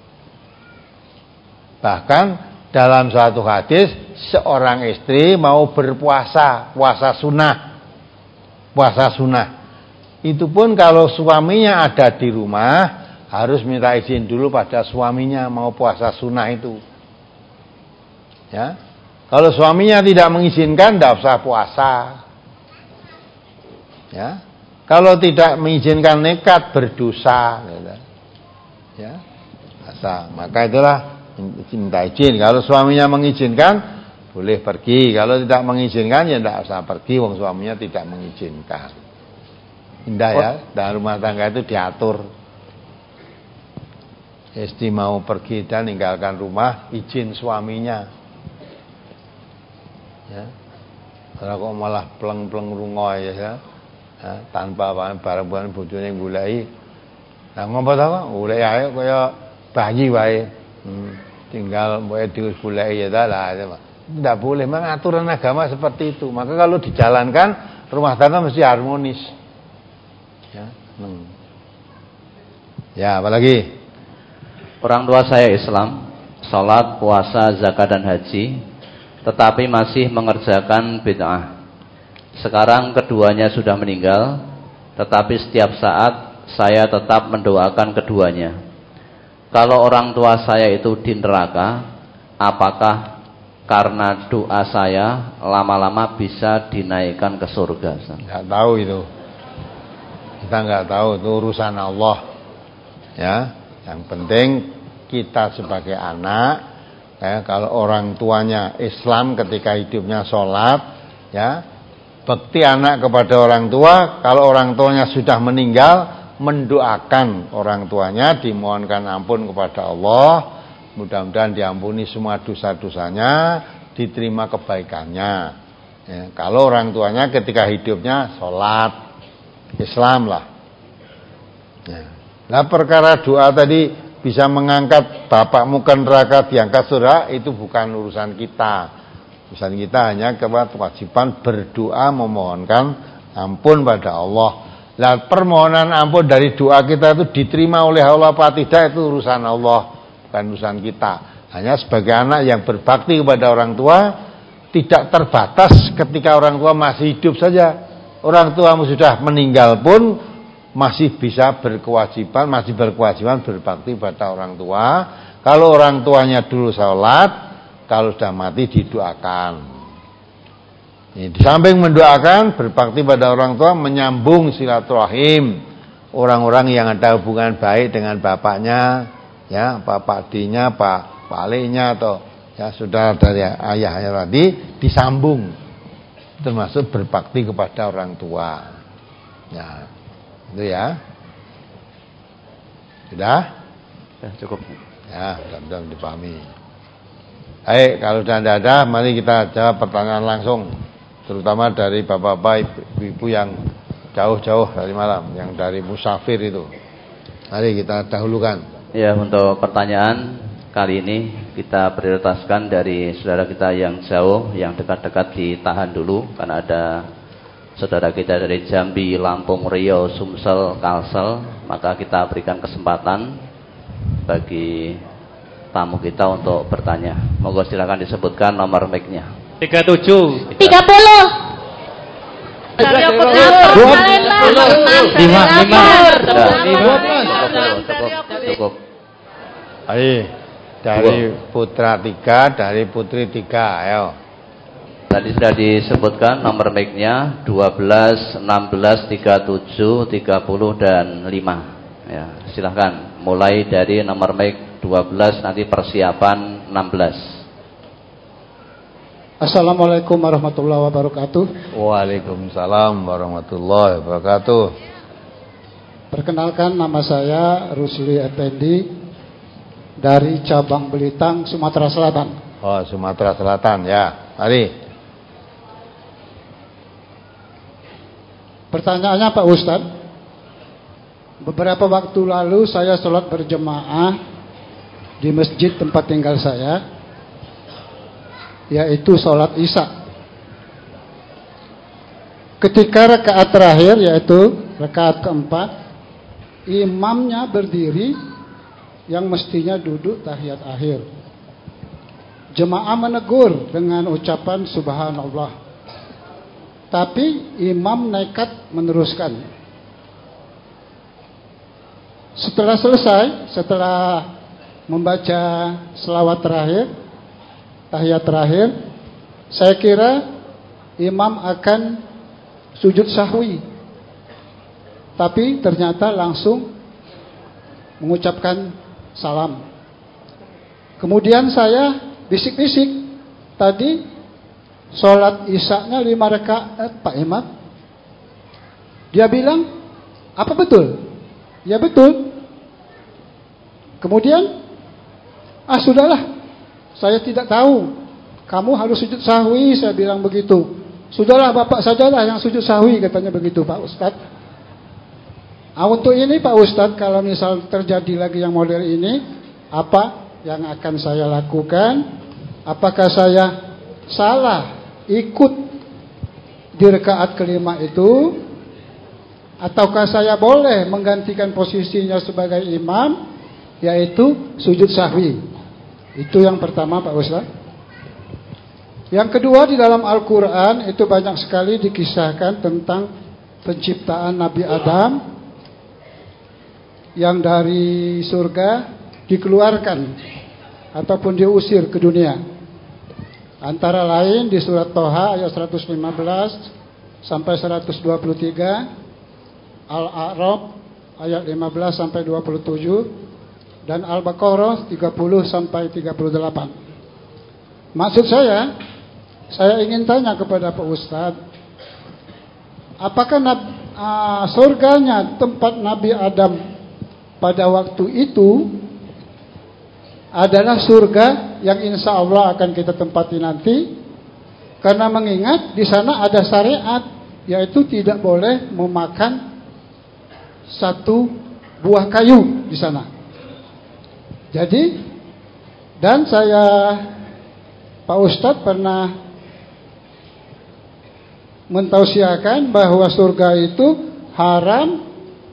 Bahkan dalam suatu hadis, seorang istri mau berpuasa, puasa sunnah, puasa sunnah, itu pun kalau suaminya ada di rumah, harus minta izin dulu pada suaminya mau puasa sunnah itu. Ya, kalau suaminya tidak mengizinkan, tidak usah puasa. Ya, kalau tidak mengizinkan nekat berdosa. Ya, dosa. Maka itulah minta izin. Kalau suaminya mengizinkan, boleh pergi. Kalau tidak mengizinkan, ya tidak usah pergi. Wong suaminya tidak mengizinkan. Indah ya, dalam rumah tangga itu diatur. Istri mau pergi dan meninggalkan rumah, izin suaminya. Ya. Kalau kok malah pleng-pleng rungoy ya, ya, tanpa barang-barang bojone goleki. Lah ngopo ta kok? Golek ae kaya bayi wae. Hmm. Tinggal mbok dhewe goleki ya ta lah. Tidak boleh, memang aturan agama seperti itu. Maka kalau dijalankan, rumah tangga mesti harmonis. Ya, hmm. Ya, apalagi? Orang tua saya Islam, sholat, puasa, zakat dan haji, tetapi masih mengerjakan bid'ah. Sekarang keduanya sudah meninggal, tetapi setiap saat saya tetap mendoakan keduanya. Kalau orang tua saya itu di neraka, apakah karena doa saya lama-lama bisa dinaikkan ke surga? Nggak tahu itu. Kita nggak tahu, itu urusan Allah. Ya. Yang penting kita sebagai anak, ya, kalau orang tuanya Islam ketika hidupnya sholat, ya, bakti anak kepada orang tua. Kalau orang tuanya sudah meninggal, mendoakan orang tuanya, dimohonkan ampun kepada Allah, mudah-mudahan diampuni semua dosa-dosanya, diterima kebaikannya. Ya, kalau orang tuanya ketika hidupnya sholat Islam lah. Ya. Nah perkara doa tadi bisa mengangkat bapakmu ke neraka, diangkat surga, itu bukan urusan kita. Urusan kita hanya kewajiban berdoa memohonkan ampun pada Allah. Lah permohonan ampun dari doa kita itu diterima oleh Allah apa tidak itu urusan Allah, bukan urusan kita. Hanya sebagai anak yang berbakti kepada orang tua tidak terbatas ketika orang tua masih hidup saja. Orang tuamu sudah meninggal pun masih bisa berkewajiban, masih berkewajiban berbakti pada orang tua. Kalau orang tuanya dulu sholat, kalau sudah mati didoakan. Ini, di samping mendoakan, berbakti pada orang tua, menyambung silaturahim orang-orang yang ada hubungan baik dengan bapaknya, ya, Pak D-nya, Pak Pak Ale-nya atau ya saudara dari ayahnya tadi disambung, termasuk berbakti kepada orang tua. Ya, itu ya. Sudah? Ya, cukup. Ya, mudah-mudahan dipahami. Baik, kalau sudah tidak ada, mari kita jawab pertanyaan langsung, terutama dari bapak-bapak, ibu-ibu yang jauh-jauh dari malam, yang dari musafir itu. Mari kita dahulukan. Ya, untuk pertanyaan kali ini kita prioritaskan dari saudara kita yang jauh, yang dekat-dekat ditahan dulu karena ada saudara kita dari Jambi, Lampung, Riau, Sumsel, Kalsel, maka kita berikan kesempatan bagi tamu kita untuk bertanya. Monggo silakan disebutkan nomor mic-nya. tiga puluh tujuh tiga puluh lima lima cukup. Ayo. Dari putra tiga, dari putri tiga, ayo. Tadi sudah disebutkan nomor mic-nya dua belas, enam belas, tiga puluh tujuh, tiga puluh dan lima. Ya, silahkan mulai dari nomor mic dua belas, nanti persiapan enam belas. Assalamualaikum warahmatullahi wabarakatuh. Waalaikumsalam warahmatullahi wabarakatuh. Perkenalkan, nama saya Rusli Effendi dari cabang Belitang, Sumatera Selatan. Oh, Sumatera Selatan ya. Mari. Pertanyaannya Pak Ustadz, beberapa waktu lalu saya sholat berjemaah di masjid tempat tinggal saya, yaitu sholat Isya. Ketika rakaat terakhir, yaitu rakaat keempat, imamnya berdiri yang mestinya duduk tahiyat akhir. Jemaah menegur dengan ucapan subhanallah, tapi imam nekat meneruskan. Setelah selesai, setelah membaca selawat terakhir, tahiyat terakhir, saya kira imam akan sujud sahwi, tapi ternyata langsung mengucapkan salam. Kemudian saya bisik-bisik, tadi sholat isya-nya lima rakaat Pak Imam. Dia bilang, apa betul? Ya betul. Kemudian, ah sudahlah, saya tidak tahu, kamu harus sujud sahwi, saya bilang begitu. Sudahlah bapak sajalah yang sujud sahwi, katanya begitu Pak Ustadz. Nah, untuk ini Pak Ustadz, kalau misal terjadi lagi yang model ini, apa yang akan saya lakukan? Apakah saya salah ikut di rakaat kelima itu, ataukah saya boleh menggantikan posisinya sebagai imam, yaitu sujud sahwi? Itu yang pertama Pak Ustadz. Yang kedua, di dalam Al-Quran itu banyak sekali dikisahkan tentang penciptaan Nabi Adam yang dari surga dikeluarkan ataupun diusir ke dunia. Antara lain di surat Toha ayat seratus lima belas sampai seratus dua puluh tiga, Al-A'raf ayat lima belas sampai dua puluh tujuh, dan Al-Baqarah tiga puluh sampai tiga puluh delapan. Maksud saya, saya ingin tanya kepada Pak Ustadz, apakah uh, surganya tempat Nabi Adam pada waktu itu adalah surga yang insya Allah akan kita tempati nanti? Karena mengingat di sana ada syariat, yaitu tidak boleh memakan satu buah kayu di sana. Jadi, dan saya Pak Ustadz pernah mentausiahkan bahwa surga itu haram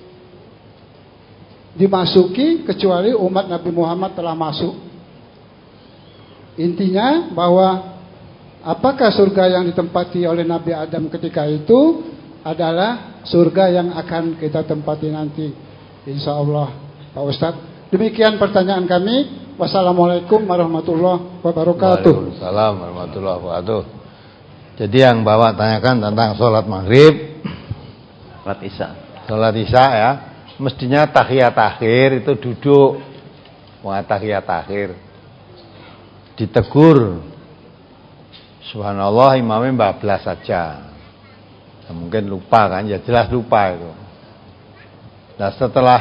dimasuki kecuali umat Nabi Muhammad telah masuk. Intinya bahwa apakah surga yang ditempati oleh Nabi Adam ketika itu adalah surga yang akan kita tempati nanti, insya Allah, Pak Ustadz. Demikian pertanyaan kami. Wassalamualaikum warahmatullahi wabarakatuh. Waalaikumsalam warahmatullahi wabarakatuh. Jadi yang Bapak tanyakan tentang sholat maghrib, sholat isya, sholat isya ya, mestinya tahiyat akhir itu duduk. Wah, tahiyat akhir ditegur, subhanallah, imamnya bablas saja. Ya, mungkin lupa kan, ya jelas lupa itu. Nah setelah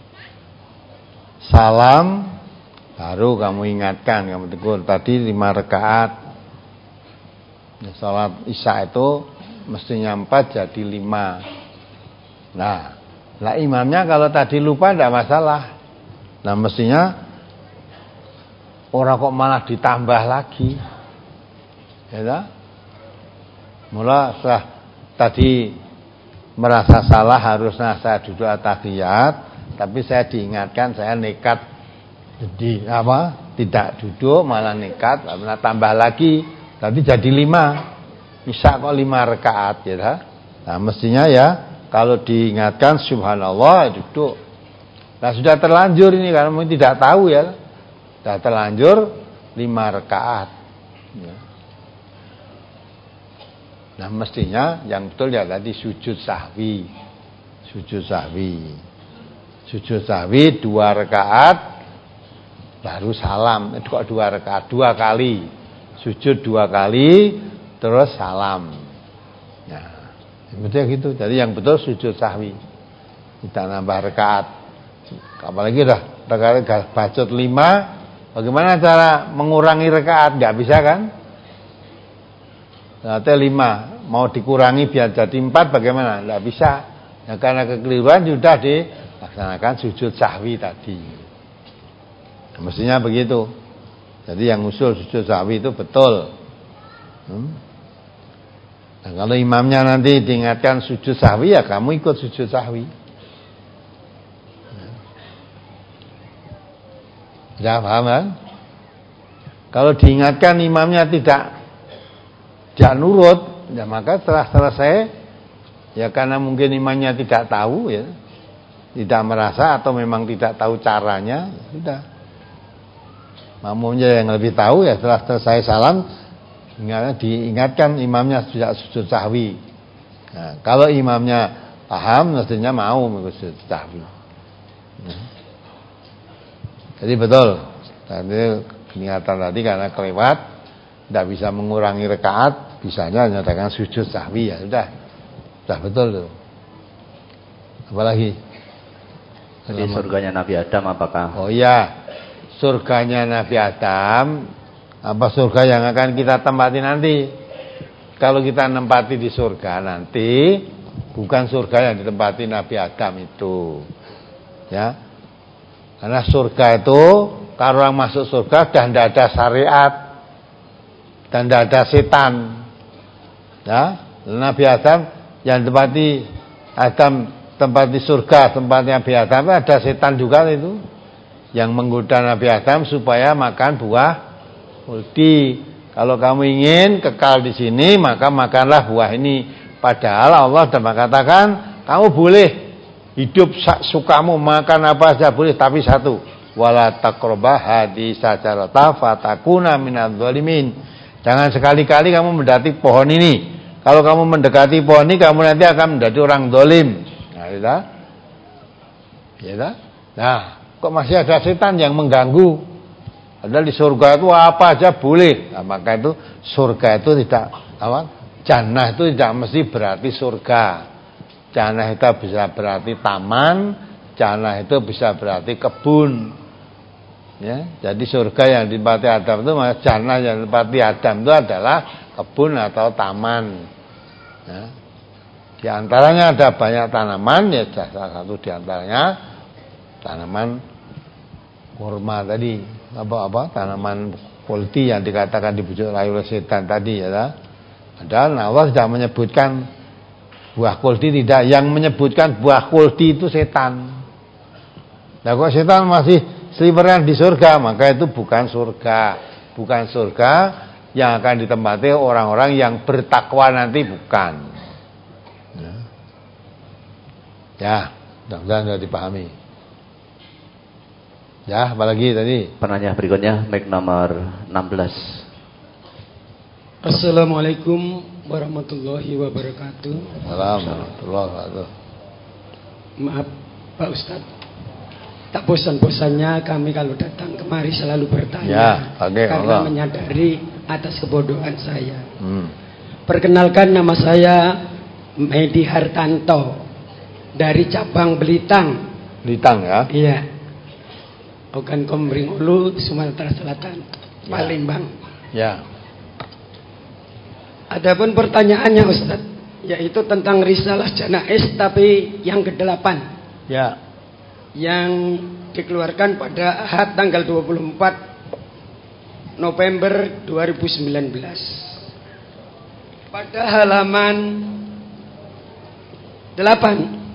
salam baru kamu ingatkan, kamu tegur. Tadi lima rakaat. Ya, salat isya itu mestinya empat jadi lima. Nah, lah imamnya kalau tadi lupa tidak masalah. Nah mestinya orang kok malah ditambah lagi, ya tak? Mula setelah tadi merasa salah harusnya saya duduk at-tahiyat, tapi saya diingatkan, saya nekat jadi apa? Tidak duduk malah nekat, malah tambah lagi, tadi jadi lima. Isya kok lima rakaat, ya tak? Nah mestinya ya kalau diingatkan subhanallah duduk. Nah sudah terlanjur ini karena mungkin tidak tahu ya. Sudah terlanjur lima rakaat. Ya. Nah mestinya yang betul ya tadi sujud sahwi. Sujud sahwi. Sujud sahwi dua rakaat baru salam. Itu kok dua rakaat, dua kali. Sujud dua kali terus salam. Nah, betul gitu. Jadi yang betul sujud sahwi. Tidak nambah rakaat. Apalagi dah rakaat bacot lima. Bagaimana cara mengurangi rakaat? Enggak bisa kan? Rakaat lima mau dikurangi biar jadi empat bagaimana? Enggak bisa. Ya, karena kekeliruan sudah dilaksanakan sujud sahwi tadi. Nah, mestinya begitu. Jadi yang usul sujud sahwi itu betul. Hmm? Nah, kalau imamnya nanti diingatkan sujud sahwi ya kamu ikut sujud sahwi. Ya paham kan? Kalau diingatkan imamnya tidak tidak nurut, ya maka setelah selesai ya karena mungkin imamnya tidak tahu ya, tidak merasa atau memang tidak tahu caranya, ya sudah. Makmumnya yang lebih tahu ya setelah selesai salam diingatkan imamnya sudah sujud sahwi. Nah, kalau imamnya paham mestinya mau mengikut sujud sahwi. Nah. Jadi betul, tadi niatan tadi karena kelewat, tidak bisa mengurangi rakaat, bisanya hanya dengan sujud sahwi ya sudah, sudah betul tuh. Apalagi? Jadi surganya Nabi Adam apakah? Oh iya, surganya Nabi Adam, apa surga yang akan kita tempati nanti? Kalau kita nempati di surga nanti, bukan surga yang ditempati Nabi Adam itu, ya. Karena surga itu kalau orang masuk surga dan tidak ada syariat dan tidak ada setan, ya. Nabi Adam yang tempati Adam tempat di surga tempatnya Nabi Adam ada setan juga itu yang menggoda Nabi Adam supaya makan buah multi. Kalau kamu ingin kekal di sini maka makanlah buah ini. Padahal Allah sudah mengatakan kamu boleh hidup sukamu makan apa saja boleh, tapi satu, wala taqrabah hadis sajarata fatakuna minadz zalimin. Jangan sekali-kali kamu mendekati pohon ini. Kalau kamu mendekati pohon ini kamu nanti akan menjadi orang zalim. Nah, ya. Ya. Nah, kok masih ada setan yang mengganggu? Padahal di surga itu apa aja boleh. Nah, maka itu surga itu tidak apa? Jannah itu tidak mesti berarti surga. Jannah itu bisa berarti taman, jannah itu bisa berarti kebun. Ya, jadi surga yang ditempati Adam itu, jannah yang ditempati Adam itu adalah kebun atau taman. Ya. Di antaranya ada banyak tanaman, ya salah satu di antaranya tanaman kurma tadi, apa-apa tanaman polti yang dikatakan dibujuk rayu oleh setan tadi, ya. Padahal Allah tidak menyebutkan buah kuldi, tidak. Yang menyebutkan buah kuldi itu setan. Nah kok setan masih seliweran di surga, maka itu bukan surga. Bukan surga yang akan ditempati orang-orang yang bertakwa nanti, bukan. Ya, ya mudah-mudahan sudah dipahami. Ya, apalagi tadi? Penanya berikutnya, mic nomor enam belas. Assalamualaikum warahmatullahi wabarakatuh. Assalamualaikum warahmatullahi wabarakatuh. Maaf Pak Ustadz, tak bosan-bosannya kami kalau datang kemari selalu bertanya, ya, okay, karena Allah. menyadari atas kebodohan saya. Hmm. Perkenalkan, nama saya Medi Hartanto dari cabang Belitang. Belitang ya? Iya. Ogan Komering Ulu, Sumatera Selatan, ya. Palembang. Ya. Adapun pertanyaannya Ustaz, yaitu tentang risalah Janais tapi yang kedelapan. Ya. Yang dikeluarkan pada Ahad tanggal dua puluh empat November dua ribu sembilan belas. Pada halaman delapan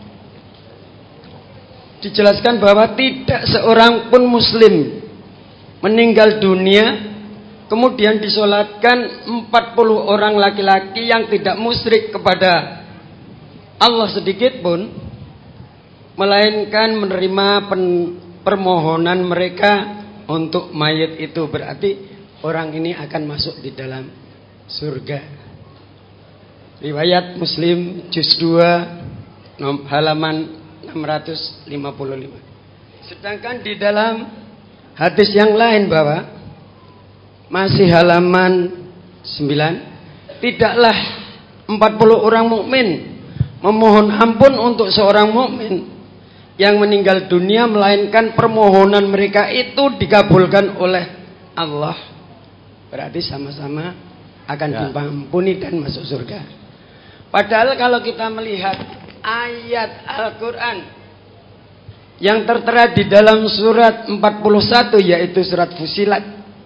dijelaskan bahwa tidak seorang pun muslim meninggal dunia kemudian disolatkan empat puluh orang laki-laki yang tidak musyrik kepada Allah sedikit pun, melainkan menerima pen, permohonan mereka untuk mayat itu. Berarti orang ini akan masuk di dalam surga. Riwayat Muslim juz dua halaman enam ratus lima puluh lima. Sedangkan di dalam hadis yang lain bahwa masih halaman sembilan, tidaklah empat puluh orang mukmin memohon ampun untuk seorang mukmin yang meninggal dunia, melainkan permohonan mereka itu dikabulkan oleh Allah. Berarti sama-sama akan ya. diampuni dan masuk surga. Padahal kalau kita melihat ayat Al-Quran yang tertera di dalam surat empat puluh satu, yaitu surat Fusilat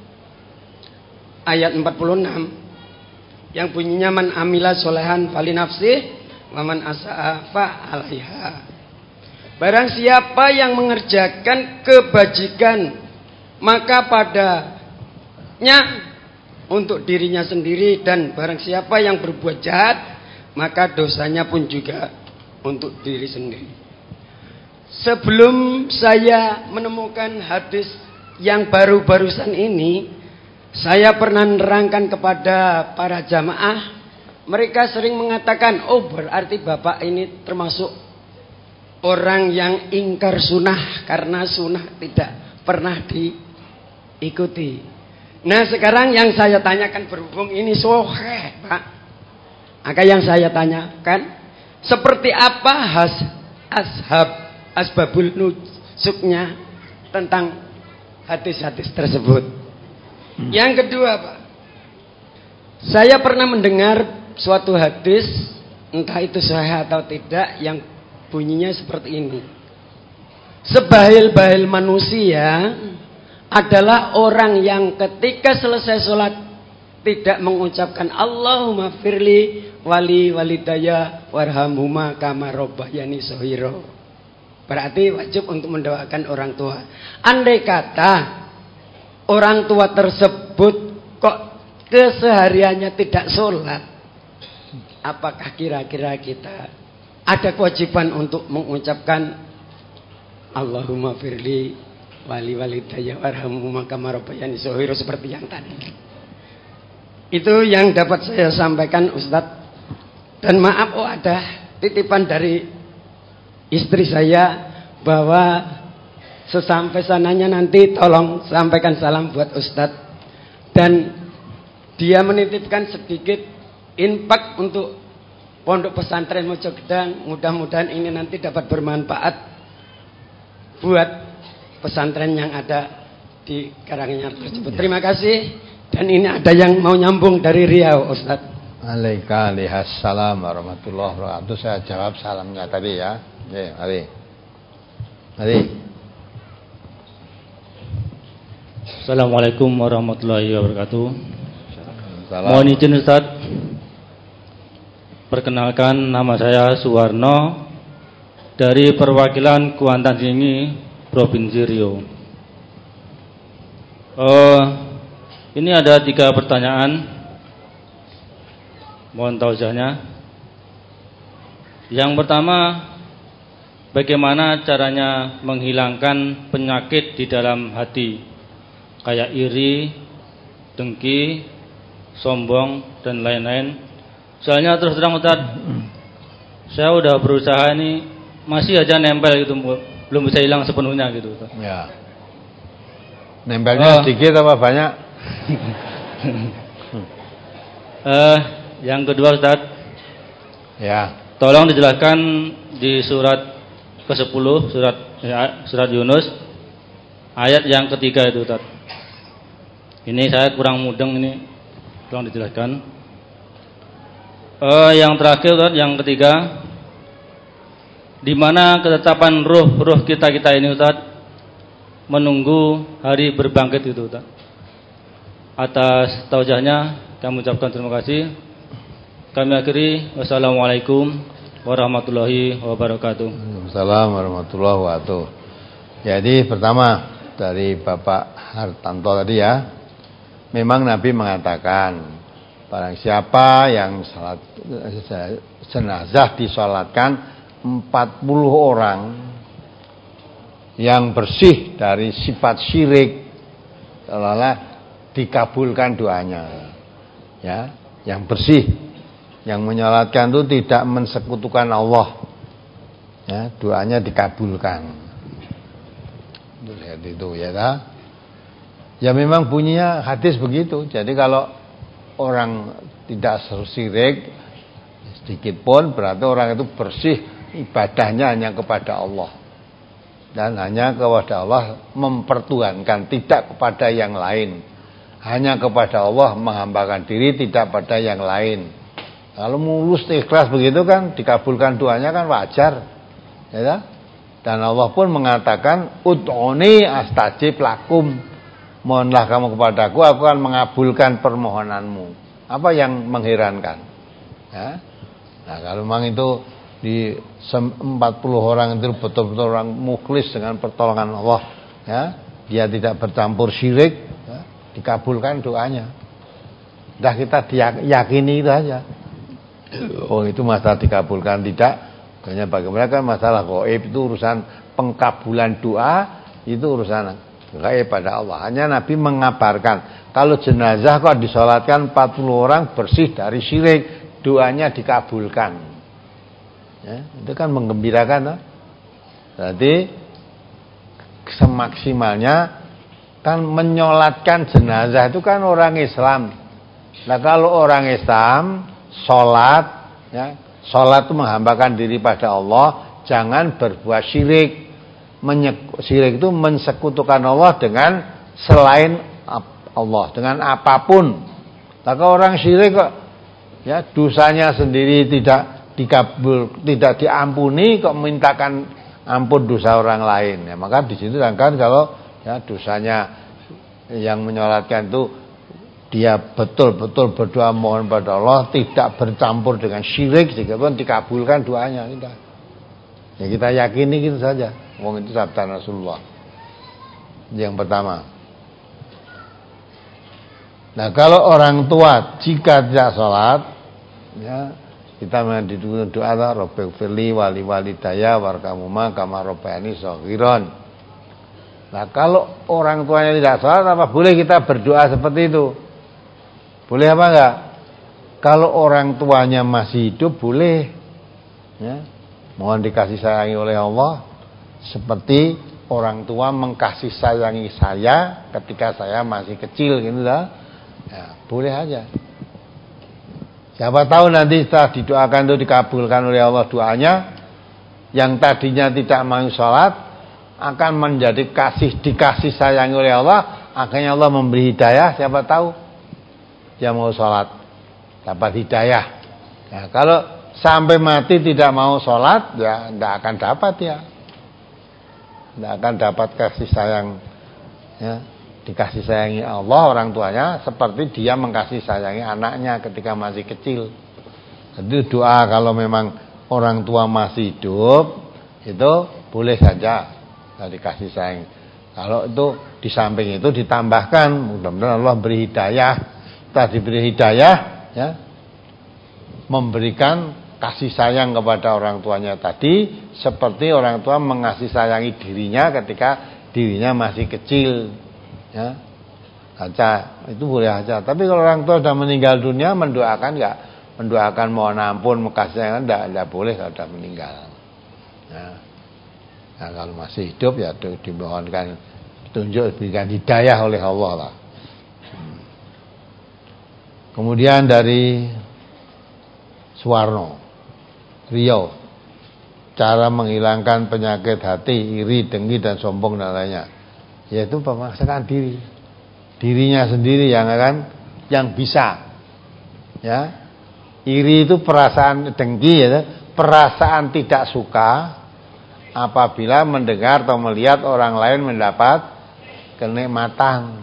ayat empat puluh enam, yang bunyinya man amila solehan fali nafsih wa man asa'a fa alaiha. Barang siapa yang mengerjakan kebajikan, maka padanya untuk dirinya sendiri, dan barang siapa yang berbuat jahat, maka dosanya pun juga untuk diri sendiri. Sebelum saya menemukan hadis yang baru-barusan ini, saya pernah menerangkan kepada para jamaah. Mereka sering mengatakan, oh berarti bapak ini termasuk orang yang ingkar sunnah, karena sunnah tidak pernah diikuti. Nah sekarang yang saya tanyakan, berhubung ini soheh Pak, maka yang saya tanyakan, seperti apa has, ashab asbabul nuzuknya tentang hadis-hadis tersebut. Hmm. Yang kedua Pak, saya pernah mendengar suatu hadis, entah itu sahih atau tidak, yang bunyinya seperti ini. Sebahil-bahil manusia adalah orang yang ketika selesai sholat tidak mengucapkan Allahumma firli wali walidaya warhamhuma kama robbayani shohiro. Berarti wajib untuk mendoakan orang tua. Andai kata orang tua tersebut kok kesehariannya tidak sholat, apakah kira-kira kita ada kewajiban untuk mengucapkan Allahumma firli wali walidaya warhamhuma kama rabbayani shaghira seperti yang tadi? Itu yang dapat saya sampaikan Ustadz. Dan maaf, oh ada titipan dari istri saya bahwa sesampai sananya nanti tolong sampaikan salam buat Ustadz. Dan dia menitipkan sedikit infak untuk Pondok Pesantren Mojogedang. Mudah-mudahan ini nanti dapat bermanfaat buat pesantren yang ada di Karanganyar tersebut. Terima kasih. Dan ini ada yang mau nyambung dari Riau, Ustaz. Waalaikumsalam warahmatullahi wabarakatuh. Saya jawab salamnya tadi ya. Oke, mari. Mari. Assalamualaikum warahmatullahi wabarakatuh. Salam. Mohon izin Ustaz, Perkenalkan, nama saya Suwarno dari perwakilan Kuantan Tinggi, Provinsi Riau. Uh, ini ada tiga pertanyaan, mohon tausiahnya. Yang pertama, bagaimana caranya menghilangkan penyakit di dalam hati, kayak iri, dengki, sombong, dan lain-lain. Soalnya terus terang Ustaz, saya udah berusaha ini masih aja nempel gitu, belum bisa hilang sepenuhnya gitu Ustaz. Ya. Nempelnya oh. sedikit apa banyak? uh, yang kedua Ustaz, ya. Tolong dijelaskan di surat kesepuluh, surat ya, surat Yunus, ayat yang ketiga itu Ustaz. Ini saya kurang mudeng ini, tolong dijelaskan. Uh, yang terakhir, yang ketiga, di mana ketetapan ruh-ruh kita-kita ini Ustaz menunggu hari berbangkit itu Ustaz. Atas tausiahnya kami ucapkan terima kasih. Kami akhiri, wassalamualaikum warahmatullahi wabarakatuh. Waalaikumsalam warahmatullahi wabarakatuh. Jadi pertama dari Bapak Hartanto tadi ya, memang Nabi mengatakan barang siapa yang salat jenazah disolatkan empat puluh orang yang bersih dari sifat syirik, seolah-olah dikabulkan doanya. Ya, yang bersih, yang menyolatkan itu tidak mensekutukan Allah. Ya, doanya dikabulkan. Lihat itu ya ta? Ya memang bunyinya hadis begitu. Jadi kalau orang tidak syirik sedikit pun, berarti orang itu bersih, ibadahnya hanya kepada Allah dan hanya kepada Allah mempertuhankan, tidak kepada yang lain, hanya kepada Allah menghambakan diri, tidak pada yang lain. Kalau mulus ikhlas begitu kan dikabulkan doanya kan wajar ya. Dan Allah pun mengatakan ud'uni astajib lakum, mohonlah kamu kepadaku, aku akan mengabulkan permohonanmu. Apa yang mengherankan? Ya? Nah, kalau memang itu di empat puluh orang itu betul-betul orang mukhlis dengan pertolongan Allah, ya, dia tidak bercampur syirik, ya, dikabulkan doanya. Dah kita yakini itu aja. Oh itu masalah dikabulkan tidak, hanya bagaimana kan masalah gaib itu urusan pengkabulan doa, itu urusan gaib pada Allah. Hanya Nabi mengabarkan kalau jenazah kok disolatkan empat puluh orang bersih dari syirik, doanya dikabulkan. Ya, itu kan menggembirakan, no? Berarti semaksimalnya kan menyolatkan jenazah itu kan orang Islam. Nah kalau orang Islam sholat, ya, sholat itu menghambakan diri pada Allah, jangan berbuat syirik. Menyek, syirik itu mensekutukan Allah dengan selain Allah, dengan apapun. Maka orang syirik kok, ya, dosanya sendiri tidak dikabul, tidak diampuni, kok mintakan ampun dosa orang lain. Ya, maka di situ kan kalau ya dosanya yang menyolatkan itu dia betul-betul berdoa mohon pada Allah, tidak bercampur dengan syirik, sehingga pun dikabulkan doanya. Kita, ya kita yakini gitu saja. Wong itu sabda Rasulullah. Yang pertama. Nah kalau orang tua jika tidak sholat, ya kita mendituduh doa Rabbighfirli wali walidayya warhamhuma kama rabbayani shaghiran. Nah kalau orang tuanya tidak sholat, apa boleh kita berdoa seperti itu? Boleh apa enggak? Kalau orang tuanya masih hidup boleh, ya, mohon dikasih sayangi oleh Allah seperti orang tua mengkasih sayangi saya ketika saya masih kecil gitu lah. Ya, boleh aja. Siapa tahu nanti setelah didoakan itu dikabulkan oleh Allah doanya, yang tadinya tidak mau sholat akan menjadi kasih dikasih sayangi oleh Allah, akhirnya Allah memberi hidayah. Siapa tahu dia mau sholat dapat hidayah. Nah, kalau sampai mati tidak mau sholat, ya tidak akan dapat ya. Tidak akan dapat kasih sayang, ya, dikasih sayangi Allah orang tuanya seperti dia mengkasih sayangi anaknya ketika masih kecil. Jadi doa kalau memang orang tua masih hidup itu boleh saja dikasih sayang. Kalau itu di samping itu ditambahkan, mudah-mudahan Allah beri hidayah. Kita diberi hidayah, ya, memberikan kasih sayang kepada orang tuanya tadi, seperti orang tua mengasih sayangi dirinya ketika dirinya masih kecil, ya. Aja itu boleh aja. Tapi kalau orang tua sudah meninggal dunia, mendoakan enggak? Mendoakan mohon ampun, makasih sayang enggak, enggak boleh kalau sudah meninggal. Ya. Nah, kalau masih hidup ya dimohonkan tunjuk, diberikan hidayah oleh Allah lah. Hmm. Kemudian dari Suwarno, Riau, cara menghilangkan penyakit hati, iri, dengki dan sombong dan lainnya, yaitu memaksakan diri, dirinya sendiri yang akan yang bisa. Ya, iri itu perasaan, dengki ya, perasaan tidak suka apabila mendengar atau melihat orang lain mendapat kenikmatan.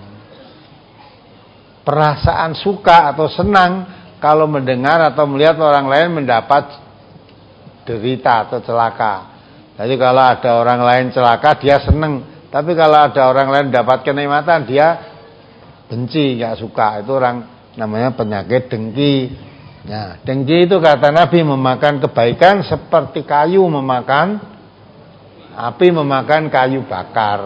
Perasaan suka atau senang kalau mendengar atau melihat orang lain mendapat derita atau celaka. Jadi kalau ada orang lain celaka dia senang, tapi kalau ada orang lain dapat kenikmatan dia benci, enggak suka. Itu orang namanya penyakit dengki. Nah, dengki itu kata Nabi memakan kebaikan seperti kayu memakan api memakan kayu bakar.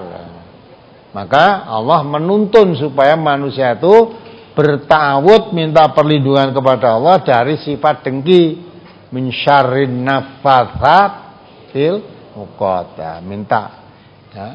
Maka Allah menuntun supaya manusia itu bertawud, minta perlindungan kepada Allah dari sifat dengki. Min syarrin naffatsat fil uqad. Minta, ya.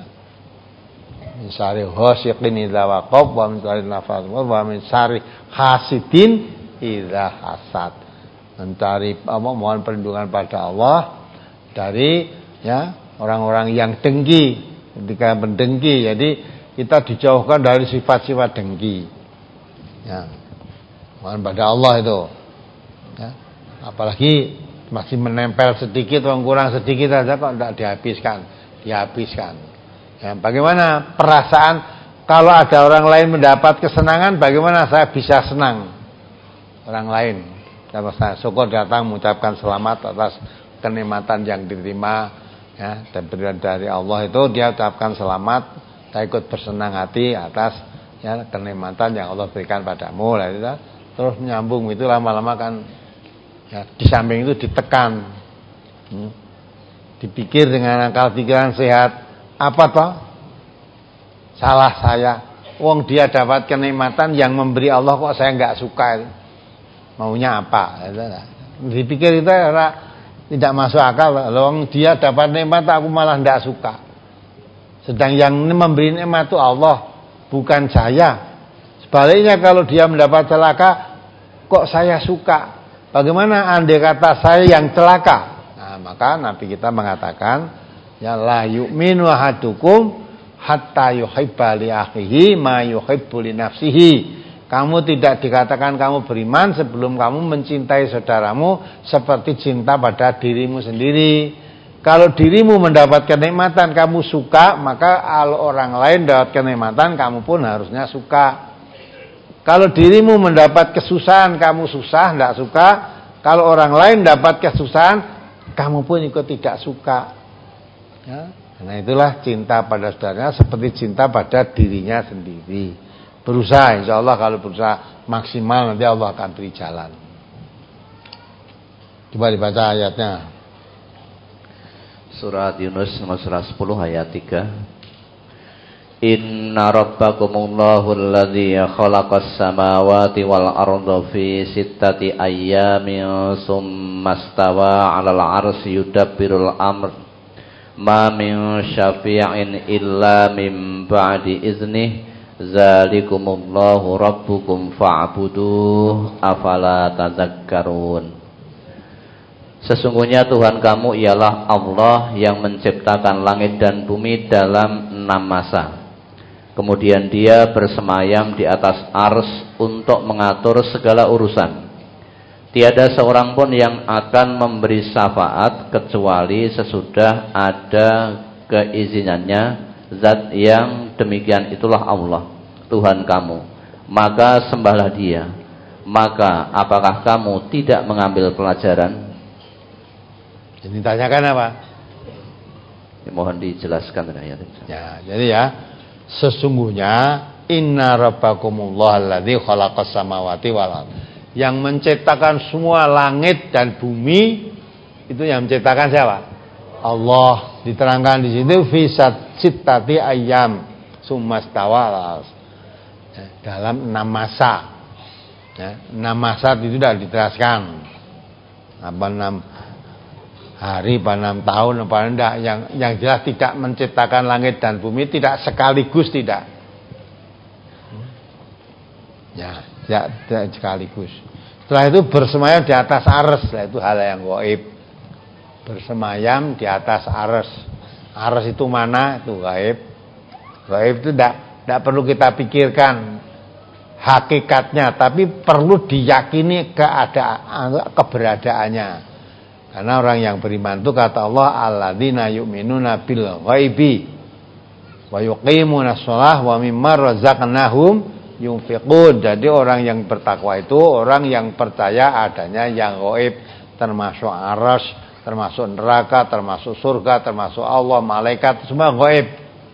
Min syarri ghasiqin idza waqab wa min syarri naffatsat wa min syarri hasidin idza hasad. Mencari apa, mohon perlindungan pada Allah dari, ya, orang-orang yang dengki, ketika mendengki. Jadi kita dijauhkan dari sifat-sifat dengki. Ya, mohon pada Allah itu. Ya, apalagi masih menempel sedikit, orang kurang sedikit aja kok tidak dihabiskan, dihabiskan. Ya, bagaimana perasaan kalau ada orang lain mendapat kesenangan, bagaimana saya bisa senang? Orang lain, saya syukur datang mengucapkan selamat atas kenikmatan yang diterima. Ya, dan berikan dari Allah itu dia ucapkan selamat, saya ikut bersenang hati atas, ya, kenikmatan yang Allah berikan padamu. Lah, itu, terus menyambung itu lama-lama kan, ya, di samping itu ditekan, hmm, dipikir dengan akal pikiran sehat, apa toh salah saya? Wong dia dapat kenikmatan yang memberi Allah kok saya nggak suka, maunya apa? Dipikir itu ora tidak masuk akal. Loh, dia dapat nikmat aku malah tidak suka. Sedang yang memberi nikmat itu Allah, bukan saya. Sebaliknya kalau dia mendapat celaka, kok saya suka? Bagaimana andai kata saya yang celaka? Nah, maka Nabi kita mengatakan, ya, la yu'minu ahadukum hatta yuhibba li akhihi ma yuhibbu li nafsihi. Kamu tidak dikatakan kamu beriman sebelum kamu mencintai saudaramu seperti cinta pada dirimu sendiri. Kalau dirimu mendapat kenikmatan kamu suka, maka kalau orang lain dapat kenikmatan kamu pun harusnya suka. Kalau dirimu mendapat kesusahan kamu susah, tidak suka. Kalau orang lain dapat kesusahan kamu pun ikut tidak suka. Ya, karena itulah cinta pada saudaranya seperti cinta pada dirinya sendiri. Berusaha, insya Allah kalau berusaha maksimal nanti Allah akan beri jalan. Coba dibaca ayatnya. Surat Yunus nomor surah sepuluh ayat tiga. Inna rabbakumullahu alladzi khalaqas samawati wal arda fi sittati ayyamin summastawa 'alal 'arsy yudabbirul amr ma min syafi'in illa min ba'di iznihi zalikumullahu rabbukum fa'buduh afala tadzakkarun. Sesungguhnya Tuhan kamu ialah Allah yang menciptakan langit dan bumi dalam enam masa. Kemudian dia bersemayam di atas ars untuk mengatur segala urusan. Tiada seorang pun yang akan memberi syafaat kecuali sesudah ada keizinannya. Zat yang demikian itulah Allah, Tuhan kamu. Maka sembahlah dia. maka apakah kamu tidak mengambil pelajaran? Jadi tanyakan apa? Ya, mohon dijelaskan ayat. Ya, jadi ya, sesungguhnya inna rabbakumullah alladzi khalaqas samawati wal ardh. Yang menciptakan semua langit dan bumi itu yang menciptakan siapa? Allah. Diterangkan di situ fi sittati ayyam sumastawa dalam enam masa. Ya, enam masa itu sudah diteraskan. Apa enam hari, apa enam tahun, apa enggak? Yang yang jelas tidak menciptakan langit dan bumi, tidak sekaligus, tidak. Ya, tidak, tidak sekaligus. Setelah itu bersemayam di atas arsy, itu hal yang gaib. Bersemayam di atas arsy. Arsy itu mana? Itu gaib. Gaib itu tidak tidak perlu kita pikirkan hakikatnya, tapi perlu diyakini keadaan keberadaannya. Karena orang yang beriman itu kata Allah, alladzina yu'minuna bil ghaibi wa yuqimuna shalah wa mimma razaqnahum yunfiqun. Jadi orang yang bertakwa itu orang yang percaya adanya yang gaib, termasuk arsy, termasuk neraka, termasuk surga, termasuk Allah, malaikat, semua gaib.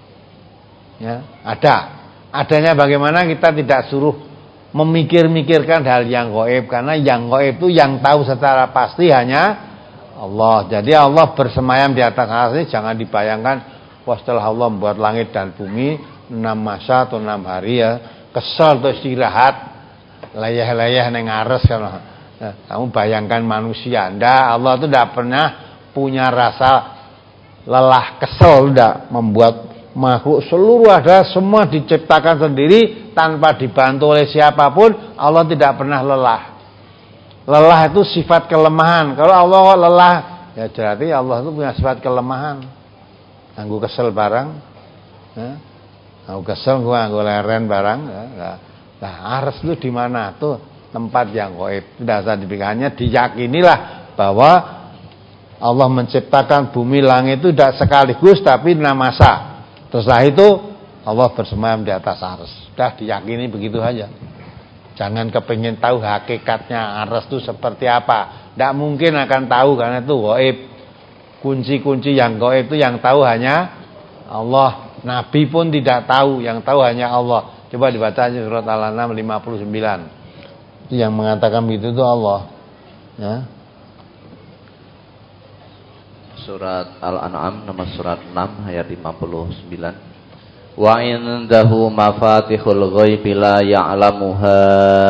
Ya, ada. Adanya bagaimana kita tidak suruh memikir-mikirkan hal yang gaib, karena yang gaib itu yang tahu secara pasti hanya Allah. Jadi Allah bersemayam di atas arsy, jangan dibayangkan wah setelah Allah membuat langit dan bumi enam masa atau enam hari ya, kesel terus istirahat, layah-layah neng arsy kan. Nah, kamu bayangkan manusia, ndak, Allah itu tidak pernah punya rasa lelah, kesel, ndak, membuat makhluk seluruh ada semua diciptakan sendiri tanpa dibantu oleh siapapun. Allah tidak pernah lelah. Lelah itu sifat kelemahan. Kalau Allah lelah, ya berarti Allah itu punya sifat kelemahan. Anggu kesel barang, ya. Anggu kesel gua anggu leren barang. Ya. Nah, arsy itu di mana? Tuh tempat yang gaib. Tidak usah dipikirkannya, diyakinilah bahwa Allah menciptakan bumi langit itu tidak sekaligus tapi enam masa. Terus setelah itu Allah bersemayam di atas arsy. Sudah diyakini begitu saja. Jangan kepingin tahu hakikatnya arsy itu seperti apa. Tidak mungkin akan tahu karena itu gaib. Kunci-kunci yang gaib itu yang tahu hanya Allah. Nabi pun tidak tahu, yang tahu hanya Allah. Coba dibaca surat Al-An'am lima puluh sembilan. Itu yang mengatakan begitu itu Allah. Ya. Surat Al-An'am nomor surat enam ayat lima puluh sembilan. Wa indahu mafatihul ghaibi la ya'lamuha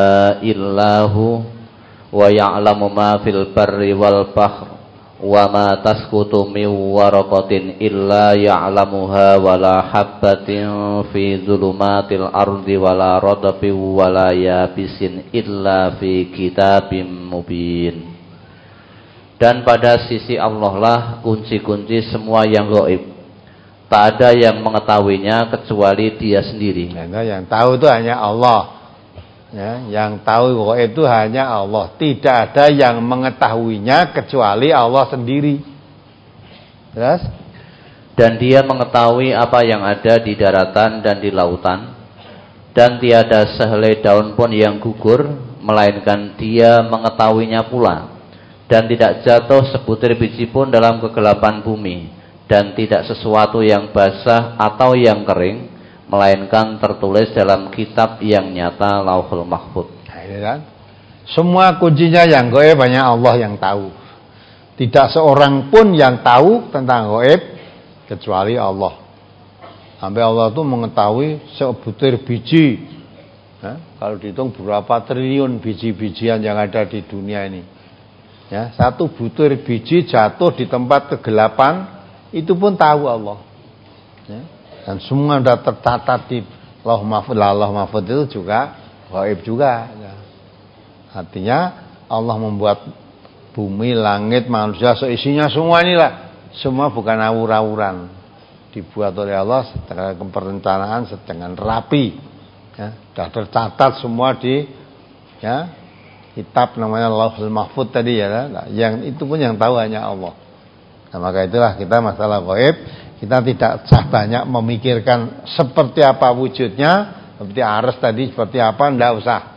illahu wa ya'lamu ma fil barri wal bahr wa ma tasqutu min waraqatin illa ya'lamuha wa la habbatin fi dhulumatil ardi wa la radabin wa la yabisin illa fi kitabim mubin. Dan pada sisi Allah lah kunci-kunci semua yang gaib. Tak ada yang mengetahuinya kecuali Dia sendiri. Nah, yang tahu itu hanya Allah. Ya, yang tahu gaib itu hanya Allah. Tidak ada yang mengetahuinya kecuali Allah sendiri. Terus? Dan Dia mengetahui apa yang ada di daratan dan di lautan. Dan tiada sehelai daun pun yang gugur, melainkan Dia mengetahuinya pula. Dan tidak jatuh sebutir biji pun dalam kegelapan bumi, dan tidak sesuatu yang basah atau yang kering, melainkan tertulis dalam kitab yang nyata, Lauhul Mahfuz. Nah, ini kan? Semua kuncinya yang gaib hanya Allah yang tahu. Tidak seorang pun yang tahu tentang gaib kecuali Allah. Sampai Allah itu mengetahui sebutir biji. Nah, kalau dihitung berapa triliun biji-bijian yang ada di dunia ini. Ya, satu butir biji jatuh di tempat kegelapan itu pun tahu Allah. Ya, dan semua sudah tercatat di Lauh Mahfuz. Lauh Mahfuz itu juga gaib juga. Ya. Artinya Allah membuat bumi, langit, manusia seisinya semua inilah, semua bukan awur-awuran. Dibuat oleh Allah secara perencanaan dengan rapi. Ya, sudah tercatat semua di ya. Kitab namanya Lauhul Mahfuz tadi ya, yang itu pun yang tahu hanya Allah. Nah, maka itulah kita masalah gaib, kita tidak usah banyak memikirkan seperti apa wujudnya, seperti arsy tadi seperti apa, enggak usah.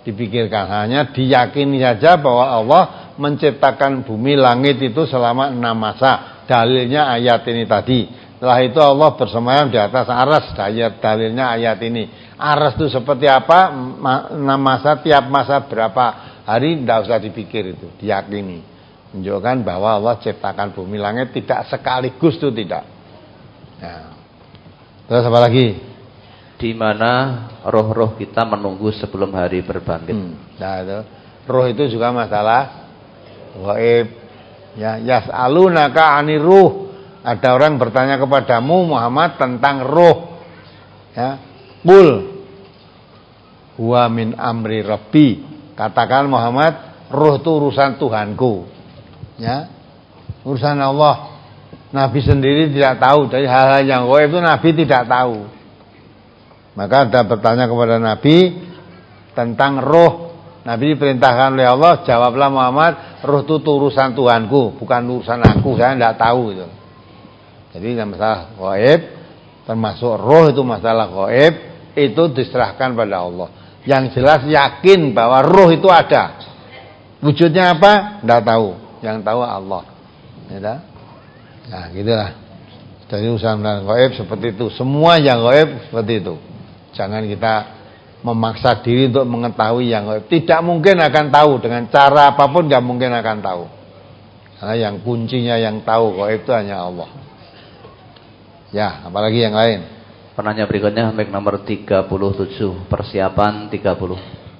dipikirkan, hanya diyakini saja bahwa Allah menciptakan bumi langit itu selama enam masa. Dalilnya ayat ini tadi. Setelah itu Allah bersemayam di atas aras. Dalilnya ayat ini. Aras itu seperti apa? Enam masa, tiap masa berapa hari, tidak usah dipikir itu, diyakini. Menunjukkan bahwa Allah ciptakan bumi langit tidak sekaligus itu tidak. Nah. Terus apa lagi? Di mana roh-roh kita menunggu sebelum hari berbangkit. Hmm. Nah, itu. Roh itu juga masalah gaib. Ya, yas'alunaka 'anir ruh. Ada orang bertanya kepadamu Muhammad tentang roh. Ya. Qul huwa min amri rabbi. Katakan Muhammad, roh itu urusan Tuhanku. Ya. Urusan Allah. Nabi sendiri tidak tahu. Dari hal-hal yang gaib itu Nabi tidak tahu. Maka ada bertanya kepada Nabi tentang roh. Nabi diperintahkan oleh Allah, jawablah Muhammad, roh itu urusan Tuhanku, bukan urusan aku, saya tidak tahu itu. Jadi masalah gaib, termasuk roh itu masalah gaib, itu diserahkan pada Allah. Yang jelas yakin bahwa roh itu ada. Wujudnya apa? Tidak tahu. Yang tahu Allah. Ya, nah, gitulah. Jadi urusan gaib seperti itu. Semua yang gaib seperti itu. Jangan kita memaksa diri untuk mengetahui yang gaib. Tidak mungkin akan tahu. Dengan cara apapun tidak mungkin akan tahu. Karena yang kuncinya yang tahu gaib itu hanya Allah. Ya, apalagi yang lain. Penanya berikutnya mic nomor tiga puluh tujuh. Persiapan tiga puluh.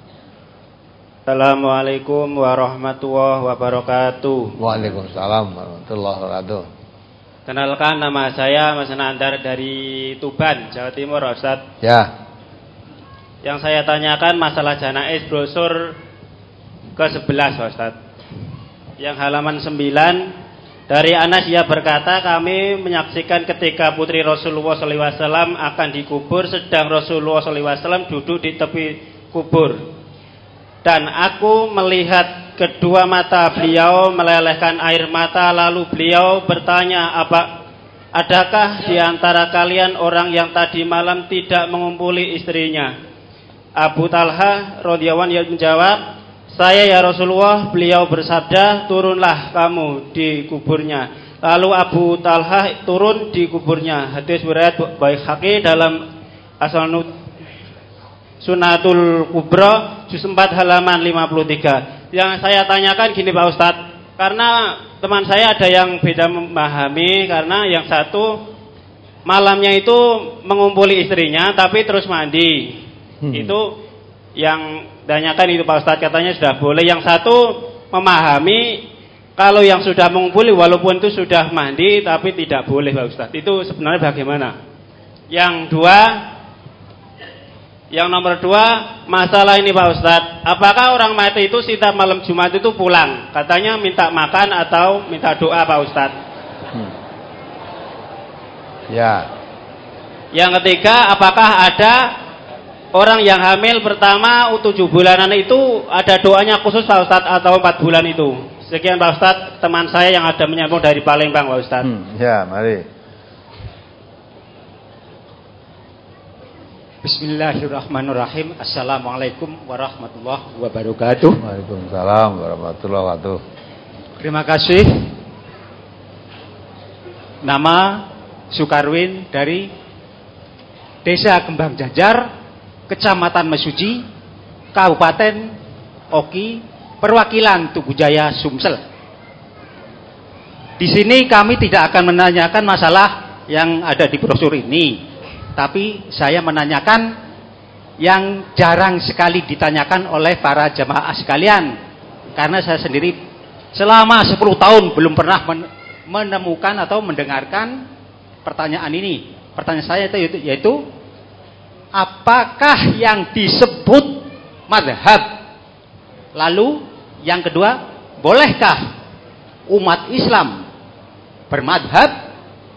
Assalamualaikum warahmatullahi wabarakatuh. Waalaikumsalam warahmatullahi wabarakatuh. Kenalkan, nama saya Mas Nandar dari Tuban, Jawa Timur, Ustaz. Ya. Yang saya tanyakan masalah janais brosur ke sebelas, Ustaz. Yang halaman sembilan, dari Anas ia berkata, kami menyaksikan ketika putri Rasulullah shallallahu alaihi wasallam akan dikubur, sedang Rasulullah shallallahu alaihi wasallam duduk di tepi kubur. Dan aku melihat kedua mata beliau melelehkan air mata, lalu beliau bertanya, apa adakah di antara kalian orang yang tadi malam tidak mengumpuli istrinya? Abu Talha radhiyallahu anhu menjawab, saya ya Rasulullah. Beliau bersabda, turunlah kamu di kuburnya. Lalu Abu Talha turun di kuburnya. Hadis riwayat Baihaqi dalam Asnad Sunatul Kubra juz empat halaman lima puluh tiga. Yang saya tanyakan gini Pak Ustadz, karena teman saya ada yang beda memahami, karena yang satu malamnya itu mengumpuli istrinya tapi terus mandi. Hmm. Itu yang tanyakan itu Pak Ustadz, katanya sudah boleh. Yang satu memahami kalau yang sudah mengumpuli walaupun itu sudah mandi tapi tidak boleh Pak Ustadz. Itu sebenarnya bagaimana? Yang dua, yang nomor dua, masalah ini Pak Ustadz, apakah orang mati itu setiap malam Jumat itu pulang? Katanya minta makan atau minta doa Pak Ustadz. Hmm. Ya. Yang ketiga, apakah ada orang yang hamil pertama tujuh bulanan itu ada doanya khusus Pak Ustadz atau empat bulan itu? Sekian Pak Ustadz, teman saya yang ada menyambung dari Palembang Pak Ustadz. Hmm. Ya, mari. Bismillahirrahmanirrahim. Assalamualaikum warahmatullahi wabarakatuh. Waalaikumsalam warahmatullahi wabarakatuh. Terima kasih. Nama Sukarwin dari Desa Kembang Jajar, Kecamatan Mesuji, Kabupaten Oki, perwakilan Tugu Jaya, Sumsel. Di sini kami tidak akan menanyakan masalah yang ada di brosur ini, tapi saya menanyakan yang jarang sekali ditanyakan oleh para jemaah sekalian. Karena saya sendiri selama sepuluh tahun belum pernah menemukan atau mendengarkan pertanyaan ini. Pertanyaan saya itu yaitu, apakah yang disebut madhab? Lalu yang kedua, bolehkah umat Islam bermadhab?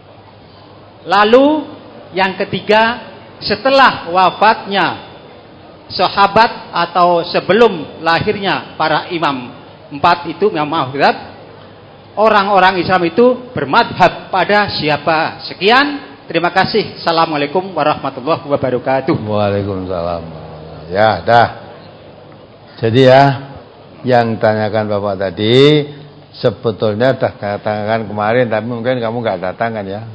Lalu yang ketiga, setelah wafatnya sahabat atau sebelum lahirnya para imam empat itu, imam madhab, orang-orang Islam itu bermadhab pada siapa? Sekian, terima kasih. Assalamualaikum warahmatullahi wabarakatuh. Waalaikumsalam. Ya, dah. Jadi ya, yang tanyakan Bapak tadi sebetulnya sudah katakan kemarin, tapi mungkin kamu nggak datang kan ya.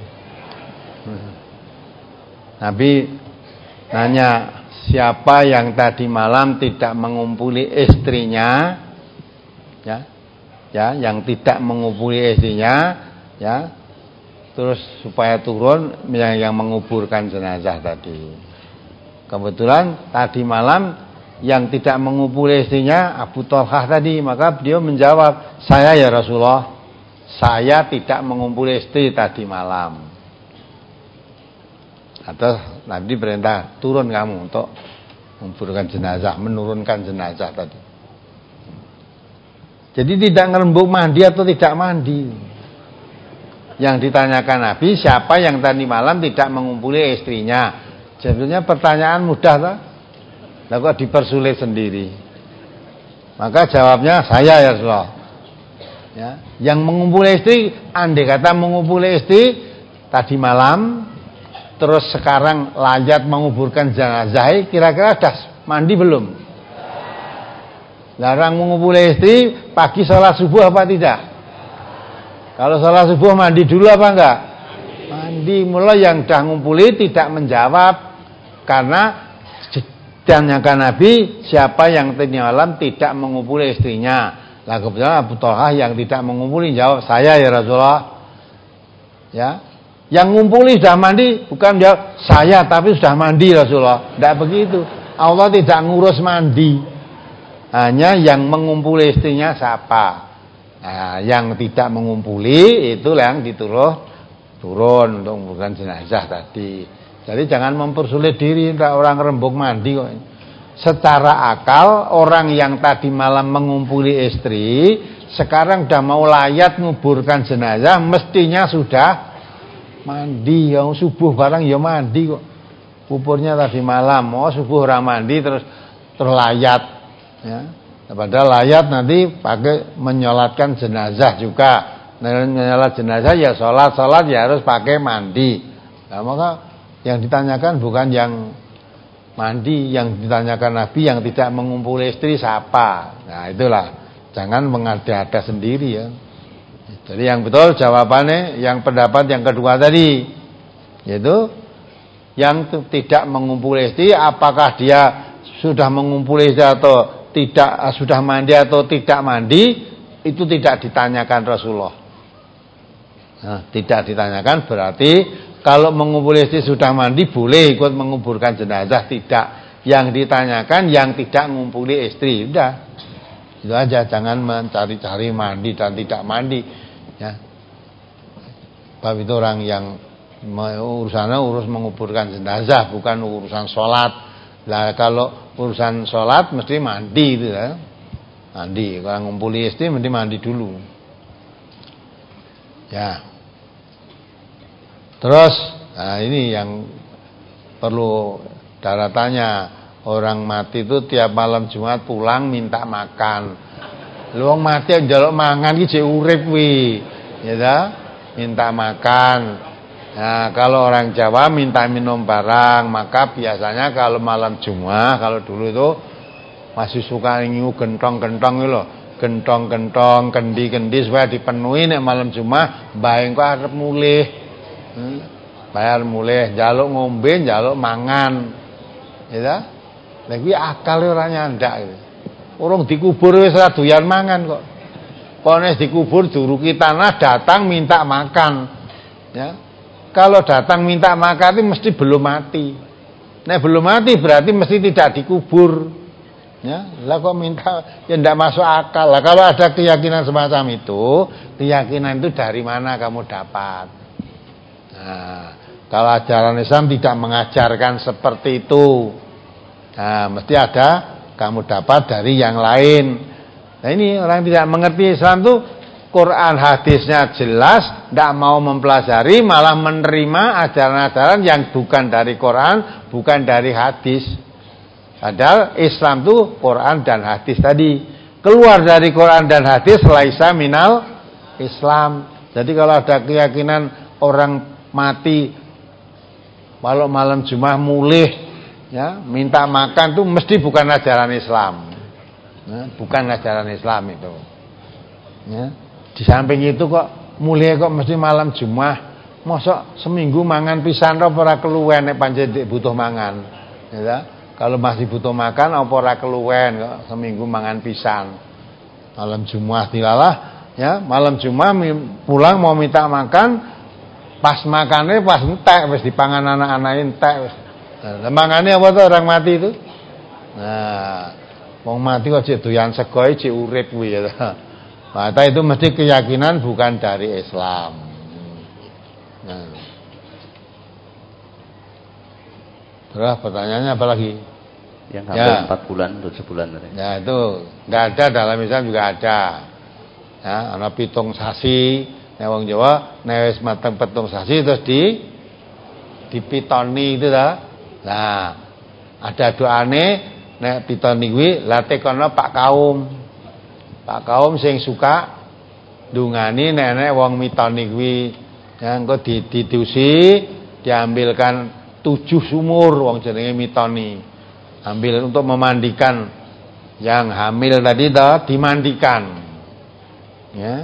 Nabi nanya, siapa yang tadi malam tidak mengumpuli istrinya, ya, ya, yang tidak mengumpuli istrinya, ya, terus supaya turun yang, yang menguburkan jenazah tadi. Kebetulan tadi malam yang tidak mengumpuli istrinya Abu Thalhah tadi, maka beliau menjawab, saya ya Rasulullah, saya tidak mengumpuli istri tadi malam. Atau Nabi perintah, turun kamu untuk menguburkan jenazah, menurunkan jenazah tadi. Jadi tidak ngerembuk mandi atau tidak mandi. Yang ditanyakan Nabi, siapa yang tadi malam tidak mengumpuli istrinya? Sebetulnya pertanyaan mudah tak? Lah kok dipersulit sendiri. Maka jawabnya, saya ya Rasulullah. Ya, yang mengumpuli istri, andai kata mengumpuli istri tadi malam, terus sekarang lanjut menguburkan jenazah, kira-kira dah mandi belum? Larang mengumpuli istri, pagi sholat subuh apa tidak? Kalau sholat subuh mandi dulu apa enggak? Mandi. Mulai yang dah ngumpuli tidak menjawab, karena tanyakan Nabi, siapa yang tadi malam tidak mengumpuli istrinya. Lah kebetulan Abu Thalhah yang tidak mengumpuli jawab, saya ya Rasulullah. Ya. Yang ngumpuli sudah mandi, bukan jawab saya tapi sudah mandi Rasulullah. Tidak begitu. Allah tidak ngurus mandi. Hanya yang mengumpuli istrinya siapa. Nah, yang tidak mengumpuli itu yang dituruh turun untuk menguburkan jenazah tadi. Jadi jangan mempersulit diri, orang rembuk mandi kok. Secara akal, orang yang tadi malam mengumpuli istri, sekarang udah mau layat nguburkan jenazah, mestinya sudah mandi. Yang subuh barang ya mandi kok. Kuburnya tadi malam, mau subuh orang mandi terus terlayat. Ya. Padahal layat nanti pakai menyolatkan jenazah juga. Menyolat jenazah ya sholat-sholat ya harus pakai mandi. Nah, maka yang ditanyakan bukan yang mandi, yang ditanyakan Nabi yang tidak mengumpuli istri siapa. Nah itulah, jangan mengada-ada sendiri ya. Jadi yang betul jawabannya yang pendapat yang kedua tadi, yaitu yang tidak mengumpuli istri, apakah dia sudah mengumpuli istri atau tidak, sudah mandi atau tidak mandi, itu tidak ditanyakan Rasulullah. Nah, tidak ditanyakan berarti kalau mengumpuli istri sudah mandi boleh ikut menguburkan jenazah, tidak. Yang ditanyakan yang tidak mengumpuli istri, udah. Itu aja, jangan mencari-cari mandi dan tidak mandi. Ya. Bab itu orang yang urusannya urus menguburkan jenazah, bukan urusan sholat. Lah kalau urusan sholat mesti mandi itu ya. Mandi, kalau ngumpuli istri mesti mandi dulu. Ya. Terus, nah ini yang perlu cara tanya. Orang mati itu tiap malam Jumat pulang minta makan. Luang mati njaluk mangan iki jek urip wi. Ya ta? Minta makan. Nah, kalau orang Jawa minta minum barang, maka biasanya kalau malam Jumat, kalau dulu itu masih suka ngiu gentong-gentong itu loh. Gentong-gentong, kendi-kendi supaya dipenuhi nek malam Jumat, mbah engko arep mulih. Hmm, bayar mulih, njaluk ngombe, njaluk mangan. Ya ta? Lha kuwi akal ora nyandak gitu. Urung dikubur wis ora doyan mangan kok. Kok dikubur duruki tanah datang minta makan. Ya. Kalau datang minta makan itu mesti belum mati. Nek belum mati berarti mesti tidak dikubur. Ya, lah kok minta ya ndak masuk akal. Lah kalau ada keyakinan semacam itu, keyakinan itu dari mana kamu dapat? Nah, kalau ajaran Islam tidak mengajarkan seperti itu. Nah, mesti ada kamu dapat dari yang lain. Nah, ini orang tidak mengerti Islam tuh, Quran hadisnya jelas, tidak mau mempelajari, malah menerima ajaran-ajaran yang bukan dari Quran, bukan dari hadis. Padahal Islam tuh Quran dan hadis tadi. Keluar dari Quran dan hadis laisa minal Islam. Jadi kalau ada keyakinan orang mati walau malam Jumat mulih, ya, minta makan tuh mesti bukan ajaran Islam. Nah, bukan ajaran Islam itu. Ya. Di samping itu kok mulai kok mesti malam Jumat. Mosok seminggu mangan pisan apa ora keluwen nek pancen butuh mangan. Ya. Kalau masih butuh makan apa ora keluwen kok seminggu mangan pisan. Malam Jumat dilalah ya, malam Jumat pulang mau minta makan, pas makannya pas entek wis dipangan anak-anak entek wis. Nah, mangane apa tuh orang mati itu? Nah, wong mati kok cek doyan sego cek urip kuwi ya. Nah, itu mesti keyakinan bukan dari Islam. Nah. Terus pertanyaannya apa lagi? Yang hampir ya. empat bulan atau sebulan tadi. Ya itu nggak ada, dalam Islam juga ada. Ya, ana pitung sasi, nek wong Jawa nek wis mateng pitung sasi terus di dipitoni itu dah. Nah, ada doane nek pitoni kuwi la tekono Pak Kaum. Pak Kaum sing suka ndungani nenek wong mitoni kuwi. Ya engko dididusi, diambilkan tujuh sumur wong jenenge mitoni. Ambil untuk memandikan yang hamil tadi dah dimandikan. Ya.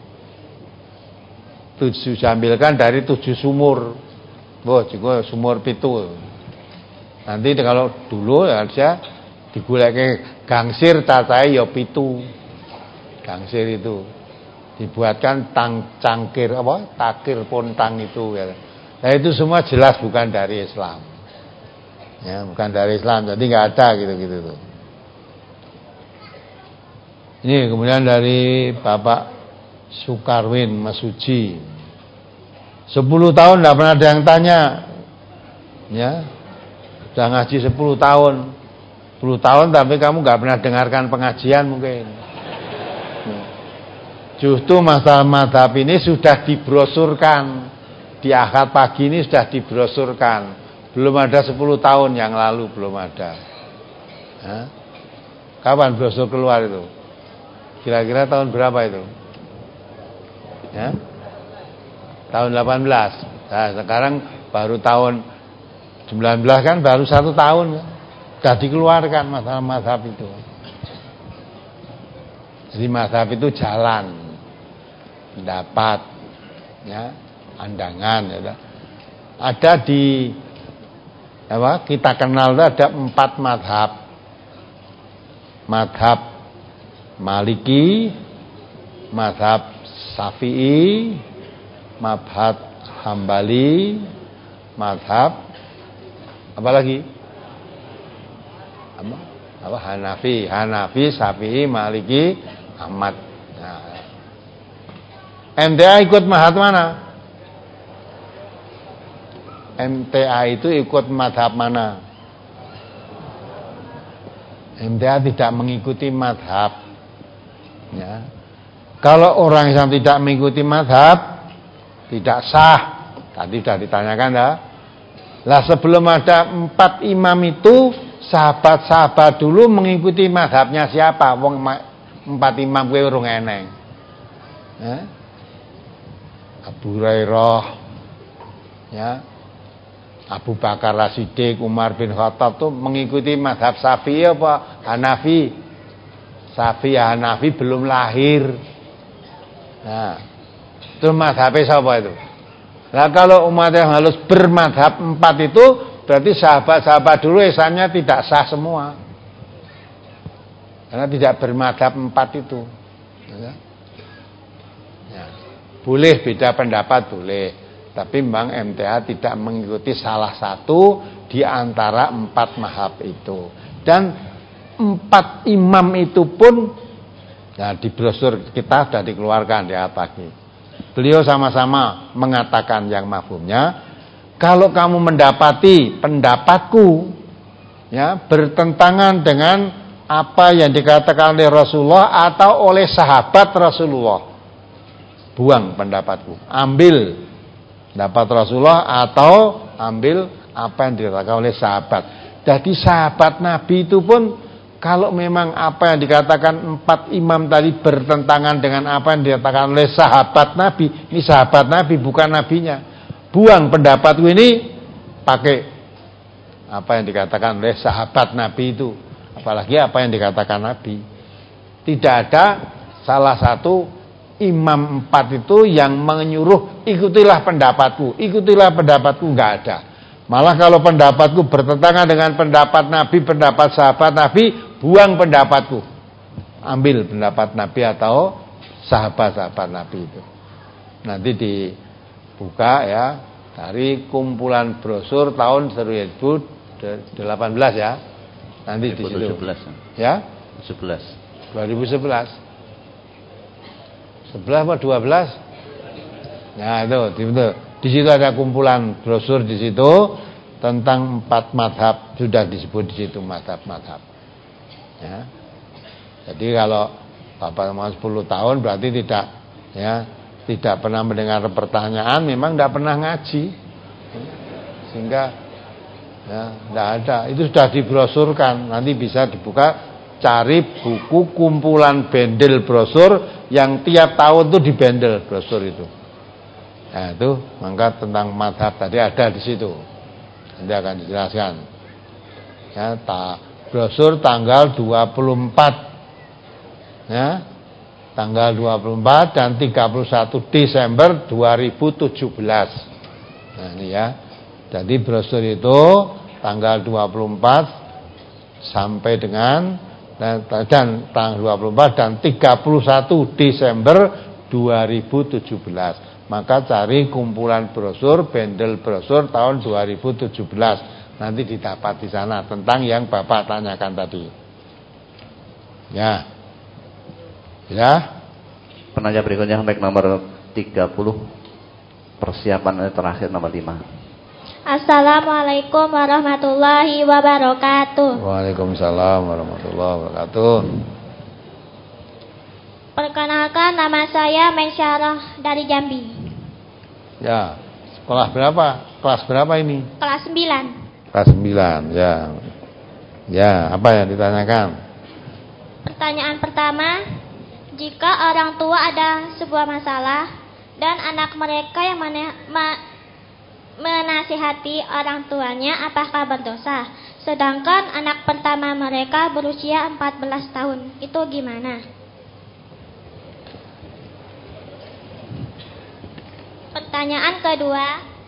Tujuh diambilkan dari tujuh sumur. Boh, juga sumur pitu. Nanti kalau dulu ya saya diguleke gangsir cacahe ya pitu. Gangsir itu dibuatkan tang cangkir apa takir pontang itu ya. Nah itu semua jelas bukan dari Islam ya, bukan dari Islam, jadi nggak ada gitu-gitu tuh. Ini kemudian dari Bapak Sukarwin Masuji, sepuluh tahun nggak pernah ada yang tanya ya, udah ngaji sepuluh tahun sepuluh tahun tapi kamu nggak pernah dengarkan pengajian mungkin. Justru masalah madhab ini sudah dibrosurkan. Di akad pagi ini sudah dibrosurkan. Belum ada sepuluh tahun yang lalu, belum ada. Hah? Kapan brosur keluar itu? Kira-kira tahun berapa itu? Ya? Tahun delapan belas. Nah, sekarang baru tahun sembilan belas kan baru satu tahun. Sudah dikeluarkan masalah madhab itu. Jadi madhab itu jalan. Pendapat ya, pandangan ya. Ada di apa kita kenal itu ada empat madhab. Madhab Maliki, madhab Syafi'i, madhab Hambali, madhab apa lagi? Apa? Apa Hanafi, Hanafi, Syafi'i, Maliki, Ahmad. Nah, M T A ikut madhab mana? M T A itu ikut madhab mana? M T A tidak mengikuti madhab ya. Kalau orang yang tidak mengikuti madhab tidak sah. Tadi sudah ditanyakan ya. Lah sebelum ada empat imam itu, sahabat-sahabat dulu mengikuti madhabnya siapa? Wong empat imam kuwi urung eneng. Ya. Abu Hurairah, ya, Abu Bakar As-Siddiq, Umar bin Khattab tuh mengikuti madhab Syafi'i apa Hanafi? Syafi'i Hanafi belum lahir. Nah, itu madhabnya siapa itu? Nah kalau umat yang harus bermadhab empat itu berarti sahabat-sahabat dulu esannya tidak sah semua, karena tidak bermadhab empat itu. Ya. Boleh beda pendapat boleh, tapi memang M T A tidak mengikuti salah satu di antara empat mazhab itu. Dan empat imam itu pun ya, di brosur kita sudah dikeluarkan di pagi. Beliau sama-sama mengatakan yang mafhumnya, kalau kamu mendapati pendapatku ya bertentangan dengan apa yang dikatakan oleh Rasulullah atau oleh sahabat Rasulullah, buang pendapatku, ambil pendapat Rasulullah atau ambil apa yang dikatakan oleh sahabat. Jadi sahabat Nabi itu pun kalau memang apa yang dikatakan empat imam tadi bertentangan dengan apa yang dikatakan oleh sahabat Nabi, ini sahabat Nabi bukan nabinya, buang pendapatku ini, pakai apa yang dikatakan oleh sahabat Nabi itu, apalagi apa yang dikatakan Nabi. Tidak ada salah satu imam empat itu yang menyuruh ikutilah pendapatku, ikutilah pendapatku, enggak ada. Malah kalau pendapatku bertentangan dengan pendapat Nabi, pendapat sahabat Nabi, buang pendapatku. Ambil pendapat Nabi atau sahabat-sahabat Nabi itu. Nanti dibuka ya dari kumpulan brosur tahun dua ribu delapan belas ya. Nanti di situ. Ya? sebelas. dua ribu sebelas. sebelas atau dua belas? Nah, itu, itu. Di situ ada kumpulan brosur di situ tentang empat madhab, sudah disebut di situ madhab-madhab. Ya. Jadi kalau Bapak mau sepuluh tahun berarti tidak ya, tidak pernah mendengar pertanyaan, memang tidak pernah ngaji. Sehingga ya, tidak ada. Itu sudah dibrosurkan, nanti bisa dibuka. Cari buku kumpulan bendel brosur yang tiap tahun tuh dibendel brosur itu. Nah itu, maka tentang madhab tadi ada di situ. Nanti akan dijelaskan. Ya, ta, brosur tanggal dua puluh empat, ya, tanggal dua puluh empat dan tiga puluh satu Desember dua ribu tujuh belas. Nah ini ya. Jadi brosur itu tanggal dua puluh empat sampai dengan dan, dan tanggal dua puluh empat dan tiga puluh satu Desember dua ribu tujuh belas. Maka cari kumpulan brosur, bendel brosur tahun dua ribu tujuh belas. Nanti didapat di sana tentang yang Bapak tanyakan tadi. Ya. Ya. Penanya berikutnya baik nomor tiga puluh. Persiapan terakhir nomor lima. Assalamualaikum warahmatullahi wabarakatuh. Waalaikumsalam warahmatullahi wabarakatuh. Perkenalkan, nama saya Mensyarah dari Jambi. Ya, sekolah berapa? Kelas berapa ini? Kelas sembilan. Kelas sembilan, ya. Ya, apa yang ditanyakan? Pertanyaan pertama, jika orang tua ada sebuah masalah dan anak mereka yang mana, ma, menasihati orang tuanya, apakah berdosa? Sedangkan anak pertama mereka berusia empat belas tahun. Itu gimana? Pertanyaan kedua,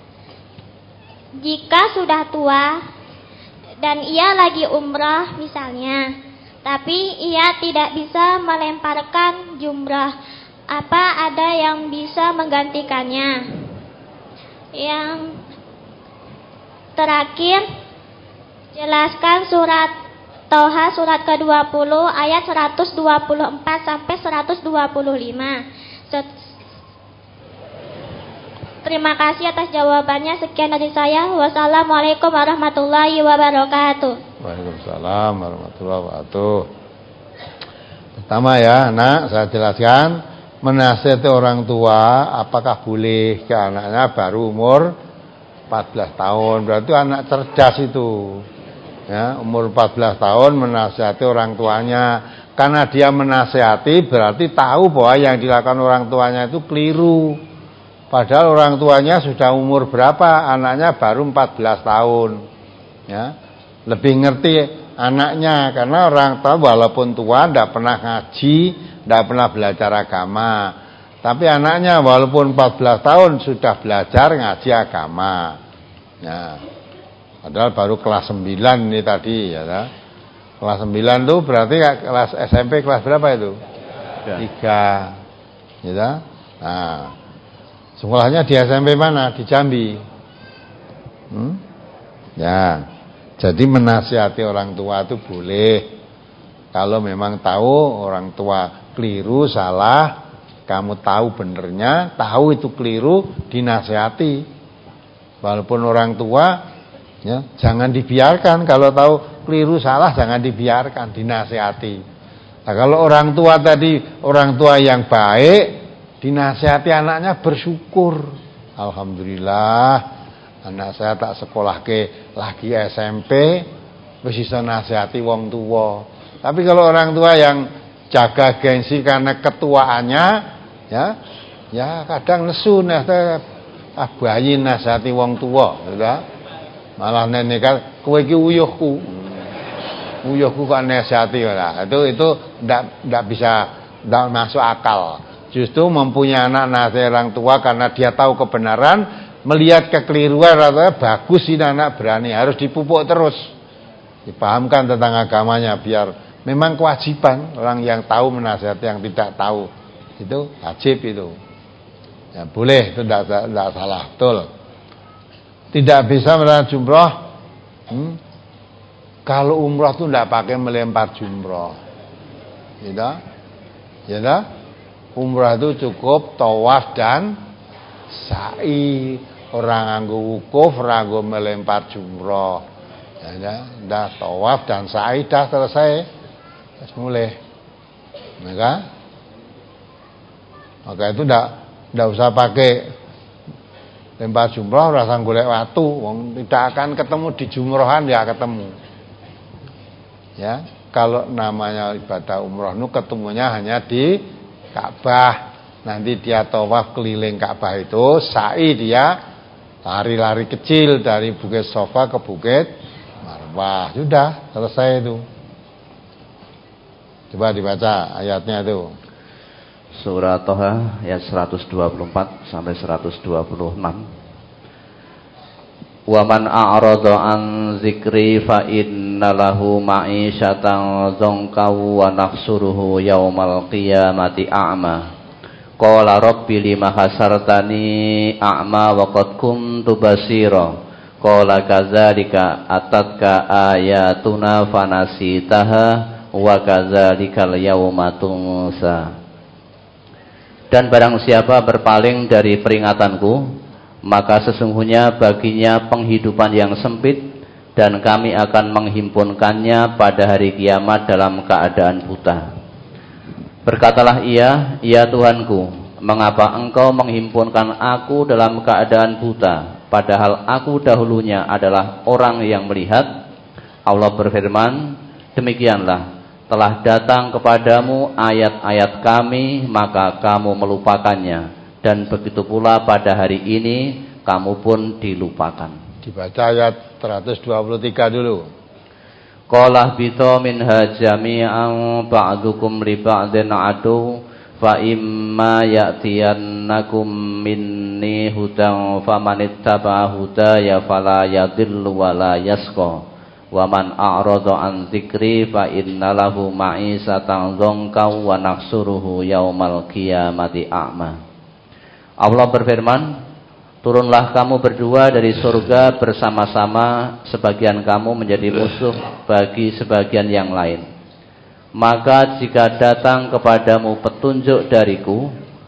jika sudah tua dan ia lagi umrah misalnya, tapi ia tidak bisa melemparkan jumrah, apa ada yang bisa menggantikannya? Yang terakhir, jelaskan surat Toha surat ke dua puluh ayat seratus dua puluh empat sampai seratus dua puluh lima. Terima kasih atas jawabannya. Sekian dari saya. Wassalamualaikum warahmatullahi wabarakatuh. Waalaikumsalam warahmatullahi wabarakatuh. Pertama ya, nak, saya jelaskan. Menasihati orang tua, apakah boleh ke anaknya baru umur empat belas tahun? Berarti anak cerdas itu. Ya, umur empat belas tahun menasihati orang tuanya. Karena dia menasihati berarti tahu bahwa yang dilakukan orang tuanya itu keliru. Padahal orang tuanya sudah umur berapa? Anaknya baru empat belas tahun. Ya, lebih ngerti anaknya karena orang tua walaupun tua tidak pernah ngaji, tidak pernah belajar agama, tapi anaknya walaupun empat belas tahun sudah belajar ngaji agama. Ya, padahal baru kelas sembilan ini tadi ya. Kelas sembilan itu berarti kelas S M P kelas berapa itu? tiga. Ya. Nah, sekolahnya di S M P mana? Di Jambi. Hmm? Ya. Jadi menasihati orang tua itu boleh. Kalau memang tahu orang tua keliru, salah, kamu tahu benernya, tahu itu keliru, dinasihati. Walaupun orang tua, ya, jangan dibiarkan. Kalau tahu keliru, salah, jangan dibiarkan, dinasihati. Nah, kalau orang tua tadi, orang tua yang baik, dinasihati anaknya bersyukur. Alhamdulillah. Anak saya tak sekolah ke lagi S M P, wis iso nasihati wong tua. Tapi kalau orang tua yang jaga gengsi karena ketuaannya, ya, ya kadang nesu nah ah bayi nasihati wong tua, ya. Malah nenek kan kowe iki uyuhku. Nguyuhku kok nasihati lah. Itu itu ndak ndak bisa ndak masuk akal. Justru mempunyai anak nasihat orang tua karena dia tahu kebenaran, melihat kekeliruan atau bagus ini anak berani, harus dipupuk terus. Dipahamkan tentang agamanya biar memang kewajiban orang yang tahu menasihati yang tidak tahu. Itu wajib itu. Ya boleh, itu tidak tidak salah, betul. Tidak bisa melakukan jumroh. Hmm? Kalau umroh itu tidak pakai melempar jumroh. Gitu? Gitu? Umroh itu cukup tawaf dan sa'i. Orang nganggo wukuf, orang nganggo melempar jumroh. Ya, dah tawaf dan sa'i dah selesai. Terus mulai. Maka maka itu tidak tidak usah pakai lempar jumroh, rasa golek watu, wong tidak akan ketemu di jumrohan, ya ketemu. Ya, kalau namanya ibadah umroh nu ketemunya hanya di Ka'bah. Nanti dia tawaf keliling Ka'bah itu, sa'i dia lari-lari kecil dari Bukit Sofa ke Bukit Marwah. Sudah selesai itu. Coba dibaca ayatnya itu. Surah Toha ayat seratus dua puluh empat sampai seratus dua puluh enam. Wa man a'rada an zikri fa innalahu ma'isyatan dzanka wa nahsuruhu yaumal qiyamati a'ma. Qala rabbi lima hasartani a'ma wa qad kuntu basira. Qala kadzalika atatka ayatuna fanasitaha wa kadzalikal yauma tunsa. Dan barang siapa berpaling dari peringatanku, maka sesungguhnya baginya penghidupan yang sempit, dan kami akan menghimpunkannya pada hari kiamat dalam keadaan buta. Berkatalah ia, ya Tuhanku, mengapa engkau menghimpunkan aku dalam keadaan buta, padahal aku dahulunya adalah orang yang melihat? Allah berfirman, demikianlah, telah datang kepadamu ayat-ayat kami, maka kamu melupakannya, dan begitu pula pada hari ini kamu pun dilupakan. Dibaca ayat seratus dua puluh tiga dulu. Qala bita minha jami'an ba'dukum li ba'din adu fa imma ya'tiyannakum minni hudan famanittaba hudaya fala yadhillu wa la yasqa. Wa man a'rada an dzikri fa innalahu ma'isatan dzanka wa nahsuruhu yaumal qiyamati a'ma. Allah berfirman, turunlah kamu berdua dari surga bersama-sama, sebagian kamu menjadi musuh bagi sebagian yang lain. Maka jika datang kepadamu petunjuk dariku,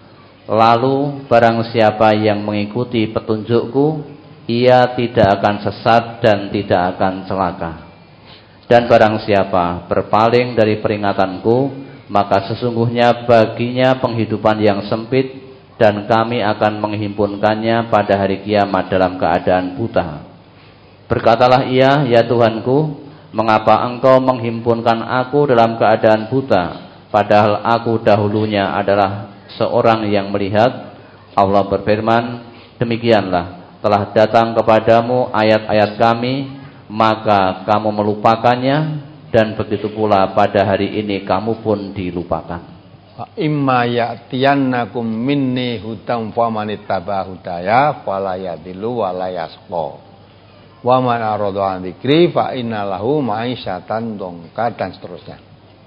lalu barang siapa yang mengikuti petunjukku, ia tidak akan sesat dan tidak akan celaka. Dan barang siapa berpaling dari peringatanku, maka sesungguhnya baginya penghidupan yang sempit, dan kami akan menghimpunkannya pada hari kiamat dalam keadaan buta. Berkatalah ia, ya Tuhanku, mengapa engkau menghimpunkan aku dalam keadaan buta, padahal aku dahulunya adalah seorang yang melihat? Allah berfirman, demikianlah, telah datang kepadamu ayat-ayat kami, maka kamu melupakannya, dan begitu pula pada hari ini kamu pun dilupakan. Imma ya'tiyannakum minni hudan famanittaba hudaya fala yadhillu wa la yasqa. Wa man arada an dzikri fa innalahu ma'isyatan dzanka, dan seterusnya.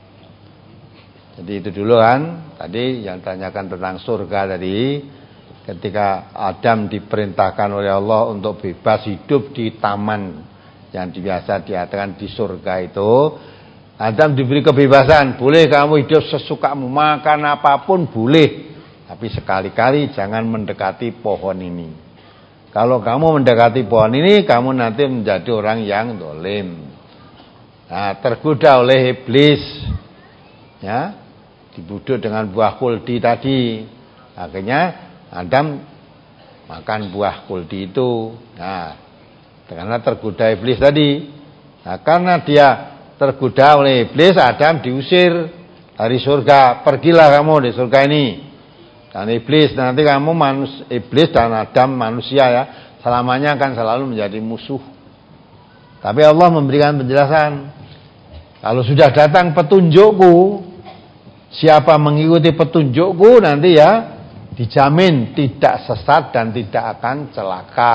Jadi itu dulu kan tadi yang tanyakan tentang surga tadi. Ketika Adam diperintahkan oleh Allah untuk bebas hidup di taman yang biasa diatakan di surga itu, Adam diberi kebebasan, boleh kamu hidup sesukamu, makan apapun boleh, tapi sekali-kali jangan mendekati pohon ini. Kalau kamu mendekati pohon ini, kamu nanti menjadi orang yang dolim. Nah, tergoda oleh iblis, ya, dibuduk dengan buah kuldi tadi, akhirnya Adam makan buah kuldi itu. Nah, karena tergoda iblis tadi. Nah, karena dia tergoda oleh iblis, Adam diusir dari surga. Pergilah kamu di surga ini. Dan iblis, nanti kamu manus, iblis dan Adam manusia ya, selamanya akan selalu menjadi musuh. Tapi Allah memberikan penjelasan. Kalau sudah datang petunjukku, siapa mengikuti petunjukku nanti ya dijamin tidak sesat dan tidak akan celaka.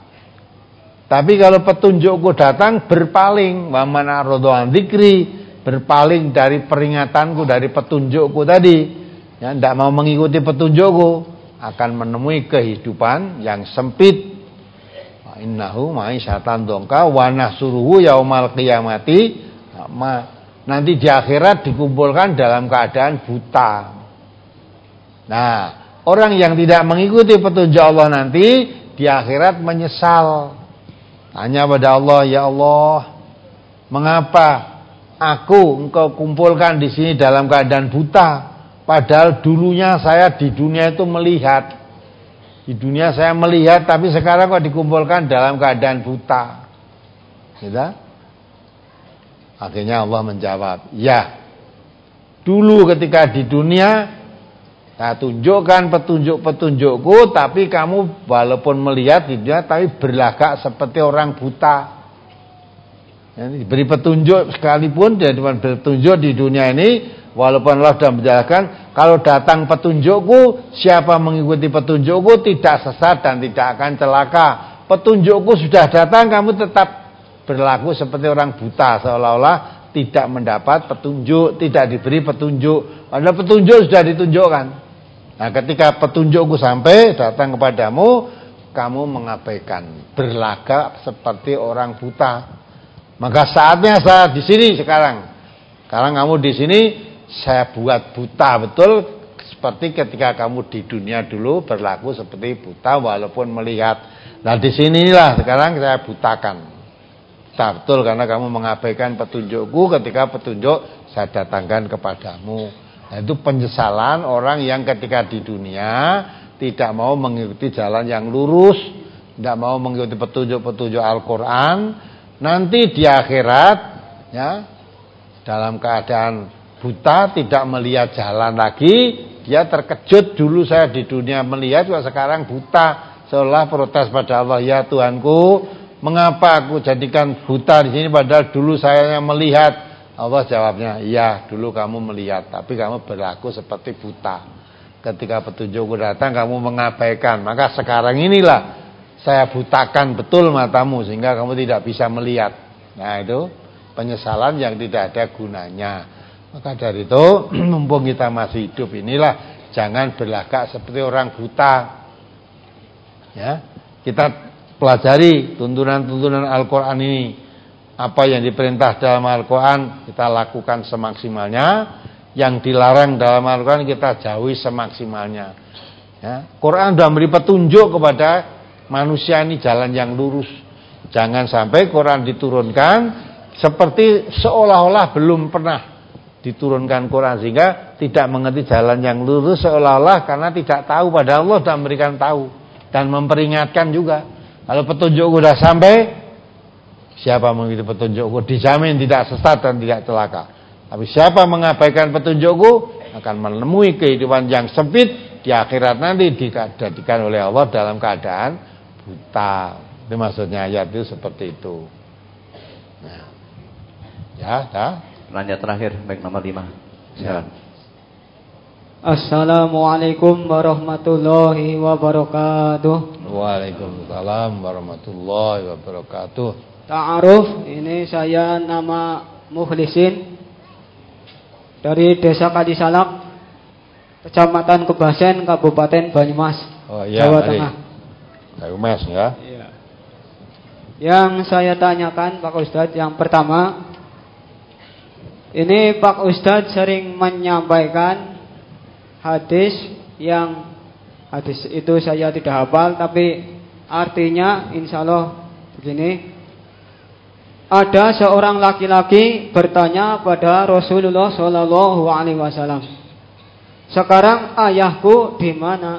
Tapi kalau petunjukku datang berpaling, wa man a'rada an dzikri, berpaling dari peringatanku, dari petunjukku tadi, ya tidak mau mengikuti petunjukku, akan menemui kehidupan yang sempit. Wa innahu ma'isyatan dongka wa nahsuruhu yaumal qiyamati. Nanti di akhirat dikumpulkan dalam keadaan buta. Nah, orang yang tidak mengikuti petunjuk Allah nanti di akhirat menyesal. Tanya pada Allah, ya Allah, mengapa aku engkau kumpulkan di sini dalam keadaan buta? Padahal dulunya saya di dunia itu melihat. Di dunia saya melihat, tapi sekarang kok dikumpulkan dalam keadaan buta. Gitu? Akhirnya Allah menjawab, ya, dulu ketika di dunia saya tunjukkan petunjuk-petunjukku, tapi kamu walaupun melihat di dunia, tapi berlagak seperti orang buta. Jadi, diberi petunjuk sekalipun, dan petunjuk di dunia ini, walaupun Allah sudah menjelaskan, kalau datang petunjukku, siapa mengikuti petunjukku tidak sesat dan tidak akan celaka. Petunjukku sudah datang, kamu tetap berlaku seperti orang buta, seolah-olah tidak mendapat petunjuk, tidak diberi petunjuk. Padahal petunjuk sudah ditunjukkan. Nah, ketika petunjukku sampai datang kepadamu, kamu mengabaikan, berlagak seperti orang buta. Maka saatnya saya di sini sekarang. Sekarang kamu di sini saya buat buta betul, seperti ketika kamu di dunia dulu berlaku seperti buta walaupun melihat. Nah, di sinilah sekarang saya butakan. Betul, karena kamu mengabaikan petunjukku ketika petunjuk saya datangkan kepadamu. Nah, itu penyesalan orang yang ketika di dunia tidak mau mengikuti jalan yang lurus, tidak mau mengikuti petunjuk-petunjuk Al-Quran. Nanti di akhirat, ya, dalam keadaan buta, tidak melihat jalan lagi, dia terkejut, dulu saya di dunia melihat, kok sekarang buta. Seolah protes pada Allah, ya Tuhanku, mengapa aku jadikan buta di sini padahal dulu saya yang melihat? Allah jawabnya, iya dulu kamu melihat, tapi kamu berlaku seperti buta. Ketika petunjukku datang kamu mengabaikan, maka sekarang inilah saya butakan betul matamu sehingga kamu tidak bisa melihat. Nah, itu penyesalan yang tidak ada gunanya. Maka dari itu mumpung kita masih hidup inilah, jangan berlagak seperti orang buta. Ya, kita pelajari tuntunan-tuntunan Al-Quran ini. Apa yang diperintah dalam Al-Quran kita lakukan semaksimalnya, yang dilarang dalam Al-Quran kita jauhi semaksimalnya. Ya, Quran sudah memberi petunjuk kepada manusia ini jalan yang lurus. Jangan sampai Quran diturunkan seperti seolah-olah belum pernah diturunkan Quran, sehingga tidak mengerti jalan yang lurus, seolah-olah karena tidak tahu, padahal Allah sudah memberikan tahu dan memperingatkan juga. Kalau petunjuk sudah sampai, siapa mengikuti petunjukku dijamin tidak sesat dan tidak celaka. Tapi siapa mengabaikan petunjukku akan menemui kehidupan yang sempit di akhirat nanti, dijadikan oleh Allah dalam keadaan buta. Itu maksudnya ayat itu seperti itu. Nah. Ya, dah. Nanya terakhir, baik nomor lima. Silakan. Assalamualaikum warahmatullahi wabarakatuh. Waalaikumsalam warahmatullahi wabarakatuh. Ta'aruf, ini saya nama Mukhlisin dari Desa Kadisalak, Kecamatan Kebasen, Kabupaten Banyumas, oh, iya, Jawa Tengah. Banyumas ya. Iya. Yang saya tanyakan Pak Ustadz, yang pertama, ini Pak Ustadz sering menyampaikan hadis yang hadis itu saya tidak hafal, tapi artinya insya Allah begini. Ada seorang laki-laki bertanya pada Rasulullah Shallallahu Alaihi Wasallam, sekarang ayahku di mana?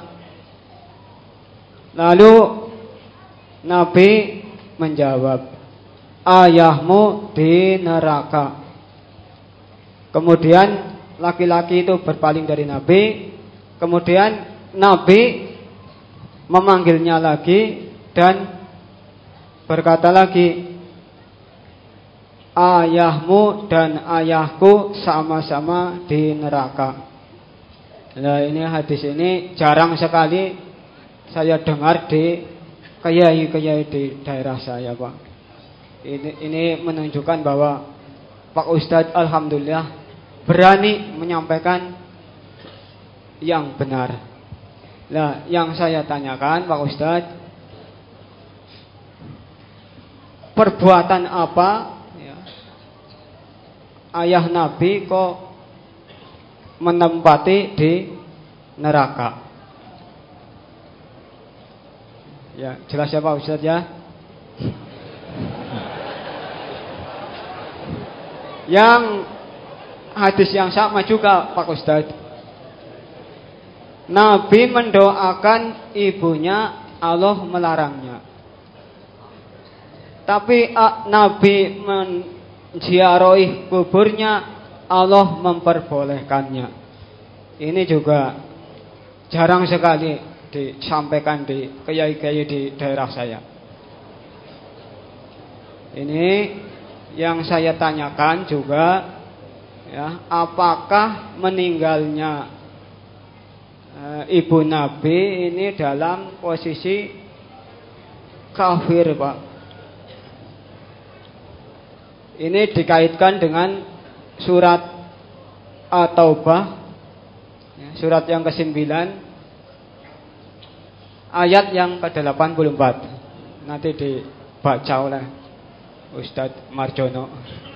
Lalu Nabi menjawab, ayahmu di neraka. Kemudian laki-laki itu berpaling dari Nabi. Kemudian Nabi memanggilnya lagi dan berkata lagi, ayahmu dan ayahku sama-sama di neraka. Nah, ini hadis ini jarang sekali saya dengar di kiai-kiai di daerah saya, Pak. Ini, ini menunjukkan bahwa Pak Ustadz alhamdulillah berani menyampaikan yang benar. Nah, yang saya tanyakan Pak Ustadz, perbuatan apa ya, ayah Nabi kok menempati di neraka? Ya, jelas ya Pak Ustadz ya. Yang hadis yang sama juga Pak Ustadz, Nabi mendoakan ibunya, Allah melarangnya. Tapi uh, Nabi menziarahi kuburnya, Allah memperbolehkannya. Ini juga jarang sekali disampaikan di kiai-kiai di daerah saya. Ini yang saya tanyakan juga ya, apakah meninggalnya e, ibu Nabi ini dalam posisi kafir, Pak? Ini dikaitkan dengan surat At-Taubah ya, surat yang kesembilan ayat yang ke delapan puluh empat. Nanti dibaca oleh Ustadz Marjono.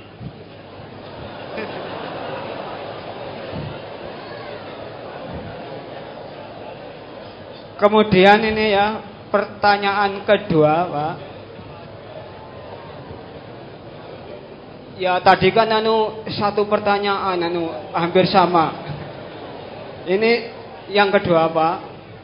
Kemudian ini ya, pertanyaan kedua, Pak. Ya tadi kan anu satu pertanyaan anu hampir sama. Ini yang kedua, Pak.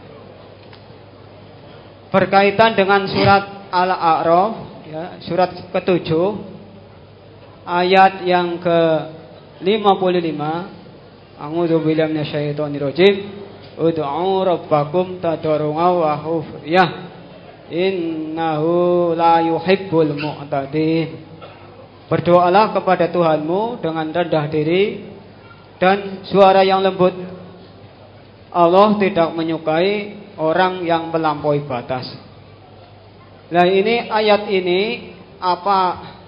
Berkaitan dengan surat Al-A'raf ya, surat ketujuh ayat yang ke lima puluh lima. A'udzu billahi minasyaitonir rajim. Ud'u rabbakum tadarru'an wa khufyah innahu la yuhibbul mu'tadin. Berdoalah kepada Tuhanmu dengan rendah diri dan suara yang lembut. Allah tidak menyukai orang yang melampaui batas. Nah, ini ayat ini apa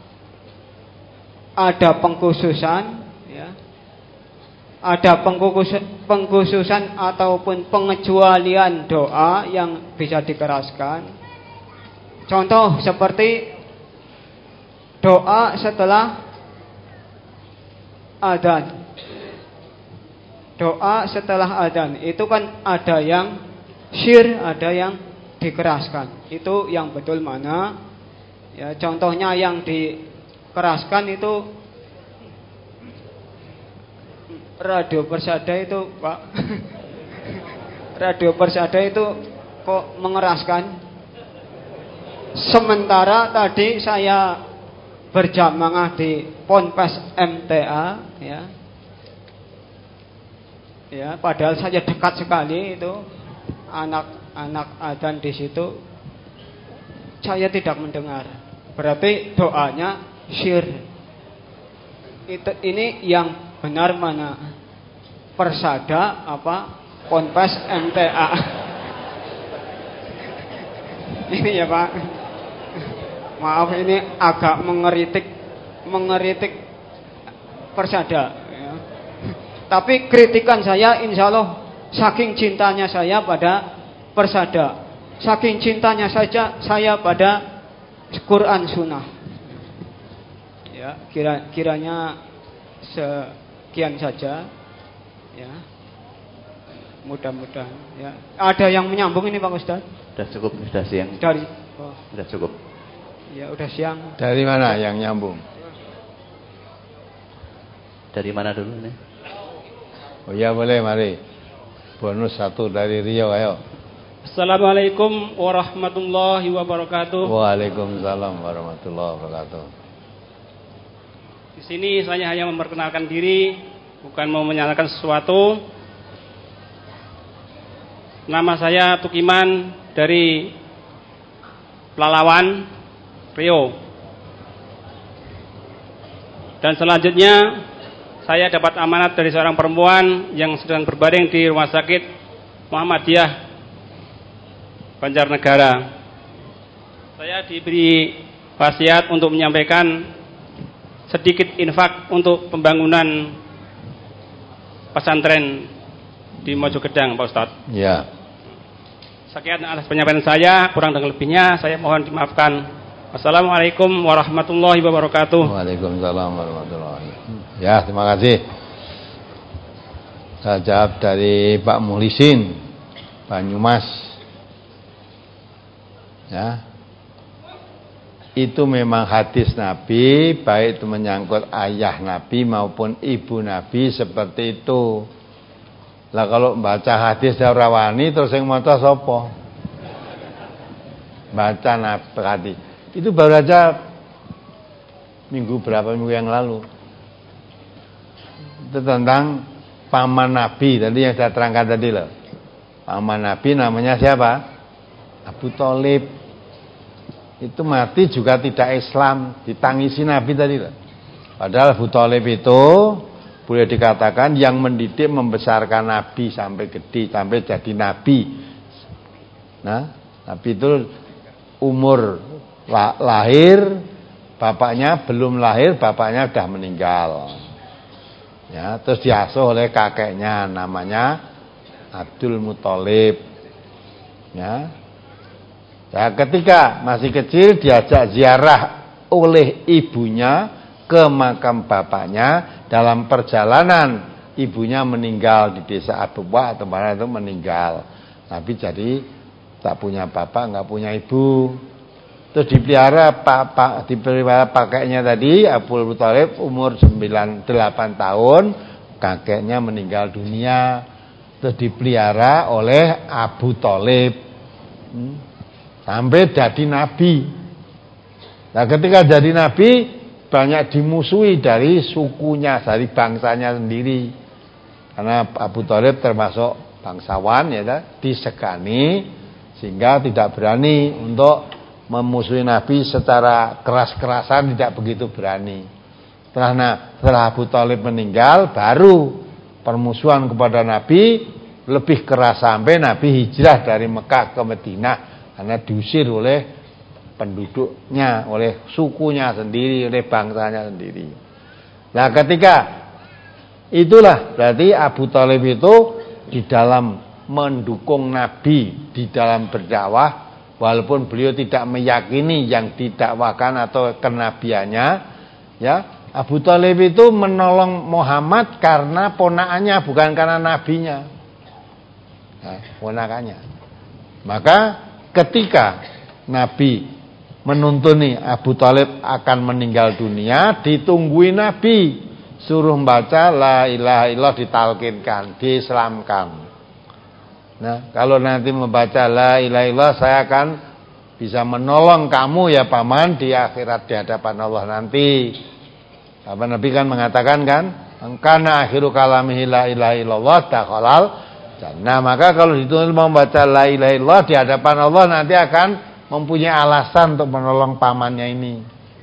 ada pengkhususan ya? Ada pengkhususan, pengkhususan ataupun pengecualian doa yang bisa dikeraskan. Contoh seperti doa setelah adzan. Doa setelah adzan itu kan ada yang syir, ada yang dikeraskan. Itu yang betul mana? Ya, contohnya yang dikeraskan itu Radio Persada itu, Pak. Radio Persada itu kok mengeraskan. Sementara tadi saya berjamaah di Ponpes M T A ya. Ya, padahal saya dekat sekali itu. Anak-anak adzan di situ saya tidak mendengar. Berarti doanya syir. Itu ini yang benar mana? Persada apa Ponpes M T A? Ini ya, Pak. Maaf ini agak mengeritik mengeritik Persada ya. Tapi kritikan saya insya Allah saking cintanya saya pada Persada, saking cintanya saja saya pada Quran Sunnah. Ya, kira kiranya sekian saja. Ya, mudah-mudahan. Ya, ada yang menyambung ini Pak Ustaz? Sudah cukup, sudah siang. Dari, oh. Sudah cukup. Ya, udah siang. Dari mana yang nyambung? Dari mana dulu nih? Oh ya boleh, mari. Bonus satu dari Riau, ayo. Assalamualaikum warahmatullahi wabarakatuh. Waalaikumsalam warahmatullahi wabarakatuh. Di sini saya hanya memperkenalkan diri, bukan mau menyalahkan sesuatu. Nama saya Tukiman dari Pelalawan, Riau. Dan selanjutnya saya dapat amanat dari seorang perempuan yang sedang berbaring di Rumah Sakit Muhammadiyah Banjarnegara. Saya diberi wasiat untuk menyampaikan sedikit infak untuk pembangunan pesantren di Mojogedang, Pak Ustadz. Ya. Sekian atas penyampaian saya, kurang dan lebihnya saya mohon dimaafkan. Assalamualaikum warahmatullahi wabarakatuh. Waalaikumsalam warahmatullahi wabarakatuh. Ya, terima kasih. Saya jawab dari Pak Muhlisin Banyumas. Ya. Itu memang hadis Nabi, baik itu menyangkut ayah Nabi maupun ibu Nabi seperti itu. Lah kalau baca hadis ora wani terus yang maca sapa? Baca Nabi. Itu baru aja minggu berapa minggu yang lalu. Itu tentang paman Nabi tadi yang saya terangkan tadi loh. Paman Nabi namanya siapa? Abu Thalib. Itu mati juga tidak Islam, ditangisi Nabi tadi loh. Padahal Abu Thalib itu boleh dikatakan yang mendidik membesarkan Nabi sampai gede, sampai jadi Nabi. Nah, Nabi itu umur lahir, bapaknya belum lahir, bapaknya sudah meninggal. Ya, terus diasuh oleh kakeknya namanya Abdul Muthalib. Ya. Nah, ketika masih kecil diajak ziarah oleh ibunya ke makam bapaknya. Dalam perjalanan ibunya meninggal di desa Abuwa atau mana itu meninggal. Nabi jadi tak punya bapak, nggak punya ibu. Terus dipelihara pak, pak dipelihara pakainya tadi Abu Thalib umur sembilan delapan tahun, kakeknya meninggal dunia. Terus dipelihara oleh Abu Thalib. Hmm. Sampai jadi nabi. Nah, ketika jadi nabi banyak dimusuhi dari sukunya, dari bangsanya sendiri. Karena Abu Thalib termasuk bangsawan ya, disegani sehingga tidak berani untuk memusuhi Nabi secara keras-kerasan, tidak begitu berani. Setelah, nah, setelah Abu Thalib meninggal baru permusuhan kepada Nabi lebih keras sampai Nabi hijrah dari Mekah ke Madinah karena diusir oleh penduduknya, oleh sukunya sendiri, oleh bangsanya sendiri. Nah, ketika itulah berarti Abu Thalib itu di dalam mendukung Nabi di dalam berdakwah, walaupun beliau tidak meyakini yang didakwakan atau kenabiannya, ya, Abu Thalib itu menolong Muhammad karena ponakannya, bukan karena nabinya. Nah, ponakannya. Maka ketika Nabi menuntuni Abu Thalib akan meninggal dunia, ditungguin Nabi, suruh membaca la ilaha illallah, ditalkinkan, diislamkan. Nah, kalau nanti membaca la ilaha illallah, saya akan bisa menolong kamu ya paman di akhirat di hadapan Allah nanti. Apa Nabi kan mengatakan kan, engkana akhiru kalamihi la ilaha illallah dakhalal jannah. Maka kalau dituntut membaca la ilaha illallah di hadapan Allah nanti akan mempunyai alasan untuk menolong pamannya ini.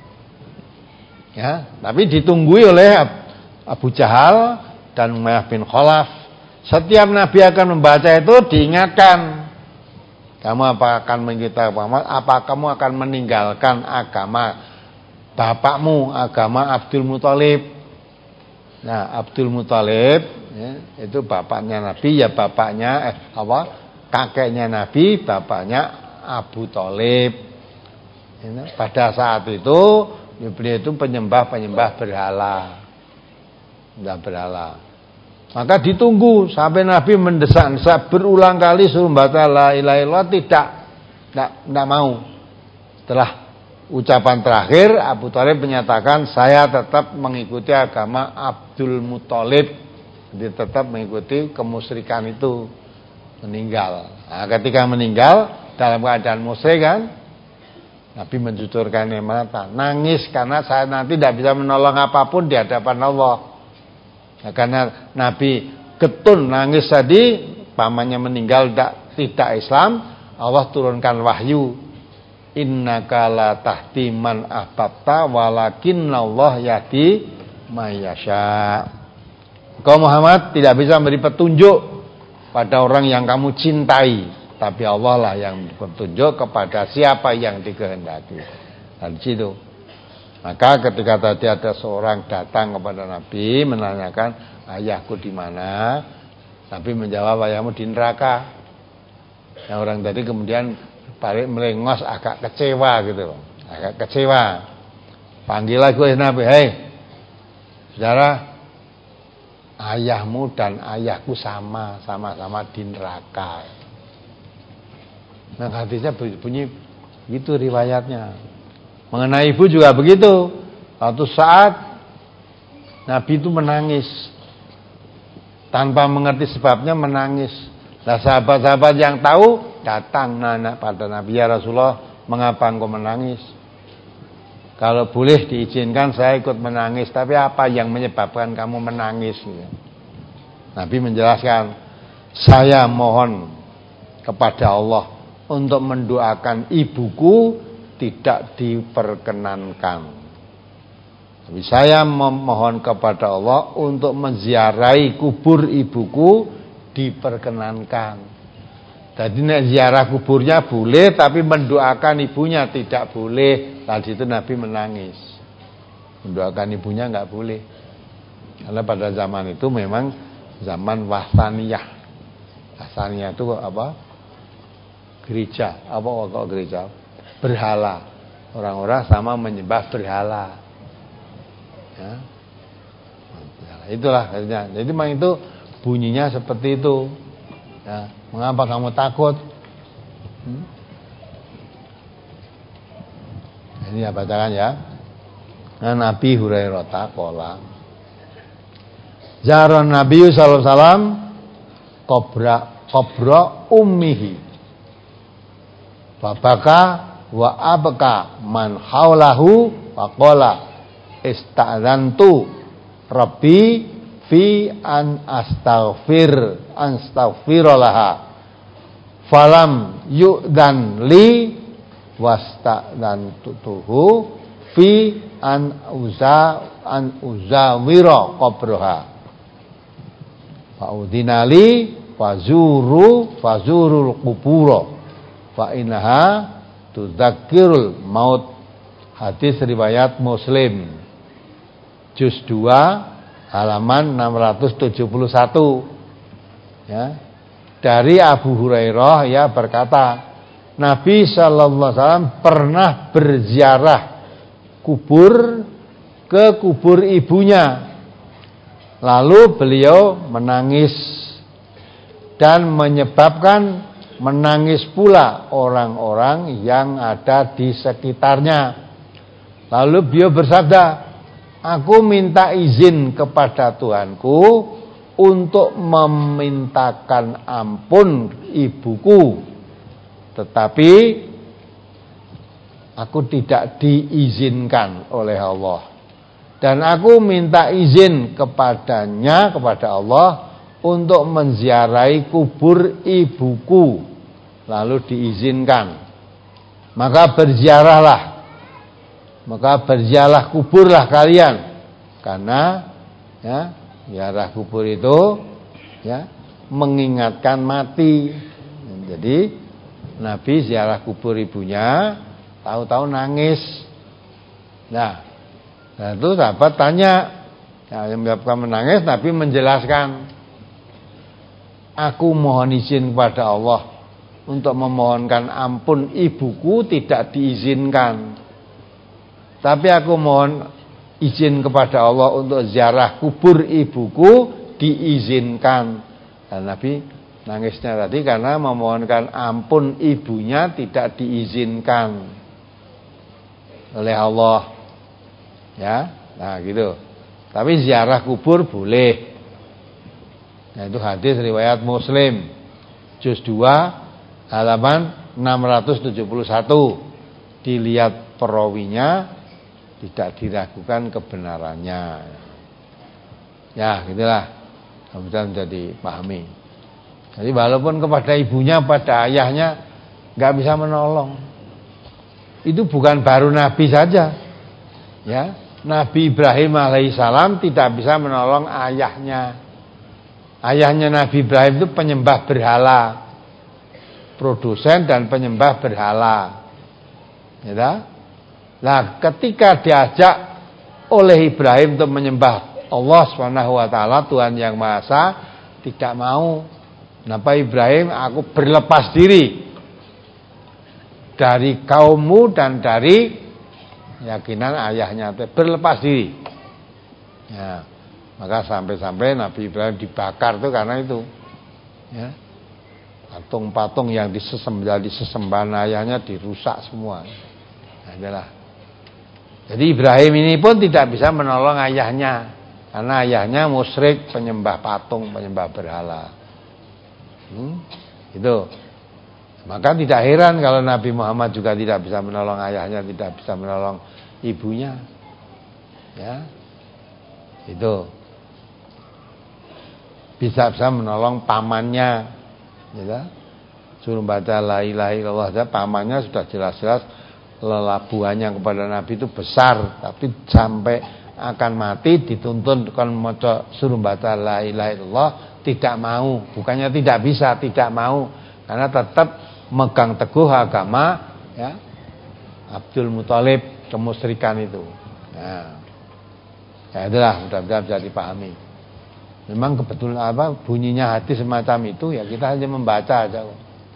Ya, tapi ditunggui oleh Abu Jahal dan Umayyah bin Khalaf. Setiap Nabi akan membaca itu diingatkan, kamu apa akan mengikuti Muhammad? Apa kamu akan meninggalkan agama bapakmu, agama Abdul Muthalib? Nah, Abdul Muthalib ya, itu bapaknya Nabi, ya bapaknya eh, apa? kakeknya Nabi, bapaknya Abu Thalib. Pada saat itu beliau itu penyembah-penyembah berhala. Penyembah berhala. Maka ditunggu sampai Nabi mendesak-desak berulang kali suruh baca la ilaha illallah, tidak, tidak, tidak mau. Setelah ucapan terakhir Abu Thalib menyatakan saya tetap mengikuti agama Abdul Muthalib. Dia tetap mengikuti kemusyrikan itu, meninggal. Nah, ketika meninggal dalam keadaan musyrik kan, Nabi mencucurkan air mata, nangis karena saya nanti tidak bisa menolong apapun di hadapan Allah. Nah, karena Nabi getun nangis tadi, pamannya meninggal tidak, tidak Islam, Allah turunkan wahyu, innaka la tahti man ahbabta walakinnallaha yahdi mayyasha. Kau Muhammad tidak bisa memberi petunjuk pada orang yang kamu cintai, tapi Allah lah yang berpetunjuk kepada siapa yang dikehendaki. Nah, di situ. Maka ketika tadi ada seorang datang kepada Nabi menanyakan, ayahku di mana? Nabi menjawab, ayahmu di neraka. Yang orang tadi kemudian balik melengos, agak kecewa gitu, agak kecewa. Panggil lagi oleh Nabi, hei, saudara, ayahmu dan ayahku sama, sama-sama di neraka. Nah, hadisnya bunyi gitu riwayatnya. Mengenai ibu juga begitu. Suatu saat Nabi itu menangis tanpa mengerti sebabnya, menangis. Nah, sahabat-sahabat yang tahu datang nanya pada Nabi, ya Rasulullah, mengapa engkau menangis? Kalau boleh diizinkan saya ikut menangis, tapi apa yang menyebabkan kamu menangis? Nabi menjelaskan, saya mohon kepada Allah untuk mendoakan ibuku tidak diperkenankan. Tapi saya memohon kepada Allah untuk menziarahi kubur ibuku diperkenankan. Jadi nek ziarah kuburnya boleh, tapi mendoakan ibunya tidak boleh. Tadi itu Nabi menangis. Mendoakan ibunya enggak boleh. Karena pada zaman itu memang zaman wasaniyah. Wasaniyah itu apa? Gereja. Apa kok gereja? Berhala. Orang-orang sama menyembah berhala. Ya. Itulah katanya. Jadi memang itu bunyinya seperti itu. Ya. Mengapa kamu takut? Hmm? Ini ya bacakan ya. Nah, Nabi Hurairah taqala. Zaron Nabi sallallahu alaihi wasallam qabra qabra ummihi. Babaka wa abka man haulahu faqala ista'dzantu rabbi fi an astaghfir astaghfirullah falam yu'dan li wasta'dzantuhu fi an uza an uzawira qabraha fa udinali fazuru fazurul qubura fa innaha tudzakirul maut. Hadis riwayat Muslim juz dua halaman enam ratus tujuh puluh satu. Ya. Dari Abu Hurairah ya berkata, Nabi sallallahu alaihi wasallam pernah berziarah kubur ke kubur ibunya. Lalu beliau menangis dan menyebabkan menangis pula orang-orang yang ada di sekitarnya. Lalu beliau bersabda, aku minta izin kepada Tuhanku untuk memintakan ampun ibuku, tetapi aku tidak diizinkan oleh Allah. Dan aku minta izin kepadanya, kepada Allah, untuk menziarahi kubur ibuku. Lalu diizinkan. Maka berziarahlah. Maka berziarah kuburlah kalian. Karena ya, ziarah kubur itu ya mengingatkan mati. Jadi Nabi ziarah kubur ibunya, tahu-tahu nangis. Nah, nah itu sahabat tanya, ya, yang menyebabkan menangis, Nabi menjelaskan, aku mohon izin kepada Allah untuk memohonkan ampun ibuku tidak diizinkan. Tapi aku mohon izin kepada Allah untuk ziarah kubur ibuku diizinkan. Dan Nabi nangisnya tadi karena memohonkan ampun ibunya tidak diizinkan oleh Allah. Ya, nah gitu. Tapi ziarah kubur boleh. Nah, itu hadis riwayat Muslim juz dua halaman enam ratus tujuh puluh satu. Dilihat perawinya, tidak diragukan kebenarannya. Ya, gitulah. Kemudian jadi pahami. Jadi walaupun kepada ibunya, pada ayahnya nggak bisa menolong. Itu bukan baru Nabi saja. Ya, Nabi Ibrahim alaihissalam tidak bisa menolong ayahnya. Ayahnya Nabi Ibrahim itu penyembah berhala, produsen dan penyembah berhala. Ya. Nah, ketika diajak oleh Ibrahim untuk menyembah Allah Subhanahu wa taala, Tuhan yang Maha Esa, tidak mau. Napa Ibrahim, aku berlepas diri dari kaummu dan dari keyakinan ayahnya, berlepas diri. Ya, maka sampai-sampai Nabi Ibrahim dibakar tuh karena itu. Ya, patung-patung yang disesembah disesembahan ayahnya dirusak semua. Nah, adalah. Jadi Ibrahim ini pun tidak bisa menolong ayahnya karena ayahnya musyrik, penyembah patung, penyembah berhala. Hmm, itu. Maka tidak heran kalau Nabi Muhammad juga tidak bisa menolong ayahnya, tidak bisa menolong ibunya. Ya. Itu. Bisa-bisa menolong pamannya. Ya. Suruh baca la ilaha illallah, pamannya sudah jelas-jelas lelabuhannya kepada Nabi itu besar, tapi sampai akan mati dituntun kan maca suruh baca la ilaha illallah, tidak mau. Bukannya tidak bisa, tidak mau. Karena tetap megang teguh agama ya Abdul Muthalib, kemusyrikan itu. Nah, ya itulah mudah-mudahan bisa dipahami. Memang kebetulan apa bunyinya hadis semacam itu ya kita hanya membaca aja.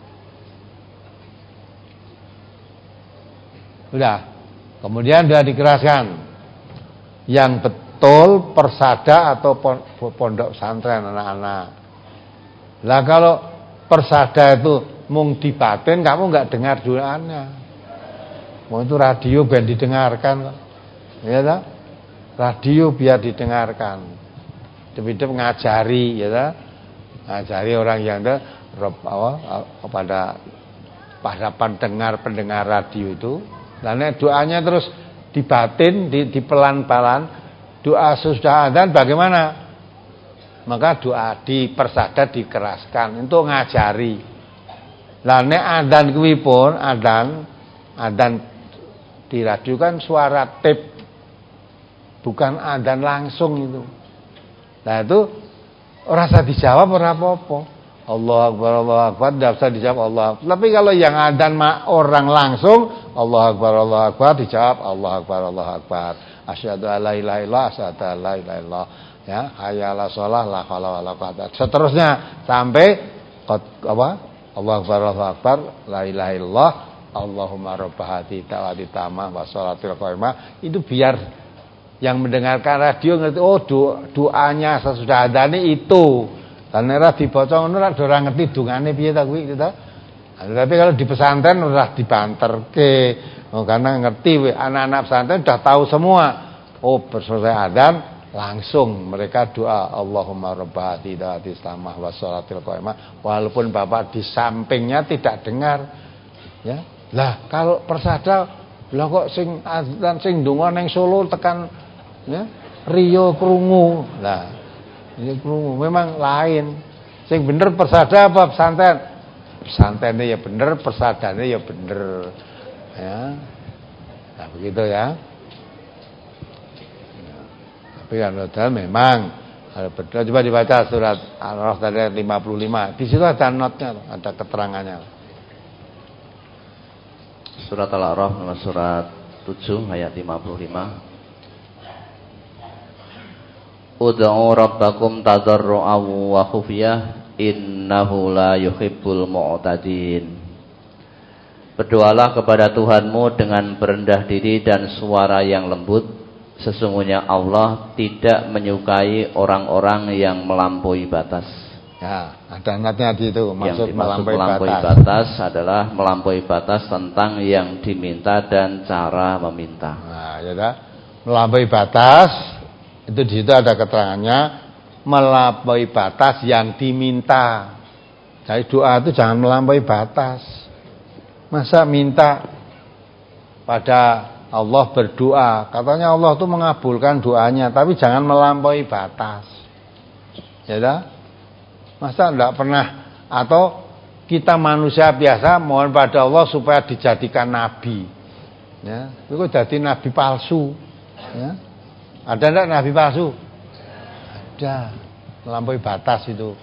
Udah. Kemudian sudah dikeraskan yang betul persada atau pondok pesantren anak-anak. Lah kalau persada itu mung dibatin, kamu nggak dengar doanya. Mau itu radio biar didengarkan, ya tak? Radio biar didengarkan. Demi-demi ngajari, ya tak? Ngajari orang yang ada kepada pada pendengar-pendengar radio itu. Dan doanya terus dibatin, di, di pelan-pelan. Doa sudah adzan bagaimana? Maka doa di persada dikeraskan untuk ngajari. Lah nek adzan kuwi pun adzan adzan di radio kan suara tape, bukan adzan langsung itu. Nah itu ora usah dijawab ora apa-apa. Allahu akbar, Allahu akbar, tidak usah dijawab Allah. Tapi kalau yang adzan orang langsung, Allahu akbar, Allahu akbar, dijawab Allahu akbar, Allahu akbar. Asyhadu alla ilaha illallah, asyhadu alla ilaha illallah. Ya, hayya 'alas shalah, la haula wala quwwata. Seterusnya sampai apa? Allahu akbar, Allahu akbar, la ilaha illallah, Allahumma rabb hati tawati tamah wa sholatil qaimah. Itu biar yang mendengarkan radio ngerti, oh do, doanya sesudah adzan itu. Dan ora dibaca ngono ora ora ngerti dungane piye ta kuwi gitu. Tapi kalau di pesantren udah dibanterke. Oh, karena ngerti anak-anak pesantren udah tahu semua. Oh, selesai adzan langsung mereka doa Allahumma rabb hati tawati tamah wa sholatil qaimah, walaupun bapak di sampingnya tidak dengar. Ya. Lah kalau persada lha kok sing adzan sing ndonga ning Solo tekan ya Rio krungu. Lah ini krungu memang lain. Sing bener persada apa pesantren? Pesantrennya ya bener, persadane ya bener. Ya. Nah, begitu ya. Tapi kan memang ada betul. Coba dibaca surat Al-Araf tadi lima puluh lima. Di situ ada notnya, ada keterangannya. Surat Al-Araf nomor surat tujuh ayat lima puluh lima. Ud'u rabbakum tadarru'an wa khufyah innahu la yuhibbul mu'tadin. Berdoalah kepada Tuhanmu dengan berendah diri dan suara yang lembut. Sesungguhnya Allah tidak menyukai orang-orang yang melampaui batas. Ya, ada natnya di itu. Maksud yang dimaksud melampaui, melampaui batas. batas adalah melampaui batas tentang yang diminta dan cara meminta. Nah, ya dah. Melampaui batas itu di situ ada keterangannya, melampaui batas yang diminta. Jadi doa itu jangan melampaui batas. Masa minta pada Allah berdoa, katanya Allah itu mengabulkan doanya, tapi jangan melampaui batas. Ya dah? Masa enggak pernah, atau kita manusia biasa mohon pada Allah supaya dijadikan nabi. Ya, itu jadi nabi palsu. Ya. Ada enggak nabi palsu? Ada. Melampaui batas itu.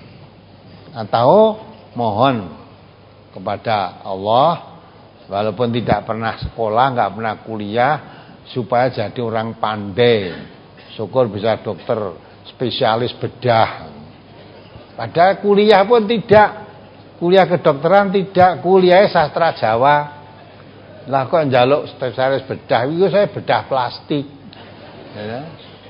Atau mohon kepada Allah, walaupun tidak pernah sekolah, enggak pernah kuliah, supaya jadi orang pandai. Syukur bisa dokter spesialis bedah. Padahal kuliah pun tidak. Kuliah kedokteran tidak, kuliah sastra Jawa. Lah kok njaluk spesialis bedah, itu saya bedah plastik. Ya.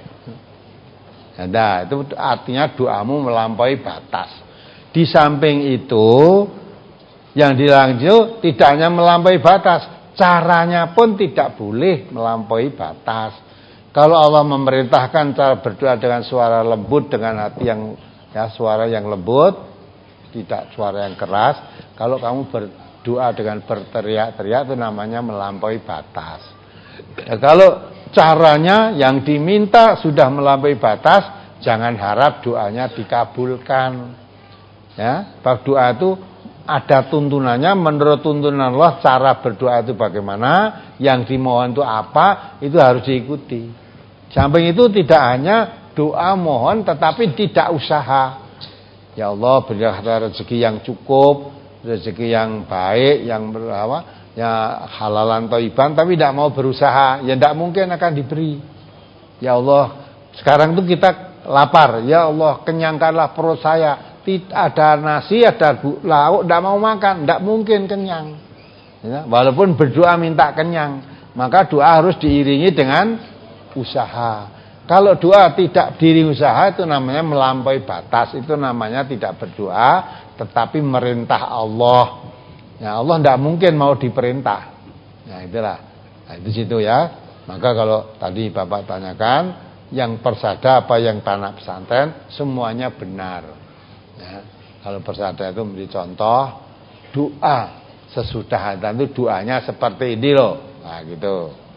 Nah, itu artinya doamu melampaui batas. Di samping itu, yang dilanjut tidak hanya melampaui batas, caranya pun tidak boleh melampaui batas. Kalau Allah memerintahkan cara berdoa dengan suara lembut, dengan hati yang ya suara yang lembut, tidak suara yang keras. Kalau kamu berdoa dengan berteriak-teriak, itu namanya melampaui batas. Ya, kalau caranya yang diminta sudah melampaui batas, jangan harap doanya dikabulkan. Ya, berdoa itu ada tuntunannya, menurut tuntunan Allah cara berdoa itu bagaimana, yang dimohon itu apa, itu harus diikuti. Samping itu tidak hanya doa mohon tetapi tidak usaha. Ya Allah, berilah rezeki yang cukup, rezeki yang baik, yang berapa? Ya halalan thayyiban, tapi tidak mau berusaha, ya tidak mungkin akan diberi. Ya Allah, sekarang itu kita lapar, ya Allah kenyangkanlah perut saya. Tidak ada nasi, ada lauk, tidak mau makan, tidak mungkin kenyang. Ya, walaupun berdoa minta kenyang, maka doa harus diiringi dengan usaha. Kalau doa tidak diiringi usaha, itu namanya melampaui batas. Itu namanya tidak berdoa, tetapi merintah Allah. Ya Allah tidak mungkin mau diperintah. Nah itulah. Nah itu situ ya. Maka kalau tadi Bapak tanyakan, yang persada apa yang tanah pesantren, semuanya benar. Ya, kalau persada itu memberi contoh doa sesudah adzan itu doanya seperti ini loh. Nah gitu.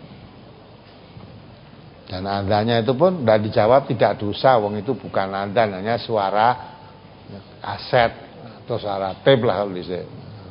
Dan adzannya itu pun sudah dijawab tidak dosa, wong itu bukan adzan, hanya suara kaset atau suara tape lah kalau disebut.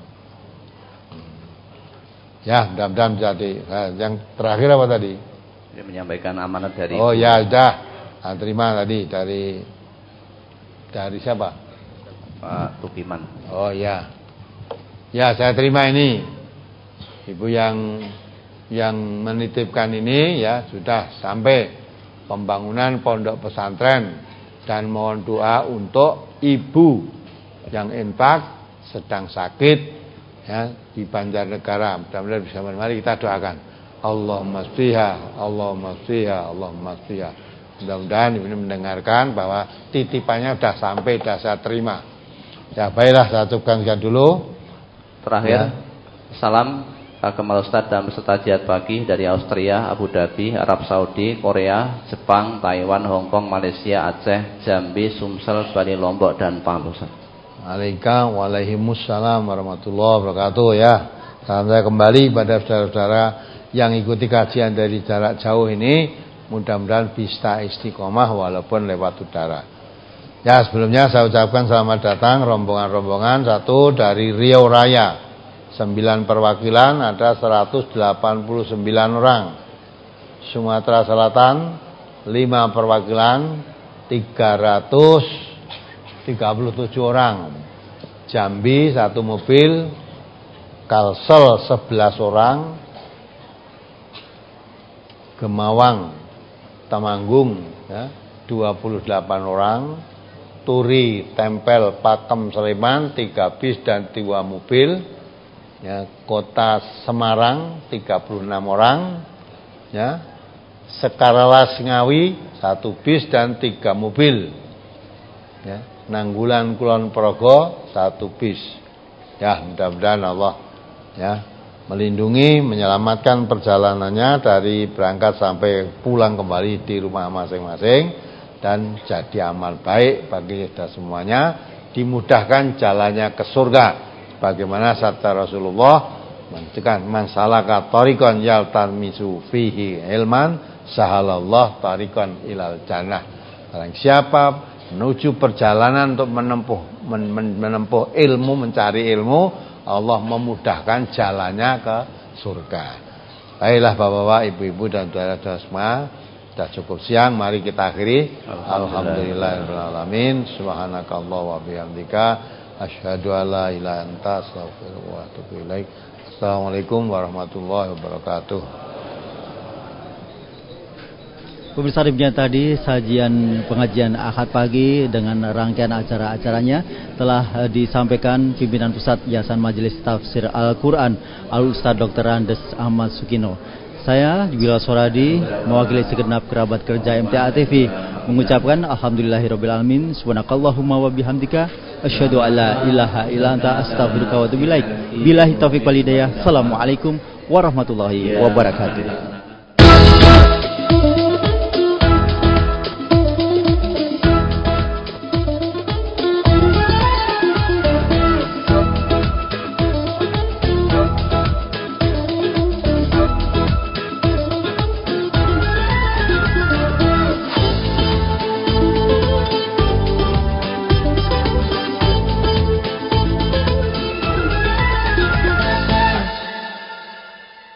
Ya, mudah-mudahan jadi. Nah, yang terakhir apa tadi? Dia menyampaikan amanat dari. Oh ya, sudah. Nah, terima tadi dari dari siapa? Pak Tukiman. Oh ya. Ya, saya terima ini. Ibu yang yang menitipkan ini ya sudah sampai pembangunan pondok pesantren, dan mohon doa untuk ibu yang infak sedang sakit ya di Banjarnegara. Mudah-mudahan bisa. Mari kita doakan. Allahumma shfiha, Allahumma shfiha, Allahumma shfiha. Mudah-mudahan ini mendengarkan bahwa titipannya sudah sampai, sudah saya terima. Ya baiklah, saya cukupkan dulu. Terakhir, ya. Salam Pak Kemal Ustadz dan peserta jihad pagi dari Austria, Abu Dhabi, Arab Saudi, Korea, Jepang, Taiwan, Hong Kong, Malaysia, Aceh, Jambi, Sumsel, Bali, Lombok, dan Palu. Waalaikumsalam warahmatullahi wabarakatuh ya. Salam saya kembali pada saudara-saudara yang ikuti kajian dari jarak jauh ini. Mudah-mudahan bisa istiqomah walaupun lewat udara. Ya, sebelumnya saya ucapkan selamat datang rombongan-rombongan. Satu dari Riau Raya, sembilan perwakilan, ada seratus delapan puluh sembilan orang. Sumatera Selatan lima perwakilan, tiga ratus tiga puluh tujuh orang. Jambi satu mobil, Kalsel sebelas orang, Gemawang, Temanggung ya, dua puluh delapan orang, Turi, Tempel, Pakem, Sleman tiga bis dan dua mobil ya, Kota Semarang tiga puluh enam orang ya, Sekarala Ngawi satu bis dan tiga mobil ya, Nanggulan Kulon Progo satu bis ya. Mudah-mudahan Allah ya melindungi, menyelamatkan perjalanannya dari berangkat sampai pulang kembali di rumah masing-masing, dan jadi amal baik bagi kita semuanya, dimudahkan jalannya ke surga. Bagaimana sabda Rasulullah mencegah man salaka tariqan yaltamisu fihi ilman sahalallah tariqan ilal jannah. Barang siapa menuju perjalanan untuk menempuh menempuh ilmu, mencari ilmu, Allah memudahkan jalannya ke surga. Baiklah Bapak-bapak, Ibu-ibu dan saudara-saudara semua, Sudah cukup siang, mari kita akhiri. Alhamdulillahirabbil alamin. Subhanakallah wa bihamdika asyhadu an la ilaha illa anta astaghfiruka wa atubu ilaik. Assalamualaikum warahmatullahi wabarakatuh. Pemirsa demikian tadi sajian pengajian Ahad pagi dengan rangkaian acara-acaranya telah disampaikan pimpinan pusat Yayasan Majelis Tafsir Al-Quran Al-Ustaz Doktor Andes Ahmad Sukino. Saya Bilal Soradi mewakili segenap kerabat kerja M T A T V mengucapkan alhamdulillahirabbil alamin subhanakallahumma wa bihamdika asyhadu an la ilaha illa anta astaghfiruka wa atubu ilaik. Billahi taufiq wal hidayah. Assalamualaikum warahmatullahi wabarakatuh.